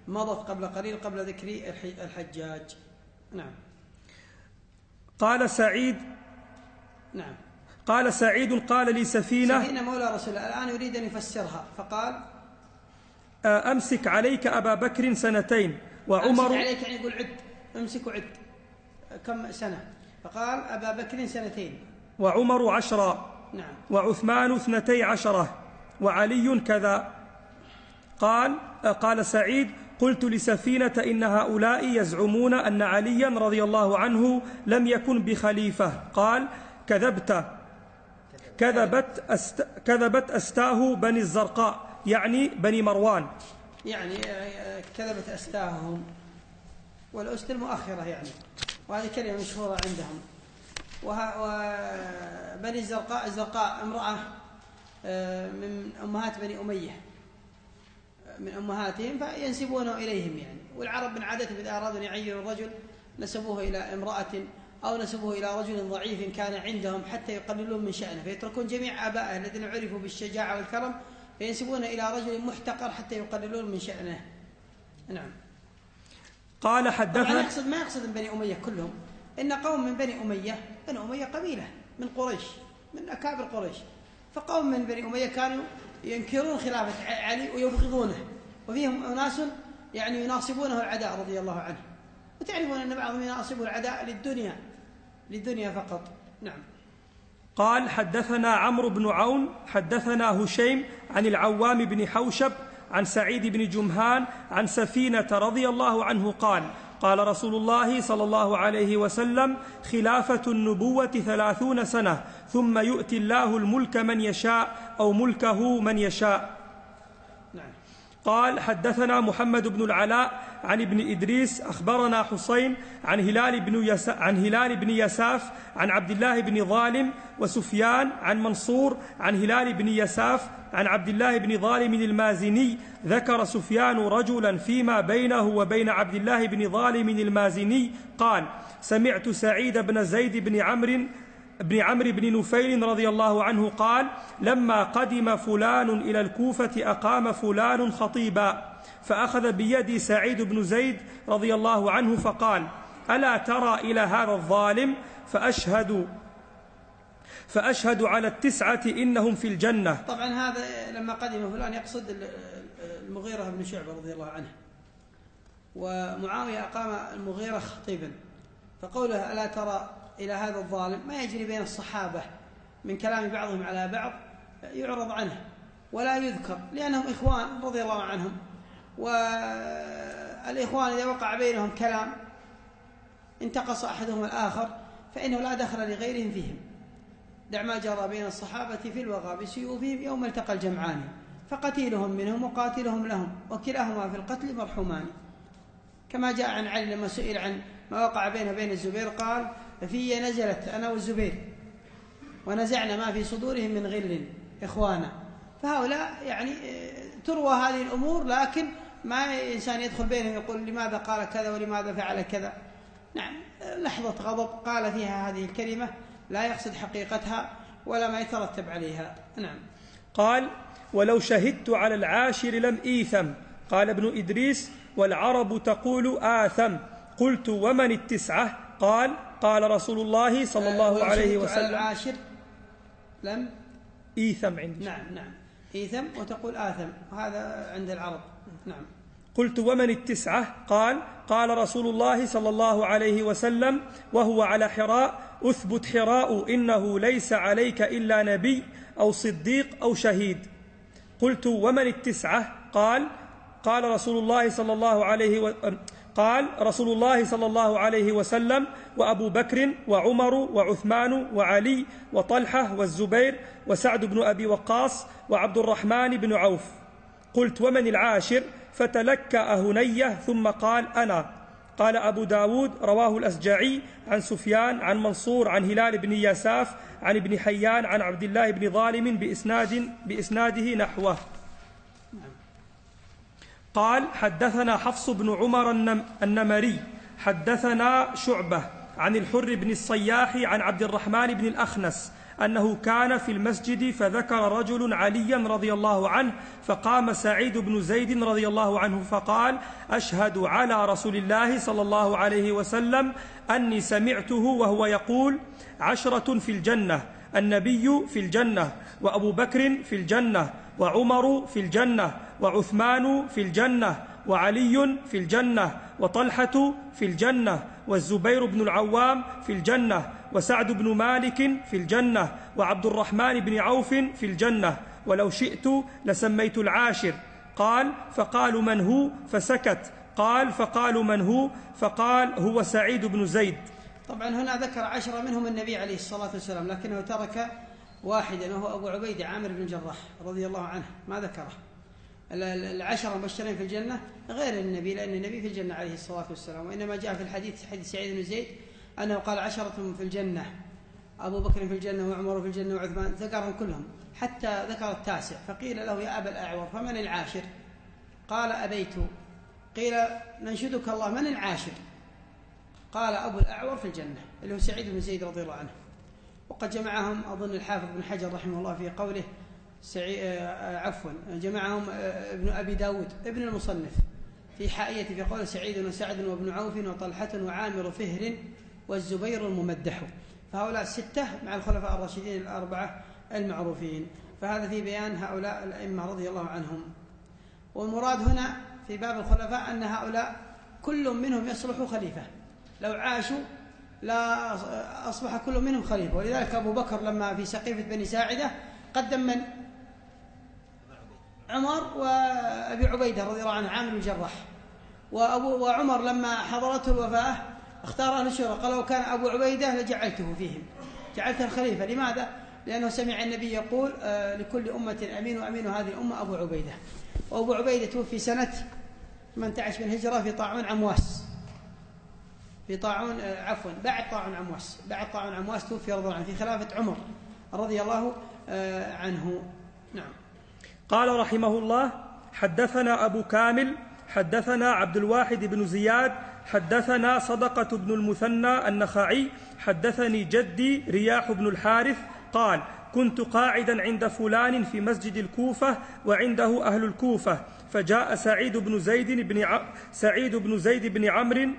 Speaker 1: مضت قبل قليل قبل ذكر الحجاج. نعم.
Speaker 2: قال سعيد
Speaker 1: نعم
Speaker 2: قال سعيد قال لي سفينة
Speaker 1: سفينة مولى رسول الله، الآن يريد أن يفسرها فقال
Speaker 2: أمسك عليك أبا بكر سنتين وعمر.
Speaker 1: أمسك عليك يعني يقول عد، أمسك وعد كم سنة، فقال أبا بكر سنتين
Speaker 2: وعمر عشرا.
Speaker 1: نعم.
Speaker 2: وعثمان اثنتي عشرة وعلي كذا. قال قال سعيد قلت لسفينة إن هؤلاء يزعمون أن عليا رضي الله عنه لم يكن بخليفة. قال كذبت كذبت أست كذبت أستاه بني الزرقاء، يعني بني مروان،
Speaker 1: يعني كذبت أستاههم، والأست المؤخرة يعني، وهذه كلمة مشهورة عندهم. وبني الزرقاء، الزرقاء امرأة من أمهات بني أمية، من أمهاتهم فينسبونه إليهم يعني. والعرب من عادتهم إذا أرادوا أن يعينوا الرجل نسبوه إلى امرأة أو نسبوه إلى رجل ضعيف كان عندهم حتى يقللون من شأنه، فيتركون جميع آبائه الذين عرفوا بالشجاعة والكرم فينسبون إلى رجل محتقر حتى يقللون من شأنه. نعم.
Speaker 2: قال حدثنا،
Speaker 1: يقصد ما يقصد من بني أمية كلهم، إن قوم من بني أمية، بني أمية قبيلة من قريش، من أكابر قريش، فقوم من بني أمية كانوا ينكرون خلافة علي ويبغضونه، وفيهم أناس يعني يناصبونه العداء رضي الله عنه، وتعرفون أن بعضهم يناصبه العداء للدنيا للدنيا فقط. نعم.
Speaker 2: قال حدثنا عمرو بن عون حدثنا هشيم عن العوام بن حوشب عن سعيد بن جمهان عن سفينة رضي الله عنه قال قال رسول الله صلى الله عليه وسلم خلافة النبوة ثلاثون سنة ثم يؤتي الله الملك من يشاء أو ملكه من يشاء.
Speaker 1: نعم.
Speaker 2: قال حدثنا محمد بن العلاء عن ابن إدريس أخبرنا حسين عن هلال بن يس... عن هلال بن يساف عن عبد الله بن ظالم وسفيان عن منصور عن هلال بن يساف عن عبد الله بن ظالم المازني. ذكر سفيان رجلا فيما بينه وبين عبد الله بن ظالم المازني قال سمعت سعيد بن زيد بن عمرو بن عمرو بن نفيل رضي الله عنه قال لما قدم فلان إلى الكوفة أقام فلان خطيبا، فأخذ بيدي سعيد بن زيد رضي الله عنه فقال ألا ترى إلى هذا الظالم فأشهد فأشهد على التسعة إنهم في الجنة.
Speaker 1: طبعا هذا لما قدم فلان يقصد المغيرة بن شعبة رضي الله عنه، ومعاوية أقام المغيرة خطيبا، فقوله ألا ترى إلى هذا الظالم ما يجري بين الصحابة من كلام بعضهم على بعض يعرض عنه ولا يذكر، لأنهم إخوان رضي الله عنهم، والإخوان إذا وقع بينهم كلام انتقص أحدهم الآخر فإنه لا دخل لغيرهم فيهم. دع ما جرى بين الصحابة في الوغى بسيوفهم يوم التقى الجمعان، فقتيلهم منهم وقاتلهم لهم وكلاهما في القتل مرحومان. كما جاء عن علي لما سئل عن ما وقع بينه وبين الزبير قال في نزلت أنا والزبير ونزعنا ما في صدورهم من غل إخوانا. فهؤلاء يعني تروى هذه الأمور، لكن ما إنسان يدخل بينهم يقول لماذا قال كذا ولماذا فعل كذا. نعم، لحظة غضب قال فيها هذه الكلمة لا يقصد حقيقتها ولا ما يترتب عليها. نعم.
Speaker 2: قال ولو شهدت على العاشر لم إيثم. قال ابن إدريس والعرب تقول آثم. قلت ومن التسعة؟ قال قال رسول الله صلى الله عليه وسلم
Speaker 1: على العاشر لم
Speaker 2: إيثم عندي.
Speaker 1: نعم نعم إيثم وتقول آثم، هذا عند العرب. نعم.
Speaker 2: قلت ومن التسعة؟ قال قال رسول الله صلى الله عليه وسلم وهو على حراء أثبت حراء إنه ليس عليك إلا نبي أو صديق أو شهيد. قلت ومن التسعة؟ قال قال رسول الله صلى الله عليه و... قال رسول الله صلى الله عليه وسلم وأبو بكر وعمر وعثمان وعلي وطلحة والزبير وسعد بن أبي وقاص وعبد الرحمن بن عوف. قلت ومن العاشر؟ فتلكأ هنيه ثم قال أنا. قال أبو داود رواه الأسجعي عن سفيان عن منصور عن هلال بن يساف عن ابن حيان عن عبد الله بن ظالم بإسناد بإسناده نحوه. قال حدثنا حفص بن عمر النمري حدثنا شعبة عن الحر بن الصياح عن عبد الرحمن بن الأخنس أنه كان في المسجد فذكر رجل عليا رضي الله عنه، فقام سعيد بن زيد رضي الله عنه فقال: أشهد على رسول الله صلى الله عليه وسلم أني سمعته وهو يقول: عشرة في الجنة، النبي في الجنة، وأبو بكر في الجنة، وعمر في الجنة، وعثمان في الجنة، وعلي في الجنة، وطلحة في الجنة، والزبير بن العوام في الجنة، وسعد بن مالك في الجنة، وعبد الرحمن بن عوف في الجنة، ولو شئت لسميت العاشر. قال: فقالوا: من هو؟ فسكت. قال: فقالوا: من هو؟ فقال: هو سعيد بن زيد.
Speaker 1: طبعا هنا ذكر عشرة منهم النبي عليه الصلاة والسلام، لكنه ترك واحدا وهو أبو عبيدة عامر بن الجراح رضي الله عنه، ما ذكره. العشرة مبشرين في الجنة غير النبي، لأن النبي في الجنة عليه الصلاة والسلام، وإنما جاء في الحديث حديث سعيد بن زيد أنه قال: عشرة في الجنة، أبو بكر في الجنة، وعمر في الجنة، وعثمان، ذكرهم كلهم حتى ذكر التاسع. فقيل له: يا أبا الأعور فمن العاشر؟ قال: أبيت. قيل: ننشدك الله، من العاشر؟ قال: أبو الأعور في الجنة، اللي هو سعيد بن زيد رضي الله عنه. وقد جمعهم أظن الحافظ بن حجر رحمه الله في قوله سعي... عفوا جمعهم ابن أبي داود ابن المصنف في حائية في قول: سعيد وسعد وابن عوف وطلحة وعامر فهر والزبير الممدح. فهؤلاء الستة مع الخلفاء الراشدين الأربعة المعروفين. فهذا في بيان هؤلاء الأئمة رضي الله عنهم. والمراد هنا في باب الخلفاء أن هؤلاء كل منهم يصلح خليفة، لو عاشوا لا أصبح كل منهم خليفة. ولذلك أبو بكر لما في سقيفة بني ساعدة قدم من؟ عمر وأبي عبيدة رضي الله عنه عامر الجراح. وأبو وعمر لما حضرته الوفاة اختار أهل الشورى، قال: لو كان أبو عبيدة لجعلته فيهم، جعلته الخليفة. لماذا؟ لأنه سمع النبي يقول: آه لكل أمة أمين، وأمين هذه الأمة أبو عبيدة. وأبو عبيدة توفي سنة ثمانية عشر من الهجرة في طاعون عمواس، في طاعون آه عفوا بعد طاعون عمواس بعد طاعون عمواس توفي رضي الله عنه في خلافة عمر رضي الله آه عنه. نعم.
Speaker 2: قال رحمه الله: حدثنا أبو كامل حدثنا عبد الواحد بن زياد حدثنا صدقة بن المثنى النخعي حدثني جدي رياح بن الحارث قال: كنت قاعدا عند فلان في مسجد الكوفة وعنده أهل الكوفة، فجاء سعيد بن زيد بن ع... سعيد بن زيد بن عمرو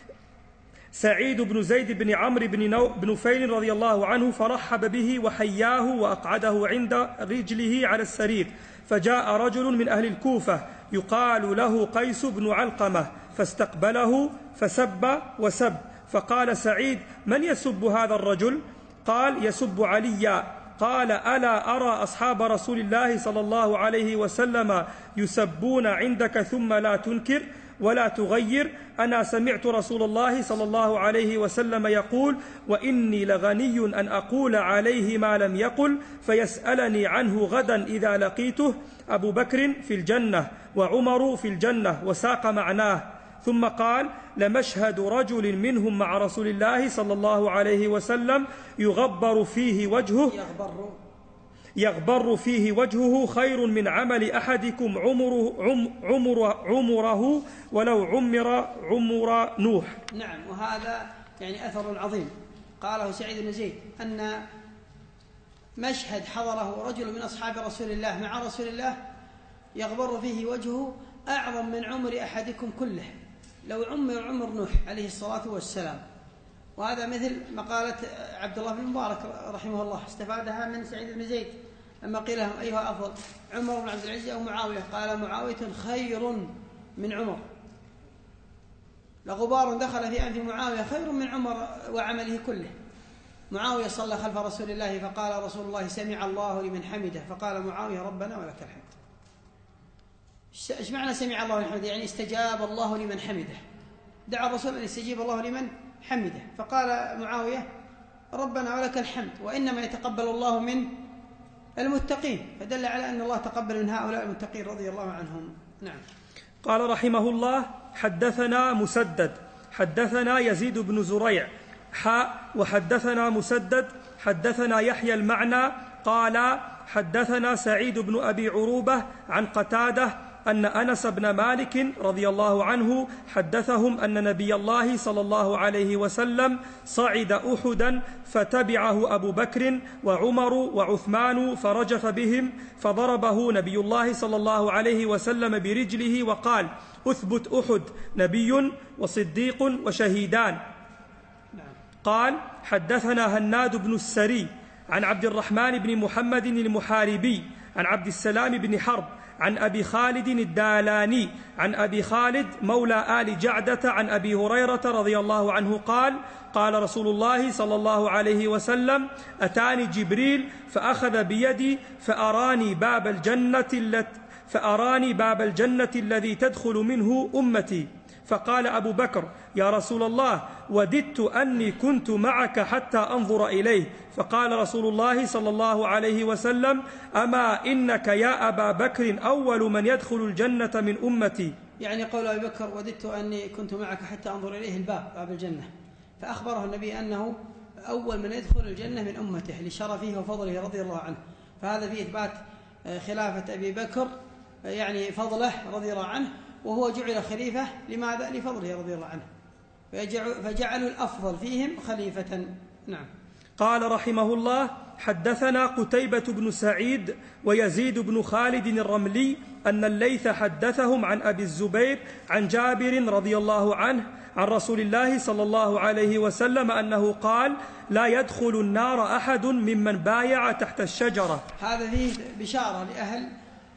Speaker 2: سعيد بن زيد بن عمرو بن, نو... بن نفيل رضي الله عنه، فرحب به وحياه وأقعده عند رجله على السرير. فجاء رجل من أهل الكوفة يقال له قيس بن علقمة، فاستقبله فسب وسب. فقال سعيد: من يسب هذا الرجل؟ قال: يسب عليا. قال: ألا أرى أصحاب رسول الله صلى الله عليه وسلم يسبون عندك ثم لا تنكر ولا تغير؟ أنا سمعت رسول الله صلى الله عليه وسلم يقول: وإني لغني أن أقول عليه ما لم يقل، فيسألني عنه غدا إذا لقيته. أبو بكر في الجنة، وعمر في الجنة، وساق معناه. ثم قال: لمشهد رجل منهم مع رسول الله صلى الله عليه وسلم يغبر فيه وجهه
Speaker 1: يغبر
Speaker 2: يغبر فيه وجهه خير من عمل أحدكم عمره, عم عمر عمره ولو عمر عمر نوح.
Speaker 1: نعم. وهذا يعني أثر عظيم قاله سعيد بن زيد، أن مشهد حضره رجل من أصحاب رسول الله مع رسول الله يغبر فيه وجهه أعظم من عمر أحدكم كله، لو عمر عمر نوح عليه الصلاة والسلام. وهذا مثل مقالة عبد الله بن مبارك رحمه الله، استفادها من سعيد بن زيد لما قيل لهم: أيها أفضل، عمر بن عبد العزيز أو معاوية؟ قال: معاوية خير من عمر، لغبار دخل في أنف معاوية خير من عمر وعمله كله. معاوية صلى خلف رسول الله فقال رسول الله: سمع الله لمن حمده، فقال معاوية: ربنا ولك الحمد. ايش معنى سمع الله لمن حمده؟ يعني استجاب الله لمن حمده، دعا الرسول أن يستجيب الله لمن حمده، فقال معاوية: ربنا ولك الحمد، وإنما يتقبل الله من المتقين، فدل على أن الله تقبل من هؤلاء المتقين رضي الله عنهم. نعم.
Speaker 2: قال رحمه الله: حدثنا مسدد حدثنا يزيد بن زريع حاء وحدثنا مسدد حدثنا يحيى المعنى قال: حدثنا سعيد بن أبي عروبة عن قتادة أن أنس بن مالك رضي الله عنه حدثهم أن نبي الله صلى الله عليه وسلم صعد أحدا فتبعه أبو بكر وعمر وعثمان فرجف بهم، فضربه نبي الله صلى الله عليه وسلم برجله وقال: أثبت أحد، نبي وصديق وشهيدان. قال: حدثنا هناد بن السري عن عبد الرحمن بن محمد المحاربي عن عبد السلام بن حرب عن أبي خالد الدالاني عن أبي خالد مولى آل جعدة عن أبي هريرة رضي الله عنه قال: قال رسول الله صلى الله عليه وسلم: أتاني جبريل فأخذ بيدي فأراني باب الجنة التي فأراني باب الجنة الذي تدخل منه أمتي، فقال أبو بكر: يا رسول الله، وددت أني كنت معك حتى أنظر إليه. فقال رسول الله صلى الله عليه وسلم: أما إنك يا أبا بكر أول من يدخل الجنة من أمتي.
Speaker 1: يعني قول أبي بكر: وددت أني كنت معك حتى أنظر إليه، الباب، باب الجنة، فأخبره النبي أنه أول من يدخل الجنة من أمته لشرفه وفضله رضي الله عنه. فهذا فيه إثبات خلافة أبي بكر، يعني فضله رضي الله عنه، وهو جعل خليفة لماذا؟ لفضله رضي الله عنه، فجعلوا الأفضل فيهم خليفة. نعم.
Speaker 2: قال رحمه الله: حدثنا قتيبة بن سعيد ويزيد بن خالد الرملي أن الليث حدثهم عن أبي الزبير عن جابر رضي الله عنه عن رسول الله صلى الله عليه وسلم أنه قال: لا يدخل النار أحد ممن بايع تحت الشجرة.
Speaker 1: هذا فيه بشارة لأهل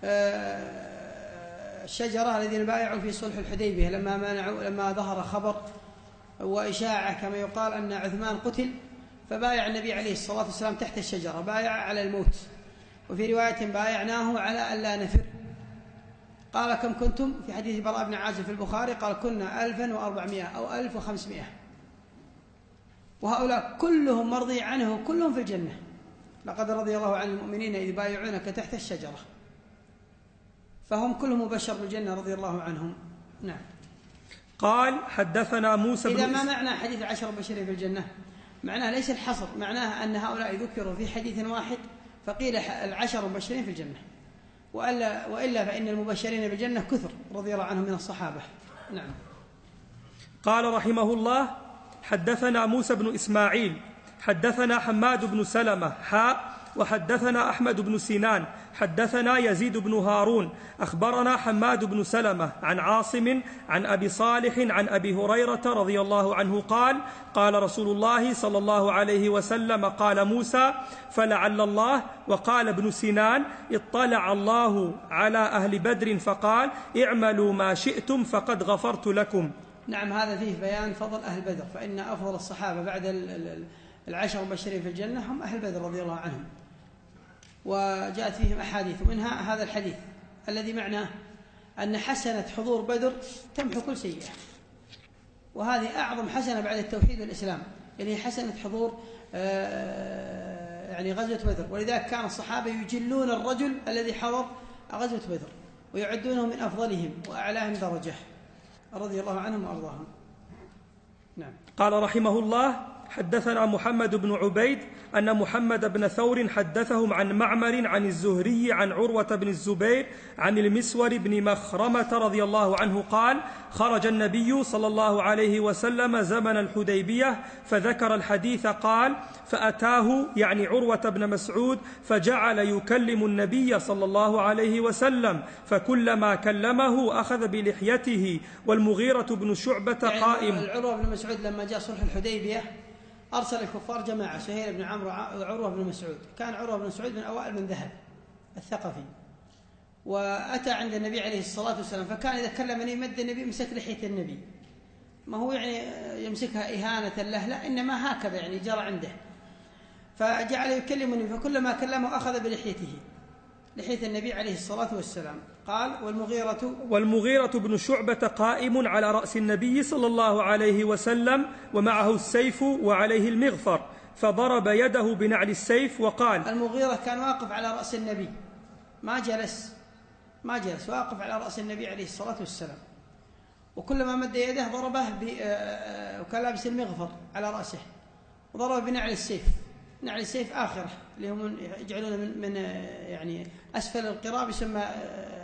Speaker 1: الشجرة الذين بايعوا في صلح الحديبية، لما منعوا لما ظهر خبر وإشاعة كما يقال أن عثمان قتل، فبايع النبي عليه الصلاة والسلام تحت الشجرة، بايع على الموت. وفي رواية: بايعناه على ألا نفر. قال: كم كنتم؟ في حديث براء بن عازب في البخاري قال: كنا ألفا وأربعمائة أو ألف وخمسمائة. وهؤلاء كلهم مرضي عنه، كلهم في الجنة. لقد رضي الله عن المؤمنين إذ بايعونك تحت الشجرة، فهم كلهم مبشر بالجنة رضي الله عنهم. نعم.
Speaker 2: قال: حدثنا موسى بن
Speaker 1: إذا ما معنى حديث العشر المبشرين في الجنة؟ معناه ليس الحصر، معناه أن هؤلاء ذكروا في حديث واحد فقيل العشر المبشرين في الجنة، وإلا, وإلا فإن المبشرين بالجنة كثر رضي الله عنهم من الصحابة. نعم.
Speaker 2: قال رحمه الله: حدثنا موسى بن إسماعيل حدثنا حماد بن سلمة حاء وحدثنا أحمد بن سنان حدثنا يزيد بن هارون أخبرنا حماد بن سلمة عن عاصم عن أبي صالح عن أبي هريرة رضي الله عنه قال: قال رسول الله صلى الله عليه وسلم: قال موسى: فلعل الله. وقال ابن سنان: اطلع الله على أهل بدر فقال: اعملوا ما شئتم فقد غفرت لكم.
Speaker 1: نعم. هذا فيه بيان فضل أهل بدر، فإن أفضل الصحابة بعد العشر المبشرين في الجنة هم أهل بدر رضي الله عنهم، وجاءت فيهم أحاديث، ومنها هذا الحديث الذي معناه أن حسنة حضور بدر تمحو كل سيئة، وهذه أعظم حسنة بعد التوحيد والإسلام، يعني حسنة حضور يعني غزوة بدر. ولذلك كان الصحابة يجلون الرجل الذي حضر غزوة بدر ويعدونه من أفضلهم وأعلاهم درجة رضي الله عنهم وأرضاهم. نعم.
Speaker 2: قال رحمه الله: حدثنا محمد بن عبيد أن محمد بن ثور حدثهم عن معمر عن الزهري عن عروة بن الزبير عن المسور بن مخرمة رضي الله عنه قال: خرج النبي صلى الله عليه وسلم زمن الحديبية فذكر الحديث قال: فأتاه يعني عروة بن مسعود فجعل يكلم النبي صلى الله عليه وسلم، فكلما كلمه أخذ بلحيته، والمغيرة بن شعبة قائم.
Speaker 1: يعني عروة بن مسعود لما جاء صلح الحديبية أرسل الكفار جماعة، سهيل بن عمرو وعروة بن مسعود. كان عروة بن مسعود من أوائل من ذهب الثقفي، وأتى عند النبي عليه الصلاة والسلام، فكان إذا كلمني مد النبي مسك لحية النبي، ما هو يعني يمسكها إهانة له، لا، إنما هكذا يعني جرى عنده، فجعل يكلمني، فكلما كلمه أخذ بلحيته، لحية النبي عليه الصلاة والسلام. قال: والمغيرة
Speaker 2: والمغيرة بن شعبة قائم على رأس النبي صلى الله عليه وسلم ومعه السيف وعليه المغفر، فضرب يده بنعل السيف وقال.
Speaker 1: المغيرة كان واقف على رأس النبي، ما جلس ما جلس واقف على رأس النبي عليه الصلاة والسلام، وكلما مد يده ضربه وكان لابس المغفر على رأسه، وضربه بنعل السيف. نعل السيف آخرة اللي هم يجعلون من, من يعني أسفل القراب يسمى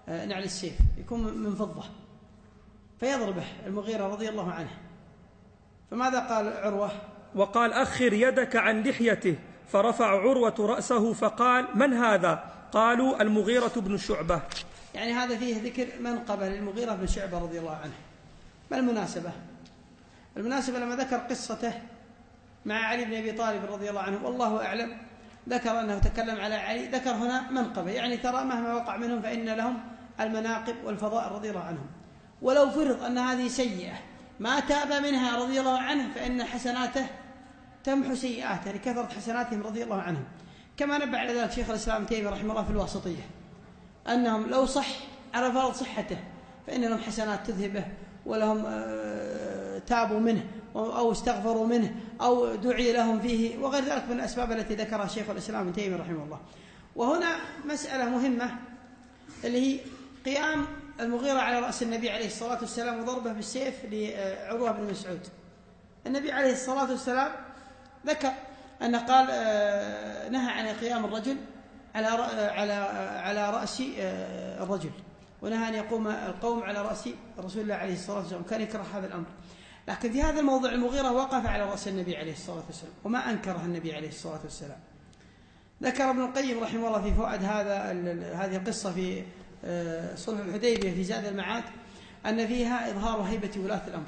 Speaker 1: نعل السيف، يكون من فضة، فيضربه المغيرة رضي الله عنه. فماذا قال عروة؟
Speaker 2: وقال أخر يدك عن لحيته، فرفع عروة رأسه فقال من هذا؟ قالوا المغيرة بن شعبة.
Speaker 1: يعني هذا فيه ذكر منقبة للمغيرة بن شعبة رضي الله عنه. ما المناسبة؟ المناسبة لما ذكر قصته مع علي بن أبي طالب رضي الله عنه، والله أعلم، ذكر أنه تكلم على علي، ذكر هنا منقبة، يعني ترى مهما وقع منهم فإن لهم المناقب والفضائل رضي الله عنهم. ولو فرض أن هذه سيئة ما تاب منها رضي الله عنه فإن حسناته تمحو سيئاته لكثرة حسناتهم رضي الله عنهم. كما نبه على ذلك شيخ الإسلام ابن تيمية رحمه الله في الواسطية، أنهم لو صح على فرض صحته فإن لهم حسنات تذهبه، ولهم تابوا منه أو استغفروا منه أو دعي لهم فيه وغير ذلك من الأسباب التي ذكرها شيخ الإسلام ابن تيمية رحمه الله. وهنا مسألة مهمة اللي هي قيام المغيرة على رأس النبي عليه الصلاة والسلام وضربه بالسيف لعروة بن مسعود. النبي عليه الصلاة والسلام ذكر أن قال نهى عن قيام الرجل على على على رأس الرجل، ونهى أن يقوم القوم على رأس رسول الله عليه الصلاة والسلام، كان يكره هذا الأمر. لكن في هذا الموضوع المغيرة وقف على رأس النبي عليه الصلاة والسلام وما أنكره النبي عليه الصلاة والسلام. ذكر ابن القيم رحمه الله في فوائد هذا هذه القصة في صلح الحديبية في زاد المعاد أن فيها إظهار هيبة ولاة الأمر،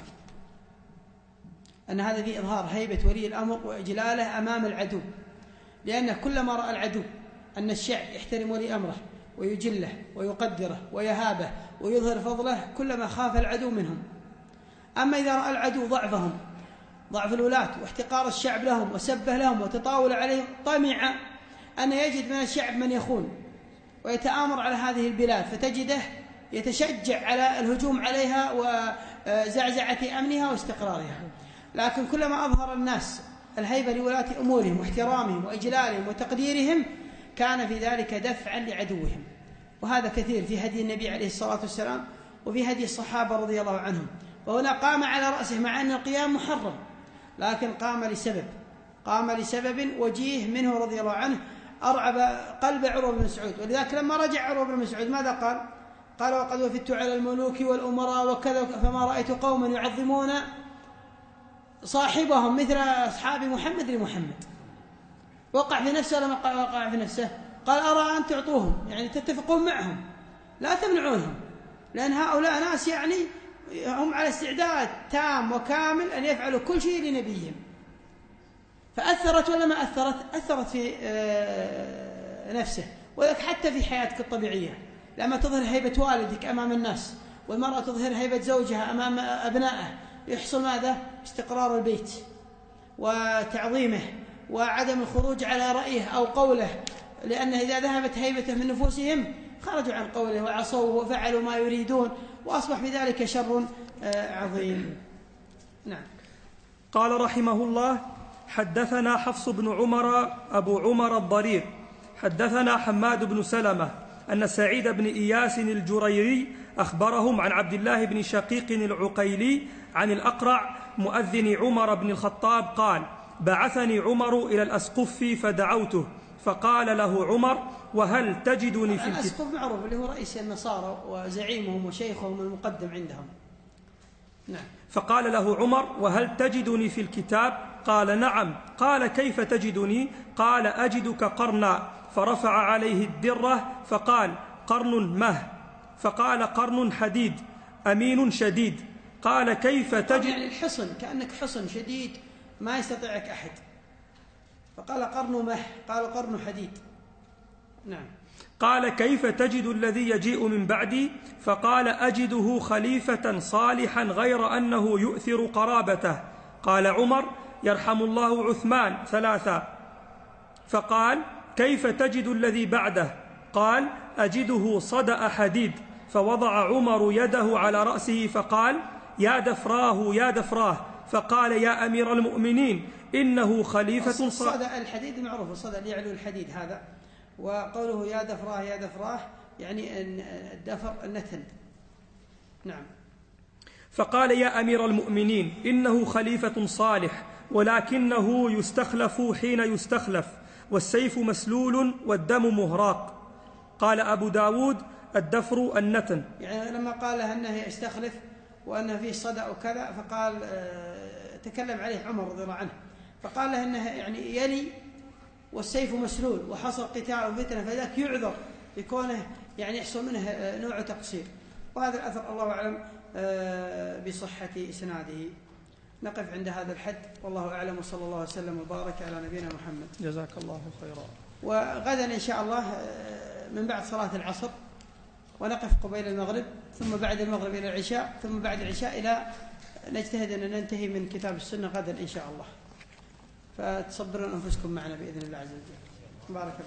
Speaker 1: أن هذا فيه إظهار هيبة ولي الأمر وإجلاله أمام العدو، لأن كلما رأى العدو أن الشعب يحترم ولي أمره ويجله ويقدره ويهابه ويظهر فضله كلما خاف العدو منهم. أما إذا رأى العدو ضعفهم، ضعف الولاة واحتقار الشعب لهم وسبه لهم وتطاول عليهم، طمع أن يجد من الشعب من يخون ويتآمر على هذه البلاد، فتجده يتشجع على الهجوم عليها وزعزعة أمنها واستقرارها. لكن كلما أظهر الناس الهيبة لولاة أمورهم واحترامهم وإجلالهم وتقديرهم كان في ذلك دفعا لعدوهم. وهذا كثير في هدي النبي عليه الصلاة والسلام وفي هدي الصحابة رضي الله عنهم. وهنا قام على رأسه مع أن القيام محرم، لكن قام لسبب قام لسبب وجيه منه رضي الله عنه أرعب قلب عروة بن مسعود. ولذلك لما رجع عروة بن مسعود ماذا قال؟ قال وقد وفدت على الملوك والأمراء وكذا فما رأيت قوما يعظمون صاحبهم مثل أصحاب محمد لمحمد. وقع في نفسه لما وقع في نفسه قال أرى أن تعطوهم، يعني تتفقون معهم لا تمنعونهم، لأن هؤلاء ناس يعني هم على استعداد تام وكامل أن يفعلوا كل شيء لنبيهم. فأثرت ولا ما أثرت؟ أثرت في نفسه. وذلك حتى في حياتك الطبيعية لما تظهر هيبة والدك أمام الناس، والمرأة تظهر هيبة زوجها أمام أبنائه، يحصل ماذا؟ استقرار البيت وتعظيمه وعدم الخروج على رأيه أو قوله، لأنه إذا ذهبت هيبته من نفوسهم خرجوا عن قوله وعصوه وفعلوا ما يريدون، وأصبح بذلك شر عظيم. نعم.
Speaker 2: قال رحمه الله: حدثنا حفص بن عمر أبو عمر الضرير حدثنا حماد بن سلمة أن سعيد بن إياس الجريري أخبرهم عن عبد الله بن شقيق العقيلي عن الأقرع مؤذن عمر بن الخطاب قال: بعثني عمر إلى الأسقف فدعوته فقال له عمر: وهل تجدني في الكتاب؟
Speaker 1: الأسقف معروف اللي هو رئيس النصارى وزعيمهم وشيخهم المقدم عندهم. نعم.
Speaker 2: فقال له عمر: وهل تجدني في الكتاب؟ قال: نعم. قال: كيف تجدني؟ قال: أجدك قرنا. فرفع عليه الدرة فقال: قرن مه. فقال: قرن حديد أمين شديد. قال: كيف تجد؟
Speaker 1: يعني الحصن، كأنك حصن شديد ما يستطيعك أحد. فقال: قرن مه. قال: قرن حديد. نعم.
Speaker 2: قال: كيف تجد الذي يجيء من بعدي؟ فقال: أجده خليفة صالحا غير أنه يؤثر قرابته. قال عمر: يرحم الله عثمان ثلاثة. فقال: كيف تجد الذي بعده؟ قال: أجده صدأ حديد. فوضع عمر يده على رأسه فقال: يا دفراه يا دفراه. فقال: يا أمير المؤمنين إنه خليفة صالح.
Speaker 1: صدأ الحديد معروف، الصدأ اللي يعلو الحديد هذا، وقوله يا دفراه يا دفراه يعني الدفر النتن. نعم.
Speaker 2: فقال: يا أمير المؤمنين إنه خليفة صالح ولكنه يستخلف حين يستخلف، والسيف مسلول والدم مهراق. قال أبو داود: الدفر النتن.
Speaker 1: يعني لما قال له أنه يستخلف وأنه فيه صدأ وكذا، فقال آه تكلم عليه عمر رضي الله عنه، فقال له أنه يعني يلي والسيف مسلول وحصل قتال وفتنة، فذاك يعذر بكونه يعني يحصل منه نوع تقصير. وهذا الأثر الله أعلم آه بصحة إسناده. نقف عند هذا الحد، والله أعلم، وصلى الله وسلم وبارك على نبينا محمد.
Speaker 2: جزاك الله خيرا.
Speaker 1: وغدا إن شاء الله من بعد صلاة العصر، ونقف قبيل المغرب، ثم بعد المغرب إلى العشاء، ثم بعد العشاء إلى نجتهد أن ننتهي من كتاب السنة غدا إن شاء الله. فتصبرون أنفسكم معنا بإذن الله عز وجل. بارك الله.